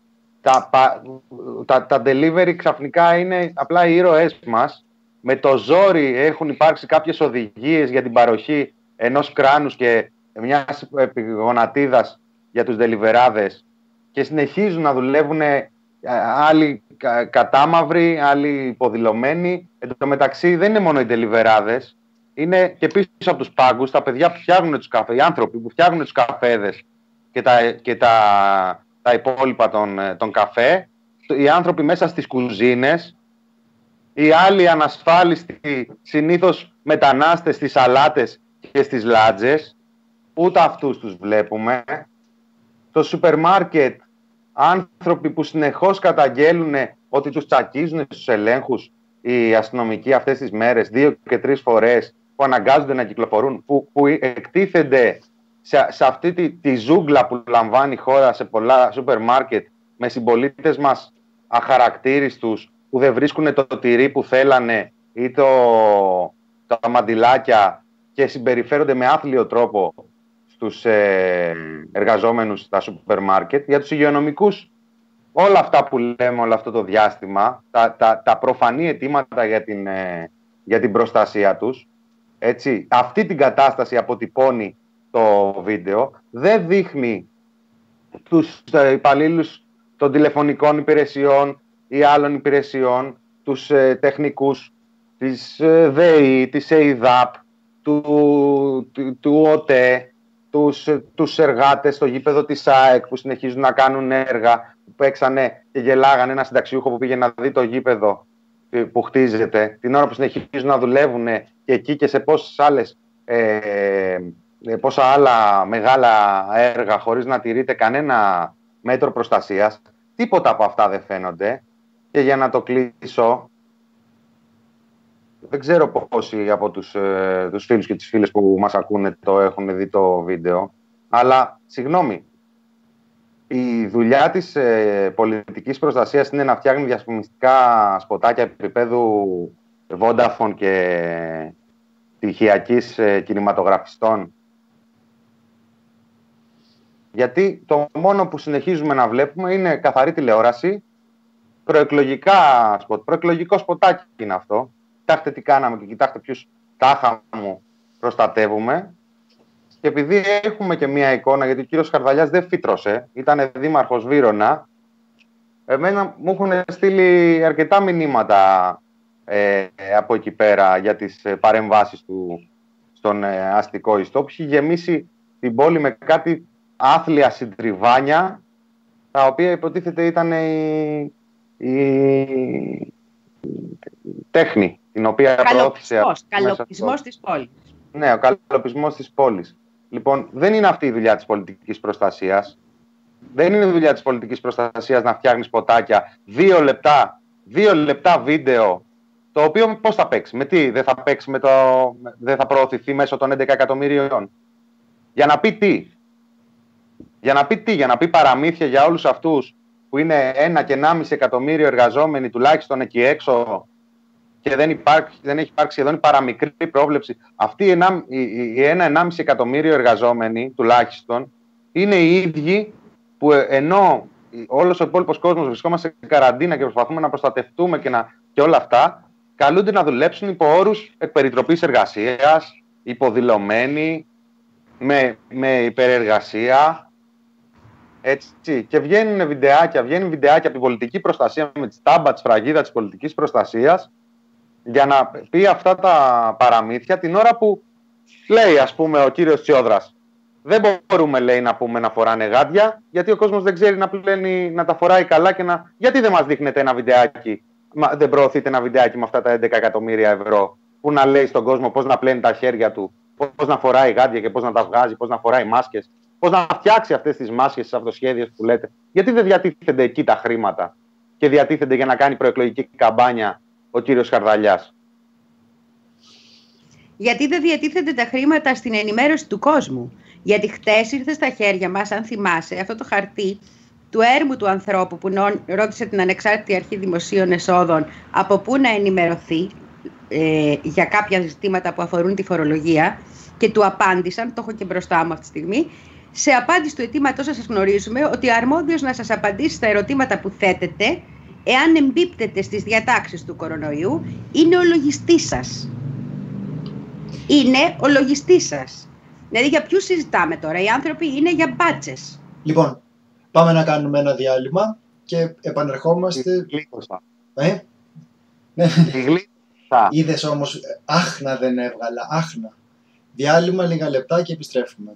τα delivery, ξαφνικά είναι απλά οι ήρωές μας, με το ζόρι έχουν υπάρξει κάποιες οδηγίες για την παροχή ενός κράνους και μιας επιγονατίδας για τους deliverάδες και συνεχίζουν να δουλεύουν άλλοι κατάμαυροι, άλλοι υποδηλωμένοι. Εν τω μεταξύ δεν είναι μόνο οι deliverάδες, είναι και πίσω από τους πάγκους τα παιδιά που φτιάχνουν τους καφέδες, οι άνθρωποι που φτιάχνουν τους καφέδες και τα υπόλοιπα των καφέ, οι άνθρωποι μέσα στις κουζίνες, οι άλλοι ανασφάλιστοι συνήθως μετανάστες στις σαλάτες και στις λάτζες, ούτε αυτούς τους βλέπουμε. Στο σούπερ μάρκετ άνθρωποι που συνεχώς καταγγέλουν ότι τους τσακίζουν στους ελέγχους οι αστυνομικοί αυτές τις μέρες 2 και 3 φορές, που αναγκάζονται να κυκλοφορούν, που εκτίθενται σε αυτή τη ζούγκλα που λαμβάνει η χώρα σε πολλά σούπερ μάρκετ με συμπολίτες μας αχαρακτήριστους που δεν βρίσκουν το τυρί που θέλανε ή τα μαντιλάκια και συμπεριφέρονται με άθλιο τρόπο στους εργαζόμενους στα σούπερ μάρκετ. Για τους υγειονομικούς, όλα αυτά που λέμε όλο αυτό το διάστημα, τα προφανή αιτήματα για την προστασία τους, έτσι, αυτή την κατάσταση αποτυπώνει το βίντεο, δεν δείχνει τους υπαλλήλους των τηλεφωνικών υπηρεσιών ή άλλων υπηρεσιών, τους τεχνικούς της ΔΕΗ, της ΕΙΔΑΠ, του ΟΤΕ, τους εργάτες στο γήπεδο της ΑΕΚ που συνεχίζουν να κάνουν έργα, που παίξανε και γελάγανε ένα συνταξιούχο που πήγε να δει το γήπεδο που χτίζεται, την ώρα που συνεχίζουν να δουλεύουν και εκεί και σε πόσα άλλα μεγάλα έργα χωρίς να τηρείται κανένα μέτρο προστασίας. Τίποτα από αυτά δεν φαίνονται. Και για να το κλείσω, δεν ξέρω πόσοι από τους φίλους και τις φίλες που μας ακούνε το έχουν δει το βίντεο, αλλά συγγνώμη, η δουλειά της πολιτικής προστασίας είναι να φτιάχνει διαφημιστικά σποτάκια επίπεδου Vodafone πτυχιακής κινηματογραφιστών. Γιατί το μόνο που συνεχίζουμε να βλέπουμε είναι καθαρή τηλεόραση, προεκλογικά σποτ. Προεκλογικό σποτάκι είναι αυτό. Κοιτάξτε τι κάναμε και κοιτάξτε ποιους τάχα μου προστατεύουμε. Και επειδή έχουμε και μία εικόνα, γιατί ο κύριος Χαρδαλιάς δεν φύτρωσε, ήταν δήμαρχος Βύρωνα, εμένα μου έχουν στείλει αρκετά μηνύματα από εκεί πέρα για τις παρεμβάσεις του στον αστικό ιστό, που έχει γεμίσει την πόλη με κάτι άθλια συντριβάνια, τα οποία υποτίθεται ήταν η τέχνη την οποία προώθησε. Καλοπισμός της πόλης. Ναι, ο καλοπισμός της πόλης. Λοιπόν, δεν είναι αυτή η δουλειά της πολιτικής προστασίας. Δεν είναι δουλειά της πολιτικής προστασίας να φτιάχνεις ποτάκια 2 λεπτά βίντεο, το οποίο πώς θα παίξει, με τι, δεν θα παίξει δεν θα προωθηθεί μέσω των 11 εκατομμύριων. Για να πει τι. Για να πει παραμύθια για όλους αυτούς που είναι 1,5 εκατομμύριο εργαζόμενοι τουλάχιστον εκεί έξω και δεν έχει υπάρξει σχεδόν η παραμικρή πρόβλεψη. Αυτοί οι 1,5 εκατομμύριο εργαζόμενοι τουλάχιστον είναι οι ίδιοι που ενώ όλος ο υπόλοιπος κόσμος βρισκόμαστε σε καραντίνα και προσπαθούμε να προστατευτούμε και όλα αυτά, καλούνται να δουλέψουν υπό όρους εκπεριτροπής εργασίας, υποδηλωμένοι, με υπερεργασία. Έτσι. Και βγαίνουν βιντεάκια από την πολιτική προστασία με τη στάμπα, τη σφραγίδα της πολιτικής προστασίας, για να πει αυτά τα παραμύθια την ώρα που λέει, ας πούμε, ο κύριος Τσιόδρας, δεν μπορούμε, λέει, να πούμε να φοράνε γάντια, γιατί ο κόσμος δεν ξέρει να τα φοράει καλά γιατί δεν μας δείχνετε ένα βιντεάκι, δεν προωθείτε ένα βιντεάκι με αυτά τα 11 εκατομμύρια ευρώ που να λέει στον κόσμο πώς να πλένει τα χέρια του, πώς να φοράει γάντια και πώς να τα βγάζει, πώς να φοράει μάσκες, πώς να φτιάξει αυτές τις μάσκες, τις αυτοσχέδιες που λέτε. Γιατί δεν διατίθενται εκεί τα χρήματα και διατίθενται για να κάνει προεκλογική καμπάνια ο κύριος Χαρδαλιάς? Γιατί δεν διατίθενται τα χρήματα στην ενημέρωση του κόσμου? Γιατί χτες ήρθε στα χέρια μας, αν θυμάσαι, αυτό το χαρτί του έρμου του ανθρώπου που ρώτησε την Ανεξάρτητη Αρχή Δημοσίων Εσόδων από πού να ενημερωθεί για κάποια ζητήματα που αφορούν τη φορολογία, και του απάντησαν, το έχω και μπροστά μου αυτή τη στιγμή, σε απάντηση του αιτήματός σας γνωρίζουμε ότι αρμόδιος να σας απαντήσει στα ερωτήματα που θέτετε, εάν εμπίπτετε στις διατάξεις του κορονοϊού, είναι ο λογιστής σας. Είναι ο λογιστής σας. Δηλαδή για ποιους συζητάμε τώρα? Οι άνθρωποι είναι για μπάτσες. Λοιπόν, πάμε να κάνουμε ένα διάλειμμα και επανερχόμαστε. Είδες όμως, άχνα δεν έβγαλα, άχνα. Διάλειμμα λίγα λεπτά και επιστρέφουμε.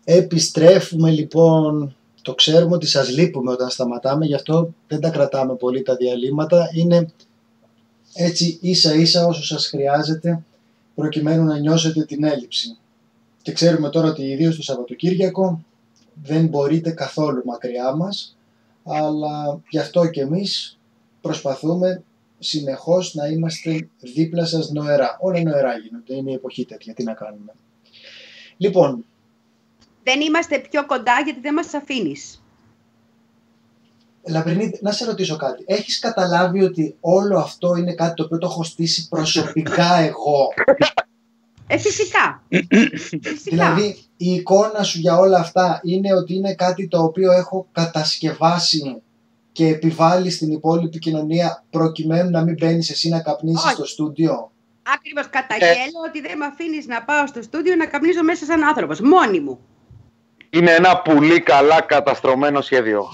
Επιστρέφουμε λοιπόν. Το ξέρουμε ότι σας λείπουμε όταν σταματάμε, γι' αυτό δεν τα κρατάμε πολύ τα διαλύματα. Είναι έτσι ίσα ίσα όσο σας χρειάζεται προκειμένου να νιώσετε την έλλειψη. Και ξέρουμε τώρα ότι ιδίως το Σαββατοκύριακο δεν μπορείτε καθόλου μακριά μας, αλλά γι' αυτό και εμείς προσπαθούμε συνεχώς να είμαστε δίπλα σας νοερά. Όλα νοερά γίνονται, είναι η εποχή τέτοια, τι να κάνουμε. Λοιπόν, δεν είμαστε πιο κοντά γιατί δεν μας αφήνεις. Λαμπρινή, να σε ρωτήσω κάτι. Έχεις καταλάβει ότι όλο αυτό είναι κάτι το οποίο το έχω στήσει προσωπικά εγώ? Φυσικά. Δηλαδή, η εικόνα σου για όλα αυτά είναι ότι είναι κάτι το οποίο έχω κατασκευάσει και επιβάλλει στην υπόλοιπη κοινωνία προκειμένου να μην μπαίνεις εσύ να καπνίσεις στο στούντιο? Ακριβώς. Καταγγέλλω ότι δεν με αφήνεις να πάω στο στούντιο να καπνίζω μέσα σαν άνθρωπος. Μόνη μου. Είναι ένα πολύ καλά καταστρωμένο σχέδιο.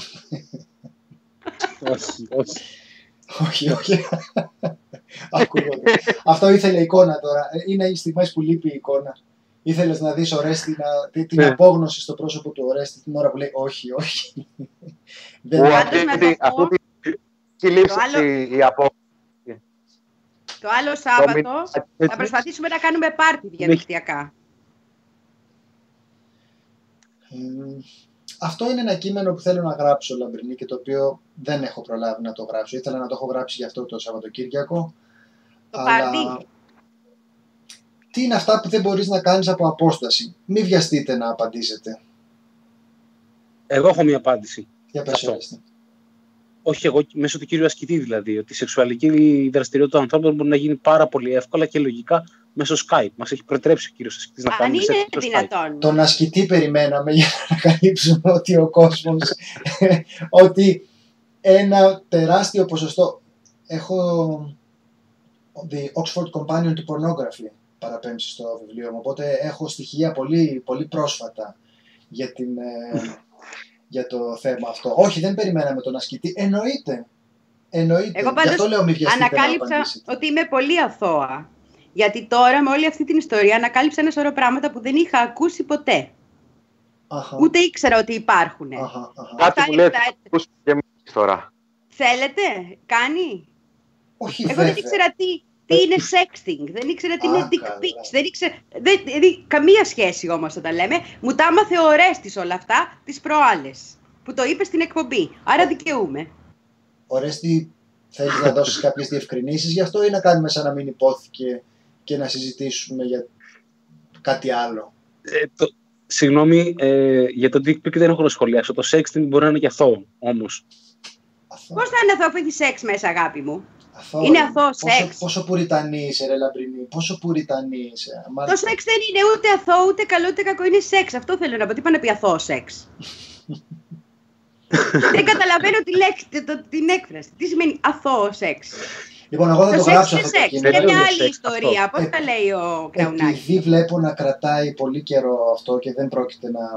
Όχι. Ακούγονται. Αυτό ήθελε εικόνα τώρα. Είναι οι στιγμές που λείπει η εικόνα. Ήθελες να δεις Ορέστη, την απόγνωση στο πρόσωπο του Ορέστη την ώρα που λέει όχι. Αυτό τη λήψη η απόγνωση. Το άλλο Σάββατο θα προσπαθήσουμε να κάνουμε πάρτι διαδικτυακά. Αυτό είναι ένα κείμενο που θέλω να γράψω, Λαμπρινή, και το οποίο δεν έχω προλάβει να το γράψω. Ήθελα να το έχω γράψει γι' αυτό το Σαββατοκύριακο. Αλλά τι είναι αυτά που δεν μπορείς να κάνεις από απόσταση? Μην βιαστείτε να απαντήσετε. Εγώ έχω μία απάντηση. Για πες, Ορέστη. Όχι εγώ, μέσω του κύριου ασκητή δηλαδή, ότι η σεξουαλική δραστηριότητα των ανθρώπων μπορεί να γίνει πάρα πολύ εύκολα και λογικά μέσω Skype. Μας έχει προτρέψει ο κύριος ασκητής να κάνουμε σεξ μέσω Skype. Τον ασκητή περιμέναμε για να καλύψουμε ότι ο κόσμος, ότι ένα τεράστιο ποσοστό. Έχω The Oxford Companion to Pornography παραπέμψει στο βιβλίο μου, οπότε έχω στοιχεία πολύ, πολύ πρόσφατα για το θέμα αυτό. Όχι, δεν περιμέναμε τον ασκητή. Εννοείται. Εγώ πάντως ανακάλυψα ότι είμαι πολύ αθώα. Γιατί τώρα με όλη αυτή την ιστορία ανακάλυψα ένα σωρό πράγματα που δεν είχα ακούσει ποτέ. Ούτε ήξερα ότι υπάρχουν. Κάτι που λέτε και εμείς τώρα. Θέλετε, κάνει. Όχι, εγώ δεν ήξερα τι είναι sexting, δεν ήξερα τι είναι dick pics, δεν ήξερα, καμία σχέση όμως όταν λέμε. Μου τα άμαθε ο Ορέστης όλα αυτά τις προάλλες, που το είπε στην εκπομπή, άρα δικαιούμαι. Ορέστη, θέλεις να δώσεις κάποιες διευκρινήσεις γι' αυτό ή να κάνουμε σαν να μην υπόθηκε και να συζητήσουμε για κάτι άλλο? Συγγνώμη, για το dick pic δεν έχω να σχολιάσω. Το sexting μπορεί να είναι και αθώο όμως. Πώς θα είναι αθώο που έχει σεξ μέσα, αγάπη μου? Είναι αθώο σεξ. Πόσο πουριτανή είσαι, ρε Λαμπρινή, πόσο πουριτανή είσαι. Το σεξ δεν είναι ούτε αθώο, ούτε καλό, ούτε κακό. Είναι σεξ. Αυτό θέλω να πω. Τι πάνε να πει αθώο σεξ? Δεν καταλαβαίνω την έκφραση. Τι σημαίνει αθώο σεξ? Λοιπόν, εγώ θα το γράψω αυτό το κείμενο. Είναι μια άλλη ιστορία. Πώς τα λέει ο Κραουνάκης? Επειδή βλέπω να κρατάει πολύ καιρό αυτό και δεν πρόκειται να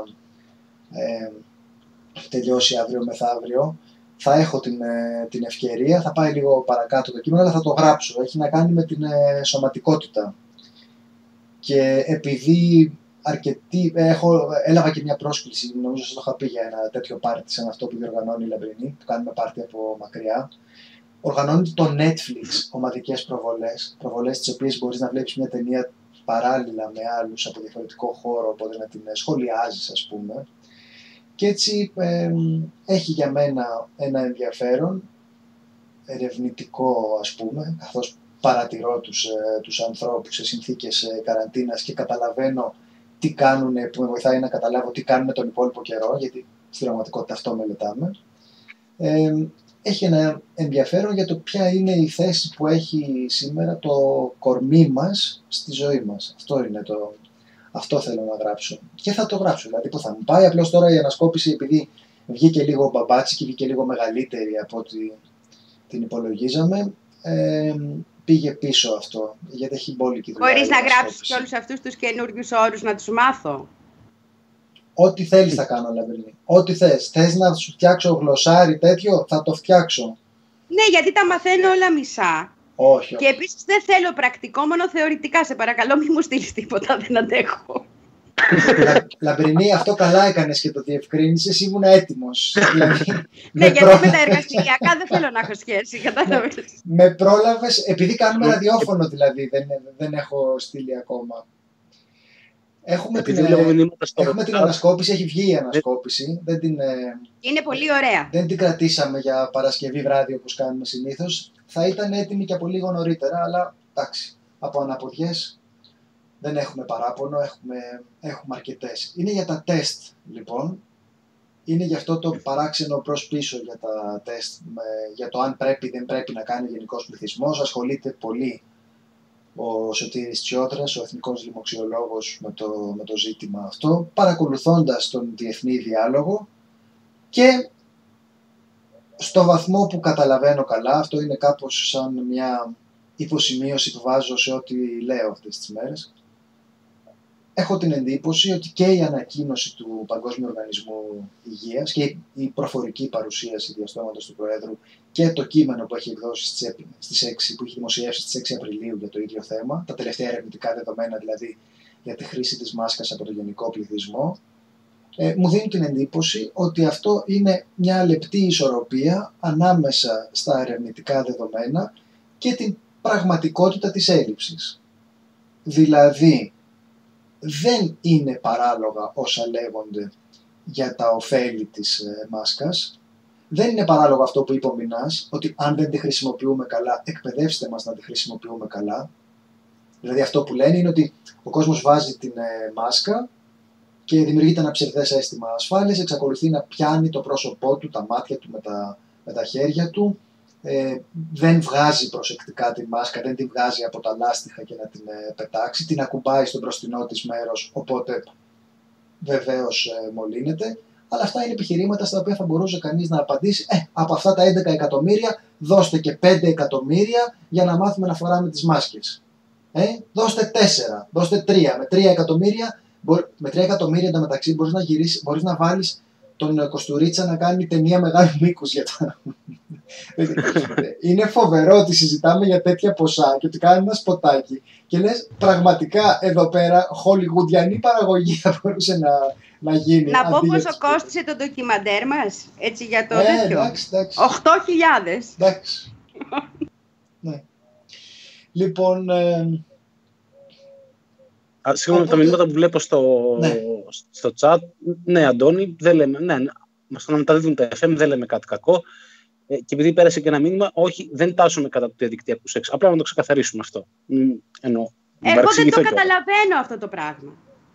τελειώσει αύριο μεθαύριο, θα έχω την ευκαιρία, θα πάει λίγο παρακάτω το κείμενο, αλλά θα το γράψω. Έχει να κάνει με την σωματικότητα. Και επειδή έλαβα και μια πρόσκληση, νομίζω σας το είχα πει, για ένα τέτοιο πάρτι σαν αυτό που διοργανώνει η Λαμπρινή, που κάνουμε πάρτι από μακριά. Οργανώνει το Netflix ομαδικές προβολές τις οποίες μπορείς να βλέπεις μια ταινία παράλληλα με άλλους από διαφορετικό χώρο, οπότε να την σχολιάζεις, ας πούμε. Και έτσι έχει για μένα ένα ενδιαφέρον, ερευνητικό ας πούμε, καθώς παρατηρώ τους ανθρώπους σε συνθήκες καραντίνας και καταλαβαίνω τι κάνουν, που με βοηθάει να καταλάβω τι κάνουν τον υπόλοιπο καιρό, γιατί στην πραγματικότητα αυτό μελετάμε. Έχει ένα ενδιαφέρον για το ποια είναι η θέση που έχει σήμερα το κορμί μας στη ζωή μας. Αυτό θέλω να γράψω. Και θα το γράψω, δηλαδή που θα μου πάει. Απλώς τώρα η ανασκόπηση, επειδή βγήκε λίγο μπαμπάτσι και βγήκε λίγο μεγαλύτερη από ό,τι την υπολογίζαμε, πήγε πίσω αυτό, γιατί έχει μπόλικη δουλειά. Μπορείς να γράψεις και όλους αυτούς τους καινούργιους όρους να τους μάθω? Ό,τι θέλεις θα κάνω, Λαμπρινή. Ό,τι θες. Θες να σου φτιάξω γλωσσάρι τέτοιο, θα το φτιάξω. Ναι, γιατί τα μαθαίνω όλα μισά. Όχι. Και επίσης δεν θέλω πρακτικό, μόνο θεωρητικά. Σε παρακαλώ, μη μου στείλεις τίποτα, δεν αντέχω. Λαμπρινή, αυτό καλά έκανες και το διευκρίνησες, ήμουν έτοιμος. Ναι, γιατί με τα εργαστηριακά δεν θέλω να έχω σχέση, κατάλαβες. Με πρόλαβες, επειδή κάνουμε ραδιόφωνο δηλαδή, δεν έχω στείλει ακόμα. Έχουμε την ανασκόπηση, έχει βγει η ανασκόπηση. Είναι πολύ ωραία. Δεν την κρατήσαμε για Παρασκευή βράδυ όπως κάνουμε συνήθως. Θα ήταν έτοιμη και από λίγο νωρίτερα, αλλά εντάξει, από αναποδιές δεν έχουμε παράπονο, έχουμε αρκετές. Είναι για τα τεστ λοιπόν. Είναι γι' αυτό το παράξενο προς πίσω για τα τεστ, για το αν πρέπει ή δεν πρέπει να κάνει ο γενικός πληθυσμός. Ασχολείται πολύ ο Σωτήρης Τσιόδρας, ο εθνικός λοιμοξιολόγος, με το ζήτημα αυτό, παρακολουθώντας τον διεθνή διάλογο και στο βαθμό που καταλαβαίνω καλά, αυτό είναι κάπως σαν μια υποσημείωση που βάζω σε ό,τι λέω αυτές τις μέρες, έχω την εντύπωση ότι και η ανακοίνωση του Παγκόσμιου Οργανισμού Υγείας και η προφορική παρουσίαση διαστόματος του Προέδρου και το κείμενο που έχει εκδώσει στις 6, που έχει δημοσιεύσει στις 6 Απριλίου για το ίδιο θέμα, τα τελευταία ερευνητικά δεδομένα δηλαδή για τη χρήση της μάσκας από το γενικό πληθυσμό, μου δίνει την εντύπωση ότι αυτό είναι μια λεπτή ισορροπία ανάμεσα στα ερευνητικά δεδομένα και την πραγματικότητα της έλλειψης. Δηλαδή, δεν είναι παράλογα όσα λέγονται για τα ωφέλη της μάσκας. Δεν είναι παράλογο αυτό που είπε ο Μινάς, ότι αν δεν τη χρησιμοποιούμε καλά, εκπαιδεύστε μας να τη χρησιμοποιούμε καλά. Δηλαδή αυτό που λένε είναι ότι ο κόσμος βάζει την μάσκα και δημιουργείται ένα ψευδές αίσθημα ασφάλειας, εξακολουθεί να πιάνει το πρόσωπό του, τα μάτια του με τα χέρια του, δεν βγάζει προσεκτικά τη μάσκα, δεν την βγάζει από τα λάστιχα και να την πετάξει, την ακουμπάει στο μπροστινό της μέρος, οπότε βεβαίως μολύνεται. Αλλά αυτά είναι επιχειρήματα στα οποία θα μπορούσε κανείς να απαντήσει, από αυτά τα 11 εκατομμύρια δώστε και 5 εκατομμύρια για να μάθουμε να φοράμε τις μάσκες. Δώστε 4, δώστε 3, με 3 εκατομμύρια, με 3 εκατομμύρια εντωμεταξύ μπορείς να βάλεις τον Κοστουρίτσα να κάνει ταινία μεγάλου μήκους για τα... Είναι φοβερό ότι συζητάμε για τέτοια ποσά και ότι κάνει ένα σποτάκι και λες πραγματικά εδώ πέρα χολιγουντιανή παραγωγή θα μπορούσε να γίνει. Να πω πόσο κόστισε το ντοκιμαντέρ μας, έτσι για το τέτοιο. Εντάξει. 8.000. Εντάξει. Ναι. Λοιπόν... Συγγνώμη, τα μηνύματα που βλέπω στο chat, ναι Αντώνη, δεν λέμε, ναι, μας αναμεταδίδουν τα FM, δεν λέμε κάτι κακό. Και επειδή πέρασε και ένα μήνυμα, όχι, δεν τάσσουμε κατά του διαδικτυακού σεξ. Απλά να το ξεκαθαρίσουμε αυτό. Εγώ δεν το καταλαβαίνω αυτό το πράγμα.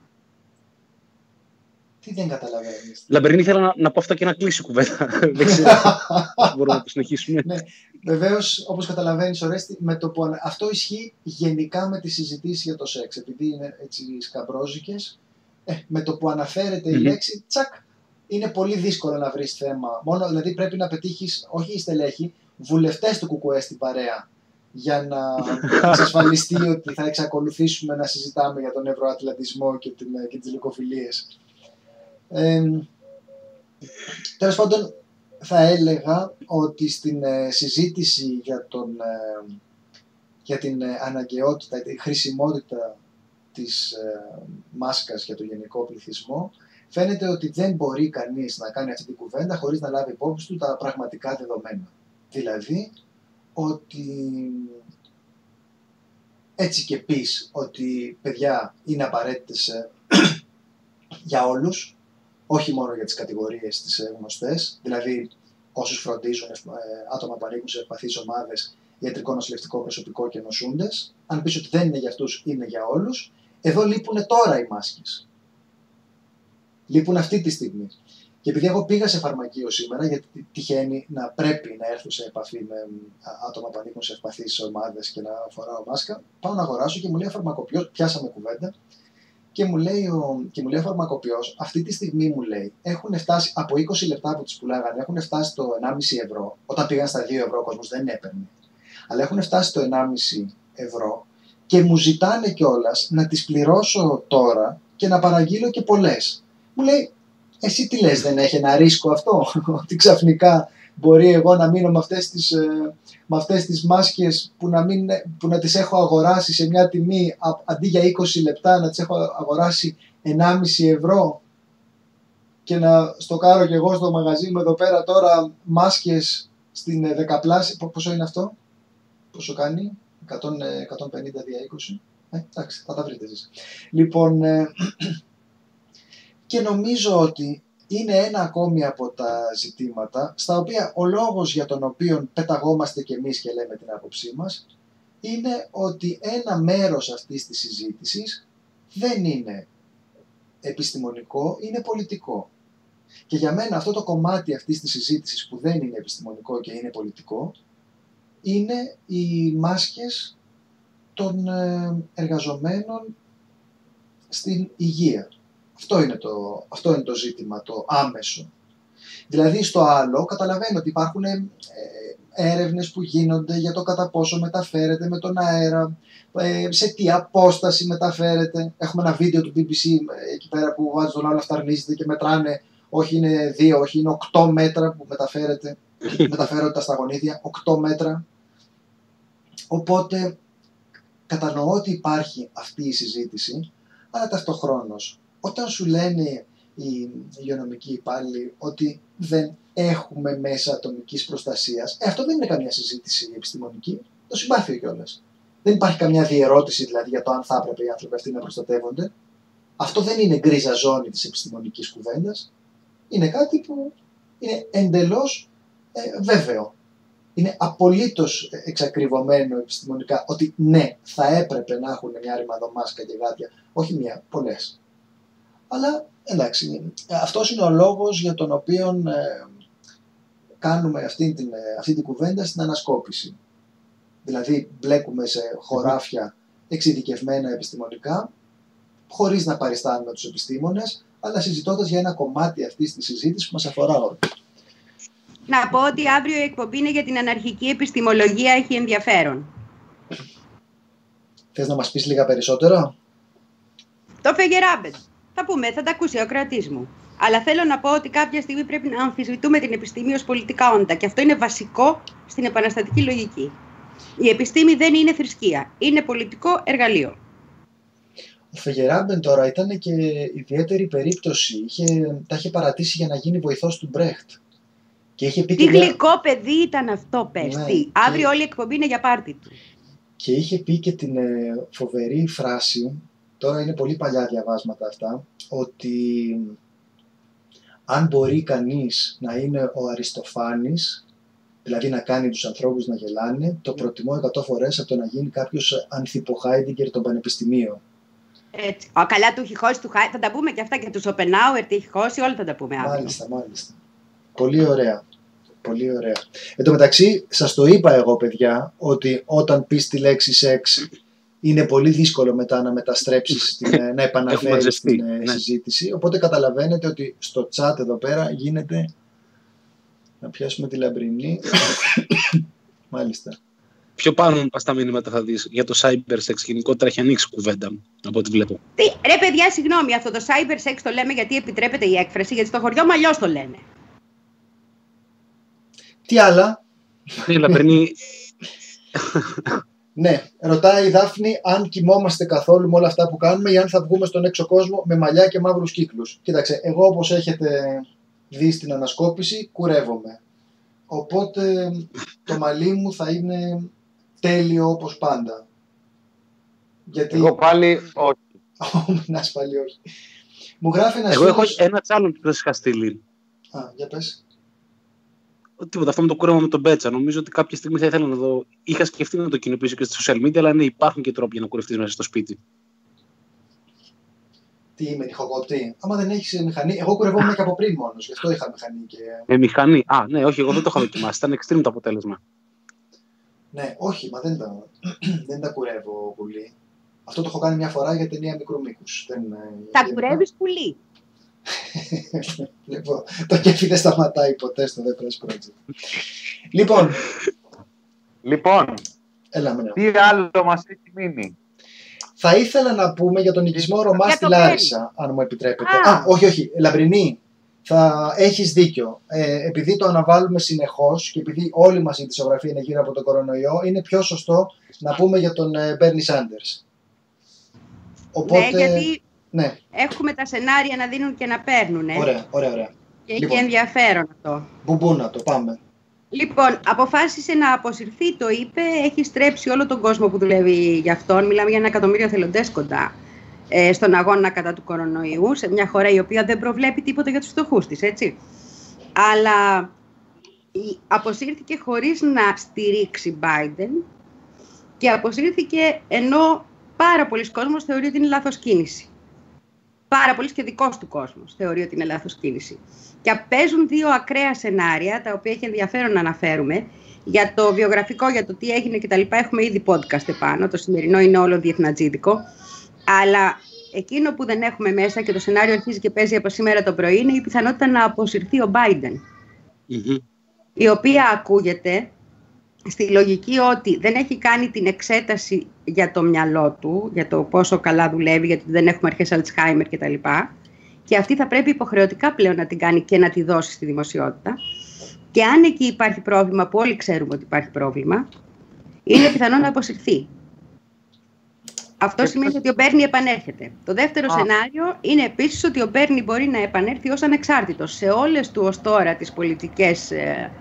Τι δεν καταλαβαίνεις? Λαμπρινή, ήθελα να πω αυτό και να κλείσει η κουβέντα. Δεν ξέρω. Μπορούμε να το συνεχίσουμε. Ναι, βεβαίως, όπως καταλαβαίνεις, Ορέστη, αυτό ισχύει γενικά με τις συζητήσεις για το σεξ. Επειδή είναι έτσι σκαμπρόζικες, με το που αναφέρεται η λέξη, τσακ, είναι πολύ δύσκολο να βρεις θέμα. Μόνο δηλαδή πρέπει να πετύχεις, όχι οι στελέχοι, βουλευτές του ΚΚΕ στην παρέα, για να εξασφαλιστεί ότι θα εξακολουθήσουμε να συζητάμε για τον ευρωατλαντισμό και τις λυκοφιλίες. Τέλος πάντων, θα έλεγα ότι στην συζήτηση για την αναγκαιότητα, τη χρησιμότητα της μάσκας για το γενικό πληθυσμό, φαίνεται ότι δεν μπορεί κανείς να κάνει αυτή την κουβέντα χωρίς να λάβει υπόψη του τα πραγματικά δεδομένα. Δηλαδή, ότι έτσι και πεις ότι παιδιά είναι απαραίτητες για όλους, όχι μόνο για τις κατηγορίες τις γνωστές, δηλαδή όσους φροντίζουν άτομα που ανήκουν σε ευπαθείς ομάδες, ιατρικό νοσηλευτικό προσωπικό και νοσούντες, αν πεις ότι δεν είναι για αυτούς, είναι για όλους, εδώ λείπουν τώρα οι μάσκες. Λείπουν αυτή τη στιγμή. Και επειδή εγώ πήγα σε φαρμακείο σήμερα, γιατί τυχαίνει να πρέπει να έρθω σε επαφή με άτομα που ανήκουν σε ευπαθείς ομάδες και να φοράω μάσκα, πάω να αγοράσω και μου λέει ο φαρμακοποιός, πιάσαμε κουβέντα, και μου λέει ο φαρμακοποιός, αυτή τη στιγμή μου λέει, έχουν φτάσει από 20 λεπτά που τις πουλάγανε, έχουν φτάσει το 1,5 ευρώ. Όταν πήγαν στα 2 ευρώ ο κόσμος δεν έπαιρνε. Αλλά έχουν φτάσει το 1,5 ευρώ και μου ζητάνε κιόλας να τις πληρώσω τώρα και να παραγγείλω και πολλές. Μου λέει, εσύ τι λες, δεν έχει ένα ρίσκο αυτό, ότι ξαφνικά μπορεί εγώ να μείνω με αυτές τις μάσκες που να τις έχω αγοράσει σε μια τιμή, αντί για 20 λεπτά να τις έχω αγοράσει 1,5 ευρώ και να στοκάρω κι εγώ στο μαγαζί μου εδώ πέρα τώρα μάσκες στην δεκαπλάση. Πόσο είναι αυτό? Πόσο κάνει? 150 δια 20. Εντάξει, θα τα βρείτε εσείς. Λοιπόν, και νομίζω ότι είναι ένα ακόμη από τα ζητήματα στα οποία ο λόγος για τον οποίο πεταγόμαστε κι εμείς και λέμε την άποψή μας είναι ότι ένα μέρος αυτής της συζήτησης δεν είναι επιστημονικό, είναι πολιτικό. Και για μένα αυτό το κομμάτι αυτής της συζήτησης που δεν είναι επιστημονικό και είναι πολιτικό είναι οι μάσκες των εργαζομένων στην υγεία. Αυτό είναι το ζήτημα, το άμεσο. Δηλαδή στο άλλο καταλαβαίνω ότι υπάρχουν έρευνες που γίνονται για το κατά πόσο μεταφέρεται με τον αέρα, σε τι απόσταση μεταφέρεται. Έχουμε ένα βίντεο του BBC εκεί πέρα που βάζει τον άλλο αυταρνίζεται και μετράνε, όχι είναι 2, όχι είναι 8 μέτρα που μεταφέρονται τα σταγονίδια, 8 μέτρα. Οπότε κατανοώ ότι υπάρχει αυτή η συζήτηση, αλλά ταυτοχρόνως όταν σου λένε οι υγειονομικοί υπάλληλοι ότι δεν έχουμε μέσα ατομικής προστασίας, αυτό δεν είναι καμιά συζήτηση επιστημονική, το συμπάθειο κιόλας. Δεν υπάρχει καμιά διερώτηση δηλαδή για το αν θα έπρεπε οι άνθρωποι αυτοί να προστατεύονται. Αυτό δεν είναι γκρίζα ζώνη της επιστημονικής κουβέντας. Είναι κάτι που είναι εντελώς βέβαιο. Είναι απολύτως εξακριβωμένο επιστημονικά ότι ναι, θα έπρεπε να έχουν μια ρημαδομάσκα και γάτια, όχι μία, πολλές. Αλλά εντάξει, αυτός είναι ο λόγος για τον οποίο κάνουμε αυτή την κουβέντα στην ανασκόπηση. Δηλαδή μπλέκουμε σε χωράφια εξειδικευμένα επιστημονικά, χωρίς να παριστάνουμε τους επιστήμονες, αλλά συζητώντας για ένα κομμάτι αυτής της συζήτησης που μας αφορά όλους. Να πω ότι αύριο η εκπομπή είναι για την αναρχική επιστημολογία, έχει ενδιαφέρον. Θες να μας πεις λίγα περισσότερα? Το Φεγγεράμπεντ. Θα τα ακούσει ο κρατής μου. Αλλά θέλω να πω ότι κάποια στιγμή πρέπει να αμφισβητούμε την επιστήμη ως πολιτικά όντα. Και αυτό είναι βασικό στην επαναστατική λογική. Η επιστήμη δεν είναι θρησκεία. Είναι πολιτικό εργαλείο. Ο Φεγγεράμπεν τώρα ήταν και ιδιαίτερη περίπτωση. Τα είχε παρατήσει για να γίνει βοηθός του Μπρέχτ. Και είχε πει τι γλυκό παιδί ήταν αυτό, πες. Ναι, αύριο όλη η εκπομπή είναι για πάρτι του. Και είχε πει και την φοβερή φράση, τώρα είναι πολύ παλιά διαβάσματα αυτά, ότι αν μπορεί κανείς να είναι ο Αριστοφάνης, δηλαδή να κάνει τους ανθρώπους να γελάνε, το προτιμώ 100 φορές από το να γίνει κάποιος Ανθίπο Χάιντιγκερ των πανεπιστημίων. Έτσι. Καλά του έχει χώσει του Χάιντιγκερ, θα τα πούμε και αυτά και του Σοπενάουερ, τι έχει χώσει, όλα θα τα πούμε αύριο. Μάλιστα. Πολύ ωραία. Πολύ ωραία. Εν τω μεταξύ, σας το είπα εγώ, παιδιά, ότι όταν πεις τη λέξη σεξ, είναι πολύ δύσκολο μετά να μεταστρέψεις, να επαναφέρεις την συζήτηση. Οπότε καταλαβαίνετε ότι στο chat εδώ πέρα γίνεται... Να πιάσουμε τη Λαμπρινή. Μάλιστα. Πιο πάνω στα μηνύματα θα δεις για το cyber sex. Γενικότερα έχει ανοίξει κουβέντα από ό,τι βλέπω. Ρε παιδιά, συγγνώμη, αυτό το cyber sex το λέμε γιατί επιτρέπεται η έκφραση, γιατί στο χωριό μου αλλιώς το λένε. Τι άλλα? Ναι, Λαμπρινή. Ναι, ρωτάει η Δάφνη αν κοιμόμαστε καθόλου με όλα αυτά που κάνουμε ή αν θα βγούμε στον έξω κόσμο με μαλλιά και μαύρους κύκλους. Κοίταξε, εγώ όπως έχετε δει στην ανασκόπηση, κουρεύομαι. Οπότε το μαλλί μου θα είναι τέλειο όπως πάντα. Γιατί... Εγώ πάλι όχι. Μινάς πάλι όχι. Μου γράφει ένας εγώ φίλος... έχω ένα challenge που σας είχα στείλει. Για πες. Τίποτα, αυτό με το κούρεμα με τον Μπέτσα. Νομίζω ότι κάποια στιγμή θα ήθελα να δω. Είχα σκεφτεί να το κοινοποιήσω και στα social media, αλλά ναι, υπάρχουν και τρόποι για να κουρευτείς μέσα στο σπίτι. Τι με ρηχοκοπτή? Άμα δεν έχεις μηχανή. Εγώ κουρευόμουν και από πριν μόνος, γι' αυτό είχα μηχανή. Και... Με μηχανή. Ναι, όχι, εγώ δεν το είχα δοκιμάσει. Ήταν extreme το αποτέλεσμα. Ναι, όχι, μα δεν τα κουρεύω πολύ. Αυτό το έχω κάνει μια φορά για ταινία μικρού μήκους. Τα κουρεύεις πουλί. Λοιπόν, το κέφι δεν σταματάει ποτέ στο The Press Project. Λοιπόν, τι άλλο μας έχει μείνει? Θα ήθελα να πούμε για τον οικισμό Ρωμά στη Λάρισα, αν μου επιτρέπετε. Όχι, Λαμπρινή, θα έχεις δίκιο. Επειδή το αναβάλουμε συνεχώς και επειδή όλη μας η ειδησιογραφία είναι γύρω από τον κορονοϊό, είναι πιο σωστό να πούμε για τον Μπέρνι Σάντερς. Οπότε... Ναι, γιατί Ναι. Έχουμε τα σενάρια να δίνουν και να παίρνουν. Ωραία. Και έχει ενδιαφέρον αυτό. Μπουμπούνα το, πάμε. Λοιπόν, αποφάσισε να αποσυρθεί, το είπε, έχει στρέψει όλο τον κόσμο που δουλεύει για αυτόν. Μιλάμε για 1 εκατομμύριο εθελοντές κοντά στον αγώνα κατά του κορονοϊού, σε μια χώρα η οποία δεν προβλέπει τίποτα για τους φτωχούς της, έτσι. Αλλά αποσύρθηκε χωρίς να στηρίξει Biden και αποσύρθηκε ενώ πάρα πολλοί κόσμος θεωρεί ότι είναι λάθος κίνηση. Πάρα πολλοί και δικός του κόσμος θεωρεί ότι είναι λάθος κίνηση. Και παίζουν 2 ακραία σενάρια, τα οποία έχει ενδιαφέρον να αναφέρουμε. Για το βιογραφικό, για το τι έγινε κτλ. Έχουμε ήδη podcast επάνω. Το σημερινό είναι όλο διεθνατζίδικο. Αλλά εκείνο που δεν έχουμε μέσα και το σενάριο αρχίζει και παίζει από σήμερα το πρωί είναι η πιθανότητα να αποσυρθεί ο Biden. Η οποία ακούγεται στη λογική ότι δεν έχει κάνει την εξέταση για το μυαλό του, για το πόσο καλά δουλεύει, γιατί δεν έχουμε αρχές Alzheimer κτλ. Και αυτή θα πρέπει υποχρεωτικά πλέον να την κάνει και να τη δώσει στη δημοσιότητα. Και αν εκεί υπάρχει πρόβλημα, που όλοι ξέρουμε ότι υπάρχει πρόβλημα, είναι πιθανό να αποσυρθεί. Αυτό σημαίνει ότι ο Μπέρνι επανέρχεται. Το δεύτερο σενάριο είναι επίσης ότι ο Μπέρνι μπορεί να επανέλθει ως ανεξάρτητος σε όλες του ως τώρα τις πολιτικές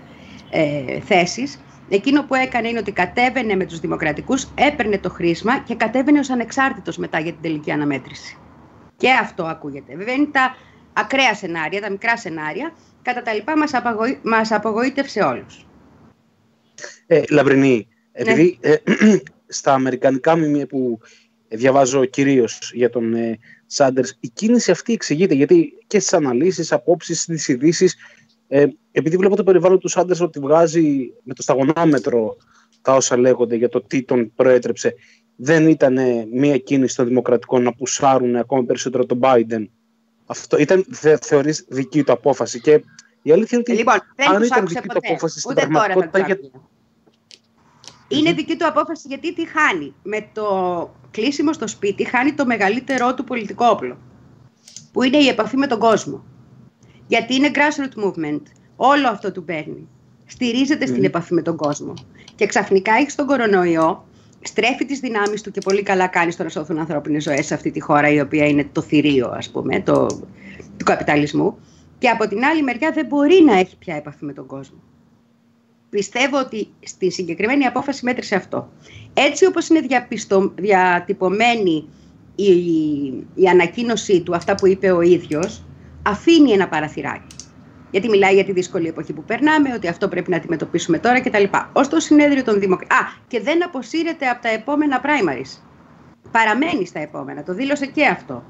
θέσεις. Εκείνο που έκανε είναι ότι κατέβαινε με τους δημοκρατικούς, έπαιρνε το χρήσμα και κατέβαινε ως ανεξάρτητος μετά για την τελική αναμέτρηση. Και αυτό ακούγεται. Βέβαια είναι τα ακραία σενάρια, τα μικρά σενάρια. Κατά τα λοιπά μας απογοήτευσε όλους. Λαμπρινή, επειδή στα αμερικανικά μήμια που διαβάζω κυρίως για τον Σάντερς, η κίνηση αυτή εξηγείται, γιατί και στις αναλύσεις, απόψεις, στις ειδήσεις, επειδή βλέπω το περιβάλλον του Σάντερς ότι βγάζει με το σταγονάμετρο τα όσα λέγονται για το τι τον προέτρεψε, δεν ήταν μία κίνηση των δημοκρατικών να πουσάρουν ακόμα περισσότερο τον Biden. Αυτό ήταν, θεωρείς, δική του απόφαση. Και η αλήθεια είναι ότι λοιπόν, αν ήταν δική του απόφαση στην πραγματικότητα... Είναι δική του απόφαση γιατί τι χάνει. Με το κλείσιμο στο σπίτι χάνει το μεγαλύτερό του πολιτικό όπλο, που είναι η επαφή με τον κόσμο. Γιατί είναι grassroots movement. Όλο αυτό του παίρνει. Στηρίζεται στην επαφή με τον κόσμο. Και ξαφνικά έχει τον κορονοϊό, στρέφει τις δυνάμεις του και πολύ καλά κάνει στο να σώθουν ανθρώπινες ζωές σε αυτή τη χώρα, η οποία είναι το θηρίο, ας πούμε, του καπιταλισμού. Και από την άλλη μεριά δεν μπορεί να έχει πια επαφή με τον κόσμο. Πιστεύω ότι στη συγκεκριμένη απόφαση μέτρησε αυτό. Έτσι όπως είναι διατυπωμένη η ανακοίνωσή του, αυτά που είπε ο ίδιος, αφήνει ένα παραθυράκι. Γιατί μιλάει για τη δύσκολη εποχή που περνάμε, ότι αυτό πρέπει να αντιμετωπίσουμε τώρα κτλ. Ως το συνέδριο των Δημοκρατών. Και δεν αποσύρεται από τα επόμενα primaries. Παραμένει στα επόμενα. Το δήλωσε και αυτό.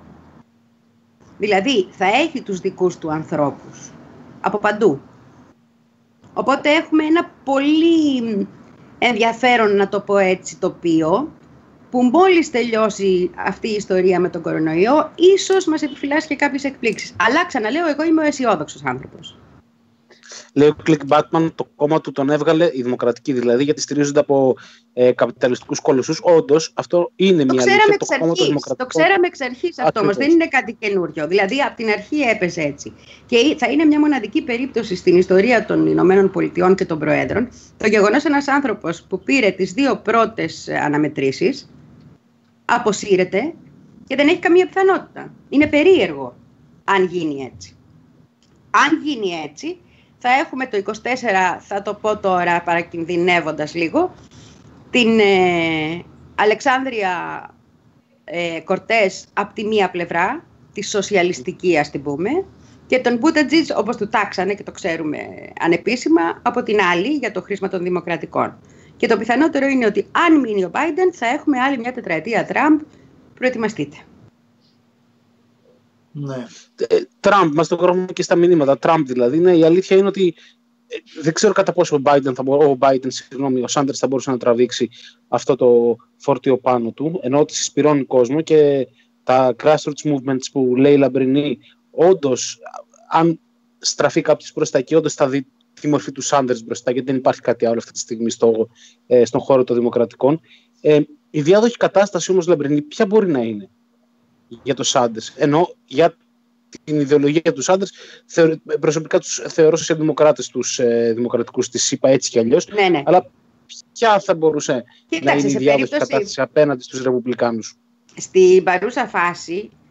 Δηλαδή θα έχει τους δικούς του ανθρώπους από παντού. Οπότε έχουμε ένα πολύ ενδιαφέρον, να το πω έτσι, τοπίο, που μόλις τελειώσει αυτή η ιστορία με τον κορονοϊό, ίσως μας επιφυλάσσει και κάποιες εκπλήξεις. Αλλά ξαναλέω, εγώ είμαι ο αισιόδοξος άνθρωπος. Λέει ο Κλικ Μπάτμαν, το κόμμα του τον έβγαλε, η Δημοκρατική δηλαδή, γιατί στηρίζονται από καπιταλιστικούς κολοσσούς. Όντως, αυτό είναι μια αλήθεια. Το ξέραμε εξ αρχής αυτό, όμως δεν είναι κάτι καινούριο. Δηλαδή, από την αρχή έπαιζε έτσι. Και θα είναι μια μοναδική περίπτωση στην ιστορία των Ηνωμένων Πολιτειών και των Προέδρων, το γεγονός ένας άνθρωπος που πήρε τις 2 πρώτες αναμετρήσεις, αποσύρεται και δεν έχει καμία πιθανότητα. Είναι περίεργο αν γίνει έτσι. Αν γίνει έτσι, θα έχουμε το 24, θα το πω τώρα παρακινδυνεύοντας λίγο, την Αλεξάνδρεια Κορτές από τη μία πλευρά, τη σοσιαλιστική ας την πούμε, και τον Μπούτατζιτζ, όπως του τάξανε και το ξέρουμε ανεπίσημα, από την άλλη για το χρήσμα των δημοκρατικών. Και το πιθανότερο είναι ότι αν μείνει ο Biden θα έχουμε άλλη μια τετραετία Τραμπ. Προετοιμαστείτε. Ναι. Τραμπ, μας το γράφουμε και στα μηνύματα. Τραμπ δηλαδή. Ναι, η αλήθεια είναι ότι δεν ξέρω κατά πόσο ο Σάντερς θα μπορούσε να τραβήξει αυτό το φόρτιο πάνω του, ενώ ότι συσπηρώνει κόσμο και τα grassroots movements που λέει η Λαμπρινή, όντως, αν στραφεί κάποιος προς τα εκεί, όντως θα δει τη μορφή του Σάντερς μπροστά, γιατί δεν υπάρχει κάτι άλλο αυτή τη στιγμή στον χώρο των δημοκρατικών. Η διάδοχη κατάσταση όμως, Λαμπρινή, ποια μπορεί να είναι για το Σάντερς? Ενώ για την ιδεολογία του Σάντερς, προσωπικά τους θεωρώ σοσιαλδημοκράτες τους δημοκρατικούς, τις είπα έτσι κι αλλιώς. Ναι. Αλλά ποια θα μπορούσε να είναι η διάδοχη κατάσταση απέναντι στους ρεπουμπλικάνους? Στην παρούσα φάση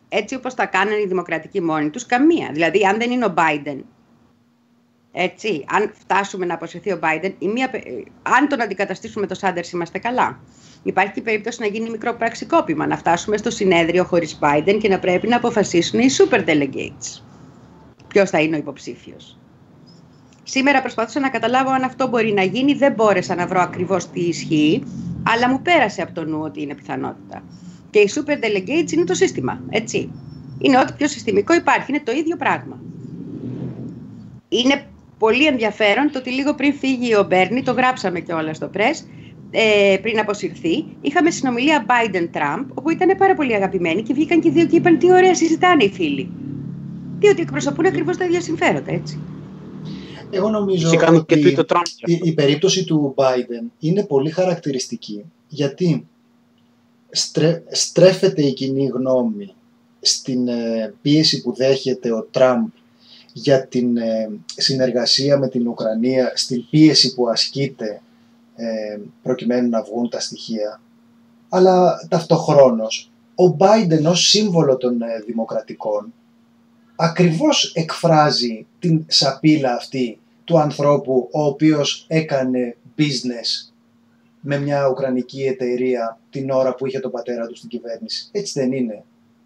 έτσι όπως τα κάνανε οι δημοκρατικοί μόνοι τους, καμία. Δηλαδή, αν δεν είναι ο Biden, έτσι, αν φτάσουμε να αποσυρθεί ο Biden, αν τον αντικαταστήσουμε το Sanders, είμαστε καλά. Υπάρχει και περίπτωση να γίνει μικρό πραξικόπημα, να φτάσουμε στο συνέδριο χωρίς Biden και να πρέπει να αποφασίσουν οι super delegates ποιος θα είναι ο υποψήφιος. Σήμερα προσπαθούσα να καταλάβω αν αυτό μπορεί να γίνει, δεν μπόρεσα να βρω ακριβώς τι ισχύει, αλλά μου πέρασε από το νου ότι είναι πιθανότητα. Και οι super delegates είναι το σύστημα, έτσι. Είναι ό,τι πιο συστημικό υπάρχει, είναι το ίδιο πράγμα. Είναι πολύ ενδιαφέρον το ότι λίγο πριν φύγει ο Μπέρνι, το γράψαμε κιόλας στο press, πριν αποσυρθεί, είχαμε συνομιλία Biden-Trump, όπου ήταν πάρα πολύ αγαπημένοι και βγήκαν και οι δύο και είπαν τι ωραία συζητάνε οι φίλοι. Διότι εκπροσωπούν ακριβώς τα ίδια συμφέροντα, έτσι. Εγώ νομίζω ότι η περίπτωση του Biden είναι πολύ χαρακτηριστική, γιατί στρέφεται η κοινή γνώμη στην πίεση που δέχεται ο Τραμπ για την συνεργασία με την Ουκρανία, στην πίεση που ασκείται προκειμένου να βγουν τα στοιχεία, αλλά ταυτοχρόνως ο Biden ως σύμβολο των δημοκρατικών ακριβώς εκφράζει την σαπίλα αυτή του ανθρώπου ο οποίος έκανε business με μια ουκρανική εταιρεία την ώρα που είχε τον πατέρα του στην κυβέρνηση. Έτσι δεν είναι?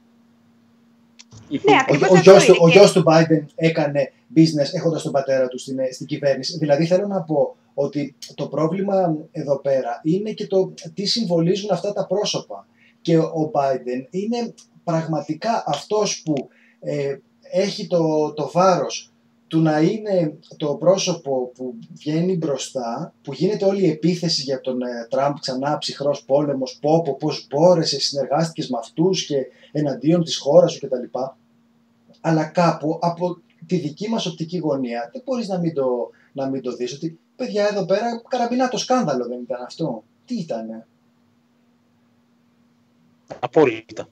Ναι, ο γιος του Biden έκανε business έχοντας τον πατέρα του στην κυβέρνηση. Δηλαδή θέλω να πω ότι το πρόβλημα εδώ πέρα είναι και το τι συμβολίζουν αυτά τα πρόσωπα. Και ο Biden είναι πραγματικά αυτός που έχει το βάρος του να είναι το πρόσωπο που βγαίνει μπροστά, που γίνεται όλη η επίθεση για τον Τραμπ, ξανά ψυχρός πόλεμος, πώς μπόρεσε, συνεργάστηκες με αυτούς και εναντίον της χώρας σου κτλ. Αλλά κάπου από τη δική μας οπτική γωνία δεν μπορείς να μην το δεις ότι παιδιά εδώ πέρα καραμπινά το σκάνδαλο δεν ήταν αυτό? Τι ήτανε? Απόλυτα.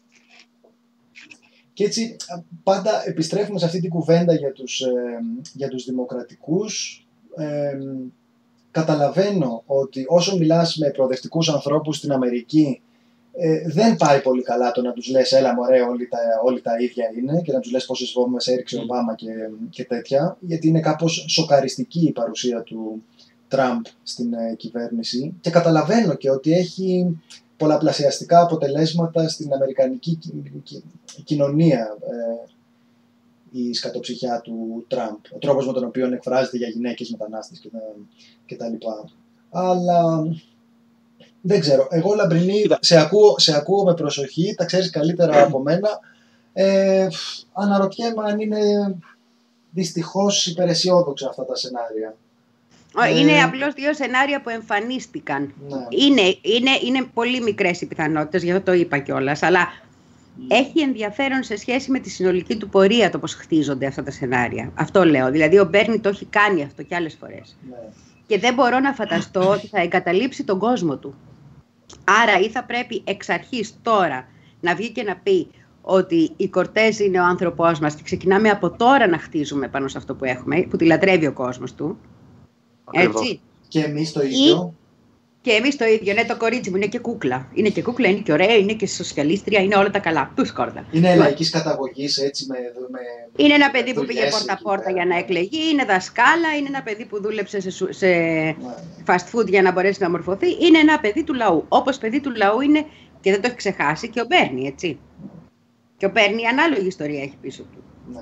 Και έτσι πάντα επιστρέφουμε σε αυτή την κουβέντα για τους δημοκρατικούς. Καταλαβαίνω ότι όσο μιλάς με προοδευτικούς ανθρώπους στην Αμερική, δεν πάει πολύ καλά το να τους λες έλα μωρέ όλοι τα ίδια είναι και να τους λες πόσες βόμβες έριξε ο Ομπάμα και τέτοια, γιατί είναι κάπως σοκαριστική η παρουσία του Τραμπ στην κυβέρνηση και καταλαβαίνω και ότι έχει πολλαπλασιαστικά αποτελέσματα στην αμερικανική κοινωνία η σκατοψυχιά του Τραμπ, ο τρόπος με τον οποίο εκφράζεται για γυναίκες μετανάστες κτλ. Αλλά δεν ξέρω, εγώ Λαμπρινή σε ακούω με προσοχή, τα ξέρεις καλύτερα από μένα. Αναρωτιέμαι αν είναι δυστυχώς υπεραισιόδοξα αυτά τα σενάρια. Είναι απλώς δύο σενάρια που εμφανίστηκαν. Ναι. Είναι πολύ μικρές οι πιθανότητες, γι' αυτό το είπα κιόλας, αλλά έχει ενδιαφέρον σε σχέση με τη συνολική του πορεία το πώς χτίζονται αυτά τα σενάρια. Αυτό λέω. Δηλαδή ο Μπέρνι το έχει κάνει αυτό κι άλλες φορές. Ναι. Και δεν μπορώ να φανταστώ ότι θα εγκαταλείψει τον κόσμο του. Άρα ή θα πρέπει εξ αρχής τώρα να βγει και να πει ότι η Κορτέζ είναι ο άνθρωπός μας και ξεκινάμε από τώρα να χτίζουμε πάνω σε αυτό που έχουμε, που τη λατρεύει ο κόσμος του. Έτσι. Και εμείς το ίδιο. Και εμείς το ίδιο. Ναι, το κορίτσι μου είναι και κούκλα. Είναι και κούκλα, είναι και ωραία, είναι και σοσιαλίστρια, είναι όλα τα καλά. Του σκόρδα. Είναι λαϊκής καταγωγής, έτσι με. Είναι ένα παιδί που πήγε πόρτα-πόρτα για να εκλεγεί, είναι δασκάλα, είναι ένα παιδί που δούλεψε σε fast food για να μπορέσει να μορφωθεί. Είναι ένα παιδί του λαού. Όπως παιδί του λαού είναι, και δεν το έχει ξεχάσει, και ο Μπέρνι, έτσι. Και ο Μπέρνι ανάλογη ιστορία έχει πίσω του. Ναι.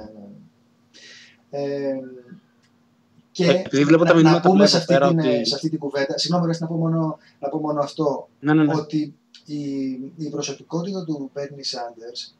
Και να πούμε σε αυτή την κουβέντα, συγγνώμη, να πω μόνο αυτό, ναι. ότι η προσωπικότητα του Μπέρνι Σάντερς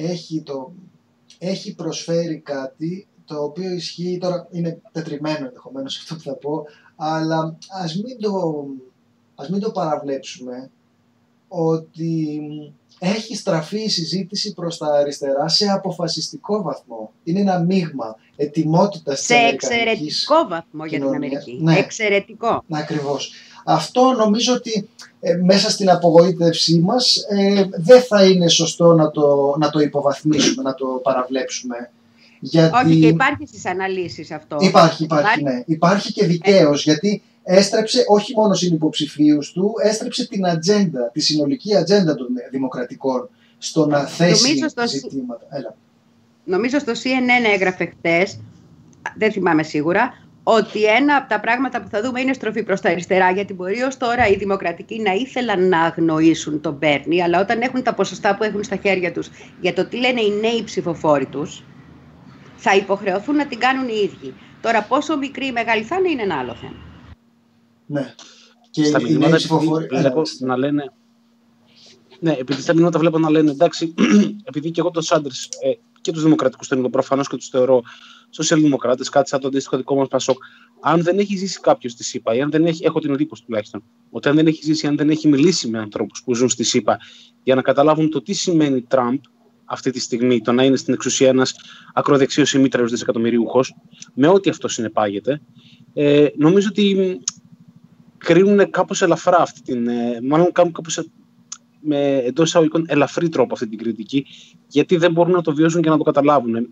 έχει προσφέρει κάτι το οποίο ισχύει, τώρα είναι τετριμένο ενδεχομένως αυτό που θα πω, αλλά ας μην το παραβλέψουμε, ότι έχει στραφεί η συζήτηση προς τα αριστερά σε αποφασιστικό βαθμό. Είναι ένα μείγμα ετοιμότητας της αμερικανικής κοινωνίας. Σε εξαιρετικό βαθμό για την Αμερική. Ναι. Εξαιρετικό. Ακριβώς. Αυτό νομίζω ότι μέσα στην απογοήτευσή μας δεν θα είναι σωστό να το υποβαθμίσουμε, να το παραβλέψουμε. Γιατί... Όχι, και υπάρχει στις αναλύσεις αυτό. Υπάρχει, ναι. Υπάρχει και δικαίως, γιατί έστρεψε όχι μόνο συνυποψηφίους του, έστρεψε την ατζέντα, τη συνολική ατζέντα των δημοκρατικών στο να θέσει ζητήματα. Νομίζω στο CNN έγραφε χτες, δεν θυμάμαι σίγουρα, ότι ένα από τα πράγματα που θα δούμε είναι στροφή προς τα αριστερά, γιατί μπορεί ως τώρα οι δημοκρατικοί να ήθελαν να αγνοήσουν τον Μπέρνι, αλλά όταν έχουν τα ποσοστά που έχουν στα χέρια τους για το τι λένε οι νέοι ψηφοφόροι τους, θα υποχρεωθούν να την κάνουν οι ίδιοι. Τώρα πόσο μικρή ή μεγάλη θα είναι ένα άλλο θέμα. Ναι. Και στα οι νέοι ψηφοφόροι να λένε... Ναι, επειδή στα μηνύματα βλέπω να λένε, εντάξει, επειδή και εγώ τον Σάντερς και τους δημοκρατικούς θέλω προφανώς και τους θεωρώ σοσιαλδημοκράτες, κάτι σαν το αντίστοιχο δικό μας Πασόκ. Αν δεν έχει ζήσει κάποιος στη ΣΥΠΑ, ή αν δεν έχει, έχω την εντύπωση τουλάχιστον, ότι αν δεν έχει ζήσει, αν δεν έχει μιλήσει με ανθρώπους που ζουν στη ΣΥΠΑ για να καταλάβουν το τι σημαίνει Τραμπ αυτή τη στιγμή, το να είναι στην εξουσία ένας ακροδεξίος ή μήτριος δισεκατομμυρίουχος, με ό,τι αυτό συνεπάγεται, νομίζω ότι κρίνουν κάπως ελαφρά αυτή την. Μάλλον κάνουν κάπως με εντός εισαγωγικών ελαφρύ τρόπο αυτή την κριτική, γιατί δεν μπορούν να το βιώσουν και να το καταλάβουν.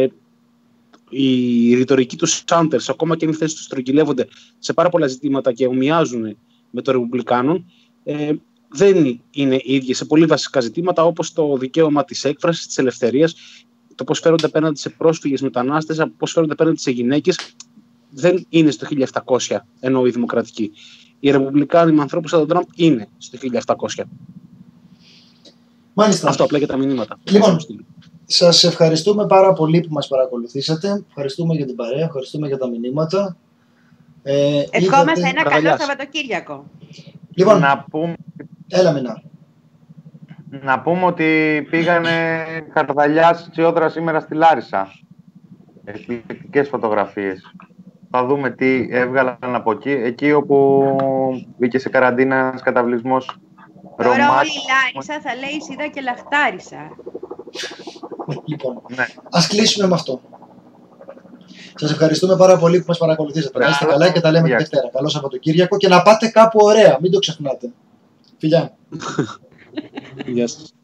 Η ρητορική του Σάντερς, ακόμα και αν οι θέσεις τους στρογγυλεύονται σε πάρα πολλά ζητήματα και ομοιάζουν με των Ρεπουμπλικάνων, δεν είναι ίδιες σε πολύ βασικά ζητήματα, όπως το δικαίωμα της έκφρασης, της ελευθερίας, το πώς φέρονται απέναντι σε πρόσφυγες μετανάστες, πώς φέρονται απέναντι σε γυναίκες. Δεν είναι στο 1700, ενώ οι δημοκρατικοί. Οι Ρεπουμπλικάνοι με ανθρώπους σαν τον Τραμπ είναι στο 1700. Μάλιστα. Αυτό απλά για τα μηνύματα. Λοιπόν, σας ευχαριστούμε πάρα πολύ που μας παρακολουθήσατε. Ευχαριστούμε για την παρέα, ευχαριστούμε για τα μηνύματα. Ευχόμαστε ένα καλό Σαββατοκύριακο. Λοιπόν, να πούμε... Έλα, Μινά. Να πούμε ότι πήγανε Καρδαλιάς Τσιόδρα σήμερα στη Λάρισα. Εκπληκτικές φωτογραφίες. Θα δούμε τι έβγαλαν από εκεί. Εκεί όπου μπήκε σε καραντίνα ένας καταβλισμός. Τώρα όλη η Λάρισα θα λέει Σίδα και Λαχτάρισα. Λοιπόν, ναι. Ας κλείσουμε με αυτό. Σας ευχαριστούμε πάρα πολύ που μας παρακολουθήσατε. Να είστε καλά και τα λέμε τη Δευτέρα. Καλό Σαββατοκύριακο και να πάτε κάπου ωραία. Μην το ξεχνάτε. Φιλιά. Γεια σας.